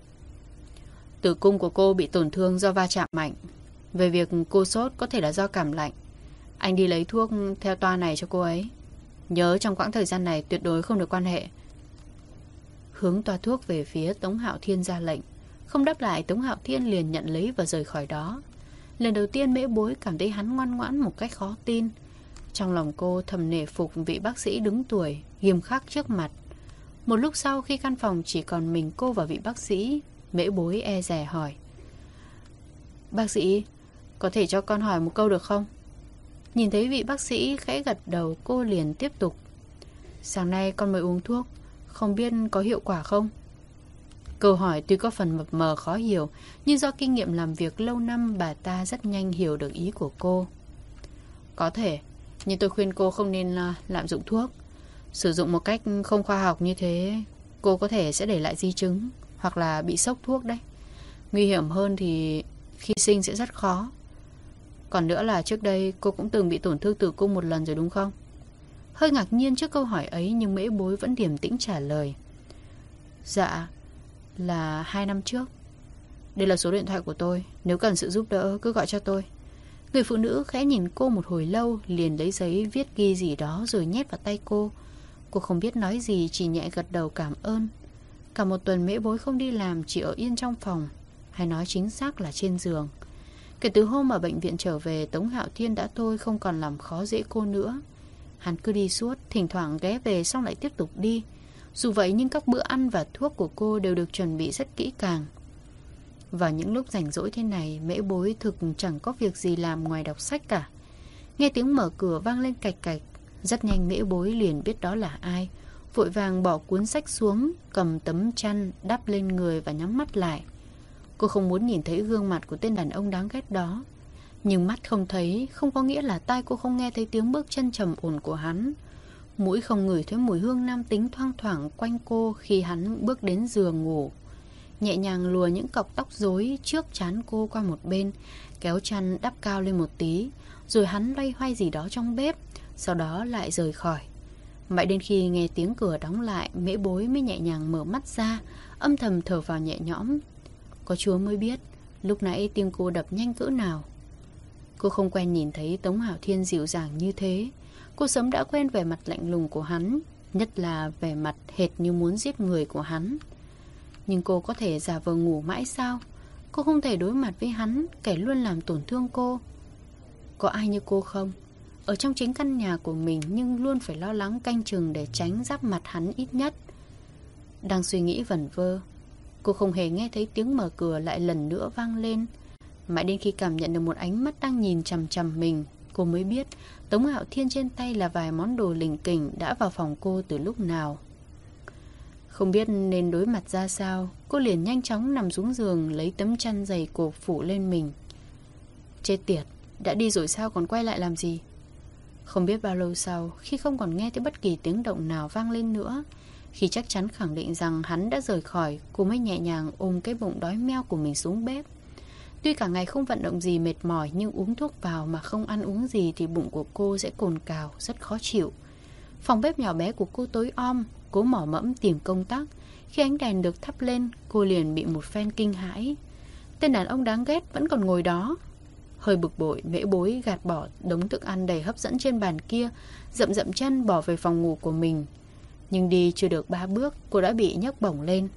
Tử cung của cô bị tổn thương do va chạm mạnh. Về việc cô sốt có thể là do cảm lạnh, anh đi lấy thuốc theo toa này cho cô ấy. Nhớ trong quãng thời gian này tuyệt đối không được quan hệ. Hướng toa thuốc về phía Tống Hạo Thiên ra lệnh. Không đáp lại, Tống Hạo Thiên liền nhận lấy và rời khỏi đó. Lần đầu tiên Mễ Bối cảm thấy hắn ngoan ngoãn một cách khó tin. Trong lòng cô thầm nể phục vị bác sĩ đứng tuổi, nghiêm khắc trước mặt. Một lúc sau khi căn phòng chỉ còn mình cô và vị bác sĩ, Mễ Bối e dè hỏi. Bác sĩ, có thể cho con hỏi một câu được không? Nhìn thấy vị bác sĩ khẽ gật đầu, cô liền tiếp tục. Sáng nay con mới uống thuốc, không biết có hiệu quả không? Câu hỏi tuy có phần mập mờ khó hiểu, nhưng do kinh nghiệm làm việc lâu năm, bà ta rất nhanh hiểu được ý của cô. Có thể, nhưng tôi khuyên cô không nên lạm dụng thuốc. Sử dụng một cách không khoa học như thế, cô có thể sẽ để lại di chứng hoặc là bị sốc thuốc đấy. Nguy hiểm hơn thì khi sinh sẽ rất khó. Còn nữa là trước đây cô cũng từng bị tổn thương tử cung một lần rồi đúng không? Hơi ngạc nhiên trước câu hỏi ấy, nhưng Mễ Bối vẫn điềm tĩnh trả lời. Dạ, là hai năm trước. Đây là số điện thoại của tôi, nếu cần sự giúp đỡ cứ gọi cho tôi. Người phụ nữ khẽ nhìn cô một hồi lâu, liền lấy giấy viết ghi gì đó rồi nhét vào tay cô. Cô không biết nói gì, chỉ nhẹ gật đầu cảm ơn. Cả một tuần Mễ Bối không đi làm, chỉ ở yên trong phòng, hay nói chính xác là trên giường. Kể từ hôm ở bệnh viện trở về, Tống Hạo Thiên đã thôi không còn làm khó dễ cô nữa. Hắn cứ đi suốt, thỉnh thoảng ghé về xong lại tiếp tục đi. Dù vậy nhưng các bữa ăn và thuốc của cô đều được chuẩn bị rất kỹ càng. Vào những lúc rảnh rỗi thế này, Mễ Bối thực chẳng có việc gì làm ngoài đọc sách cả. Nghe tiếng mở cửa vang lên cạch cạch, rất nhanh Mễ Bối liền biết đó là ai. Vội vàng bỏ cuốn sách xuống, cầm tấm chăn đắp lên người và nhắm mắt lại. Cô không muốn nhìn thấy gương mặt của tên đàn ông đáng ghét đó. Nhưng mắt không thấy không có nghĩa là tai cô không nghe thấy tiếng bước chân trầm ổn của hắn. Mũi không ngửi thấy mùi hương nam tính thoang thoảng quanh cô khi hắn bước đến giường ngủ. Nhẹ nhàng lùa những cọng tóc rối trước trán cô qua một bên, kéo chăn đắp cao lên một tí, rồi hắn loay hoay gì đó trong bếp, sau đó lại rời khỏi. Mãi đến khi nghe tiếng cửa đóng lại, Mễ Bối mới nhẹ nhàng mở mắt ra, âm thầm thở vào nhẹ nhõm. Có Chúa mới biết lúc nãy tim cô đập nhanh cỡ nào. Cô không quen nhìn thấy Tống Hạo Thiên dịu dàng như thế. Cô sớm đã quen vẻ mặt lạnh lùng của hắn, nhất là vẻ mặt hệt như muốn giết người của hắn. Nhưng cô có thể giả vờ ngủ mãi sao? Cô không thể đối mặt với hắn, kẻ luôn làm tổn thương cô. Có ai như cô không? Ở trong chính căn nhà của mình nhưng luôn phải lo lắng canh chừng để tránh giáp mặt hắn ít nhất. Đang suy nghĩ vẩn vơ, cô không hề nghe thấy tiếng mở cửa lại lần nữa vang lên. Mãi đến khi cảm nhận được một ánh mắt đang nhìn chằm chằm mình, cô mới biết Tống Hạo Thiên trên tay là vài món đồ lỉnh kỉnh đã vào phòng cô từ lúc nào. Không biết nên đối mặt ra sao, cô liền nhanh chóng nằm xuống giường lấy tấm chăn dày cộp phủ lên mình. Chết tiệt, đã đi rồi sao còn quay lại làm gì? Không biết bao lâu sau, khi không còn nghe thấy bất kỳ tiếng động nào vang lên nữa, khi chắc chắn khẳng định rằng hắn đã rời khỏi, cô mới nhẹ nhàng ôm cái bụng đói meo của mình xuống bếp. Tuy cả ngày không vận động gì mệt mỏi, nhưng uống thuốc vào mà không ăn uống gì thì bụng của cô sẽ cồn cào, rất khó chịu. Phòng bếp nhỏ bé của cô tối om, cố mỏ mẫm tìm công tắc. Khi ánh đèn được thắp lên, cô liền bị một phen kinh hãi. Tên đàn ông đáng ghét vẫn còn ngồi đó. Hơi bực bội, Mễ Bối gạt bỏ đống thức ăn đầy hấp dẫn trên bàn kia, dậm dậm chân bỏ về phòng ngủ của mình. Nhưng đi chưa được ba bước, cô đã bị nhấc bổng lên.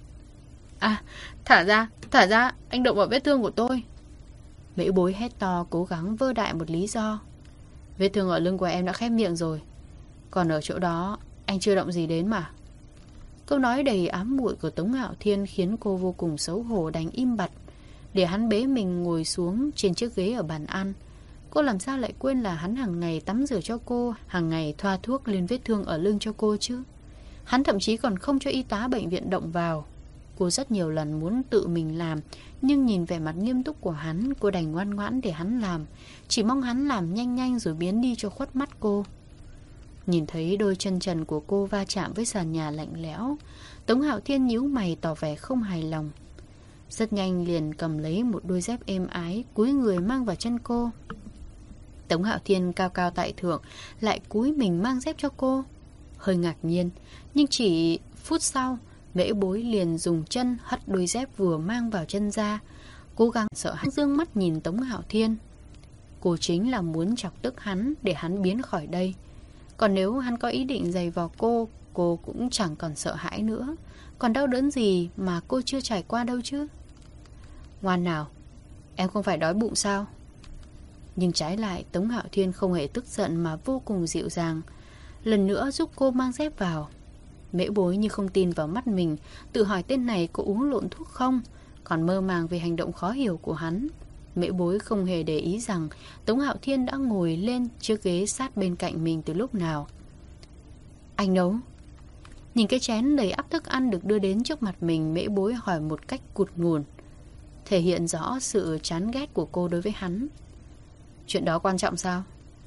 À, thả ra, thả ra, anh động vào vết thương của tôi. Mễ Bối hét to, cố gắng vơ đại một lý do. Vết thương ở lưng của em đã khép miệng rồi, còn ở chỗ đó anh chưa động gì đến mà. Câu nói đầy ám muội của Tống Hạo Thiên khiến cô vô cùng xấu hổ, đành im bặt để hắn bế mình ngồi xuống trên chiếc ghế ở bàn ăn. Cô làm sao lại quên là hắn hàng ngày tắm rửa cho cô, hàng ngày thoa thuốc lên vết thương ở lưng cho cô chứ. Hắn thậm chí còn không cho y tá bệnh viện động vào. Cô rất nhiều lần muốn tự mình làm, nhưng nhìn vẻ mặt nghiêm túc của hắn, cô đành ngoan ngoãn để hắn làm, chỉ mong hắn làm nhanh nhanh rồi biến đi cho khuất mắt cô. Nhìn thấy đôi chân trần của cô va chạm với sàn nhà lạnh lẽo, Tống Hạo Thiên nhíu mày tỏ vẻ không hài lòng. Rất nhanh liền cầm lấy một đôi dép êm ái, cúi người mang vào chân cô. Tống Hạo Thiên cao cao tại thượng lại cúi mình mang dép cho cô. Hơi ngạc nhiên, nhưng chỉ phút sau, Mễ Bối liền dùng chân hất đôi dép vừa mang vào chân ra, cố gắng sợ hắn dương mắt nhìn Tống Hạo Thiên. Cô chính là muốn chọc tức hắn để hắn biến khỏi đây. Còn nếu hắn có ý định giày vào cô, cô cũng chẳng còn sợ hãi nữa. Còn đau đớn gì mà cô chưa trải qua đâu chứ. Ngoan nào, em không phải đói bụng sao? Nhưng trái lại, Tống Hạo Thiên không hề tức giận mà vô cùng dịu dàng, lần nữa giúp cô mang dép vào. Mễ Bối như không tin vào mắt mình, tự hỏi tên này có uống lộn thuốc không, còn mơ màng về hành động khó hiểu của hắn. Mễ Bối không hề để ý rằng Tống Hạo Thiên đã ngồi lên chiếc ghế sát bên cạnh mình từ lúc nào. Anh nấu? Nhìn cái chén đầy ắp thức ăn được đưa đến trước mặt mình, Mễ Bối hỏi một cách cụt ngùn, thể hiện rõ sự chán ghét của cô đối với hắn. Chuyện đó quan trọng sao?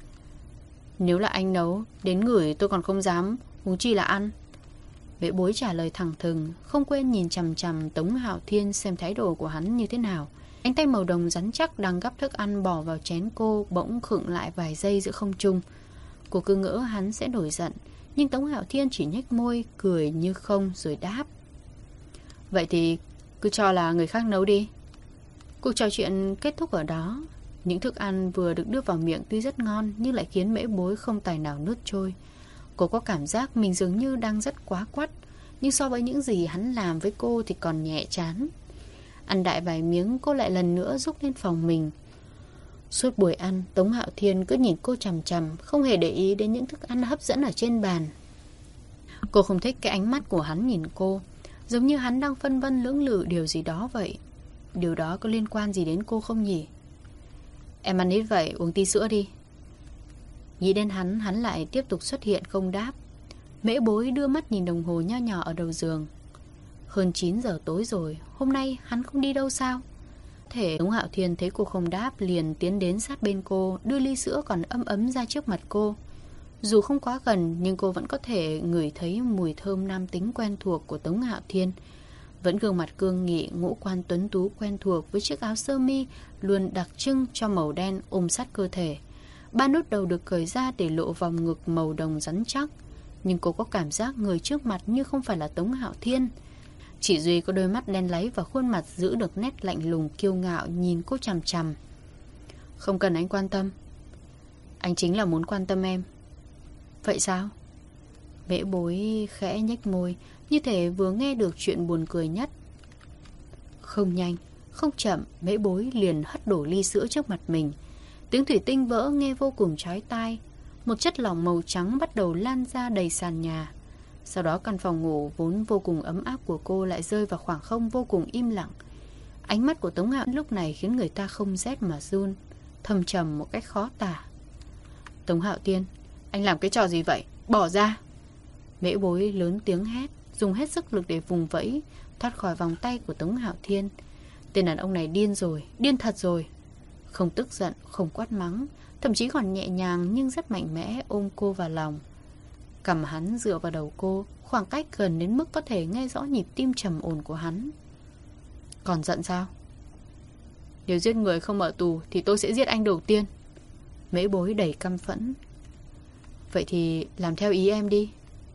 Nếu là anh nấu, đến ngửi tôi còn không dám, huống chi là ăn. Mễ Bối trả lời thẳng thừng, không quên nhìn chằm chằm Tống Hạo Thiên xem thái độ của hắn như thế nào. Cánh tay màu đồng rắn chắc đang gắp thức ăn bỏ vào chén cô bỗng khựng lại vài giây giữa không trung. Cô cứ ngỡ hắn sẽ nổi giận, nhưng Tống Hạo Thiên chỉ nhếch môi, cười như không rồi đáp. Vậy thì cứ cho là người khác nấu đi. Cuộc trò chuyện kết thúc ở đó. Những thức ăn vừa được đưa vào miệng tuy rất ngon nhưng lại khiến Mễ Bối không tài nào nuốt trôi. Cô có cảm giác mình dường như đang rất quá quắt, nhưng so với những gì hắn làm với cô thì còn nhẹ chán. Ăn đại vài miếng, cô lại lần nữa rút lên phòng mình. Suốt buổi ăn, Tống Hạo Thiên cứ nhìn cô chằm chằm, không hề để ý đến những thức ăn hấp dẫn ở trên bàn. Cô không thích cái ánh mắt của hắn nhìn cô, giống như hắn đang phân vân lưỡng lự điều gì đó vậy. Điều đó có liên quan gì đến cô không nhỉ? Em ăn ít vậy, uống tí sữa đi. Nghĩ đến hắn, hắn lại tiếp tục xuất hiện không đáp. Mễ Bối đưa mắt nhìn đồng hồ nho nhỏ ở đầu giường. Hơn chín giờ tối rồi, hôm nay hắn không đi đâu sao? Thể Tống Hạo Thiên thấy cô không đáp, liền tiến đến sát bên cô, đưa ly sữa còn ấm ấm ra trước mặt cô. Dù không quá gần, nhưng cô vẫn có thể ngửi thấy mùi thơm nam tính quen thuộc của Tống Hạo Thiên. Vẫn gương mặt cương nghị, ngũ quan tuấn tú quen thuộc với chiếc áo sơ mi luôn đặc trưng cho màu đen ôm sát cơ thể. Ba nút đầu được cởi ra để lộ vòng ngực màu đồng rắn chắc. Nhưng cô có cảm giác người trước mặt như không phải là Tống Hạo Thiên. Chỉ duy có đôi mắt đen láy và khuôn mặt giữ được nét lạnh lùng kiêu ngạo nhìn cô chằm chằm. Không cần anh quan tâm. Anh chính là muốn quan tâm em. Vậy sao? Mễ Bối khẽ nhếch môi, như thể vừa nghe được chuyện buồn cười nhất. Không nhanh, không chậm, Mễ Bối liền hất đổ ly sữa trước mặt mình. Tiếng thủy tinh vỡ nghe vô cùng chói tai. Một chất lỏng màu trắng bắt đầu lan ra đầy sàn nhà. Sau đó căn phòng ngủ vốn vô cùng ấm áp của cô lại rơi vào khoảng không vô cùng im lặng. Ánh mắt của Tống Hạo lúc này khiến người ta không rét mà run, thầm trầm một cách khó tả. Tống Hạo Thiên, anh làm cái trò gì vậy? Bỏ ra! Mễ Bối lớn tiếng hét, dùng hết sức lực để vùng vẫy, thoát khỏi vòng tay của Tống Hạo Thiên. Tên đàn ông này điên rồi, điên thật rồi. Không tức giận, không quát mắng, thậm chí còn nhẹ nhàng nhưng rất mạnh mẽ ôm cô vào lòng. Cầm hắn dựa vào đầu cô, khoảng cách gần đến mức có thể nghe rõ nhịp tim trầm ổn của hắn. Còn giận sao? Nếu giết người không ở tù thì tôi sẽ giết anh đầu tiên. Mễ Bối đầy căm phẫn. Vậy thì làm theo ý em đi.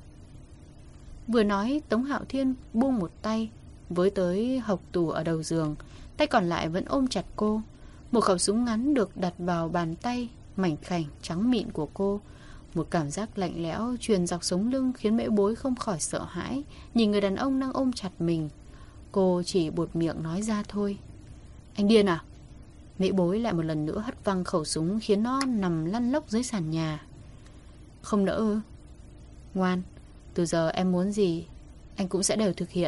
Vừa nói, Tống Hạo Thiên buông một tay với tới hộc tủ ở đầu giường, tay còn lại vẫn ôm chặt cô. Một khẩu súng ngắn được đặt vào bàn tay mảnh khảnh trắng mịn của cô. Một cảm giác lạnh lẽo truyền dọc sống lưng khiến Mễ Bối không khỏi sợ hãi, nhìn người đàn ông đang ôm chặt mình. Cô chỉ buột miệng nói ra thôi. Anh điên à? Mễ Bối lại một lần nữa hất văng khẩu súng khiến nó nằm lăn lóc dưới sàn nhà. Không nỡ ư? Ngoan, từ giờ em muốn gì anh cũng sẽ đều thực hiện.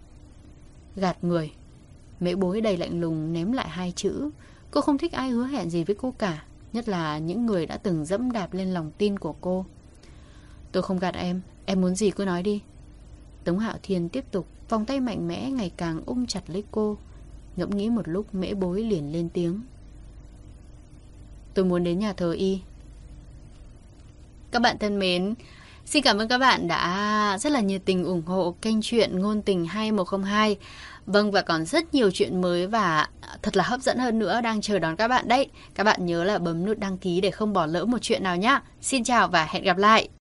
Gạt người. Mễ Bối đầy lạnh lùng ném lại hai chữ. Cô không thích ai hứa hẹn gì với cô cả, nhất là những người đã từng dẫm đạp lên lòng tin của cô. Tôi không gạt em, em muốn gì cứ nói đi. Tống Hạo Thiên tiếp tục, vòng tay mạnh mẽ ngày càng ôm chặt lấy cô. Ngẫm nghĩ một lúc, Mễ Bối liền lên tiếng. Tôi muốn đến nhà thờ Y. Các bạn thân mến, Xin cảm ơn các bạn đã rất là nhiệt tình ủng hộ kênh truyện Ngôn Tình hai một không hai. Vâng, và còn rất nhiều chuyện mới và thật là hấp dẫn hơn nữa đang chờ đón các bạn đấy. Các bạn nhớ là bấm nút đăng ký để không bỏ lỡ một chuyện nào nhé. Xin chào và hẹn gặp lại.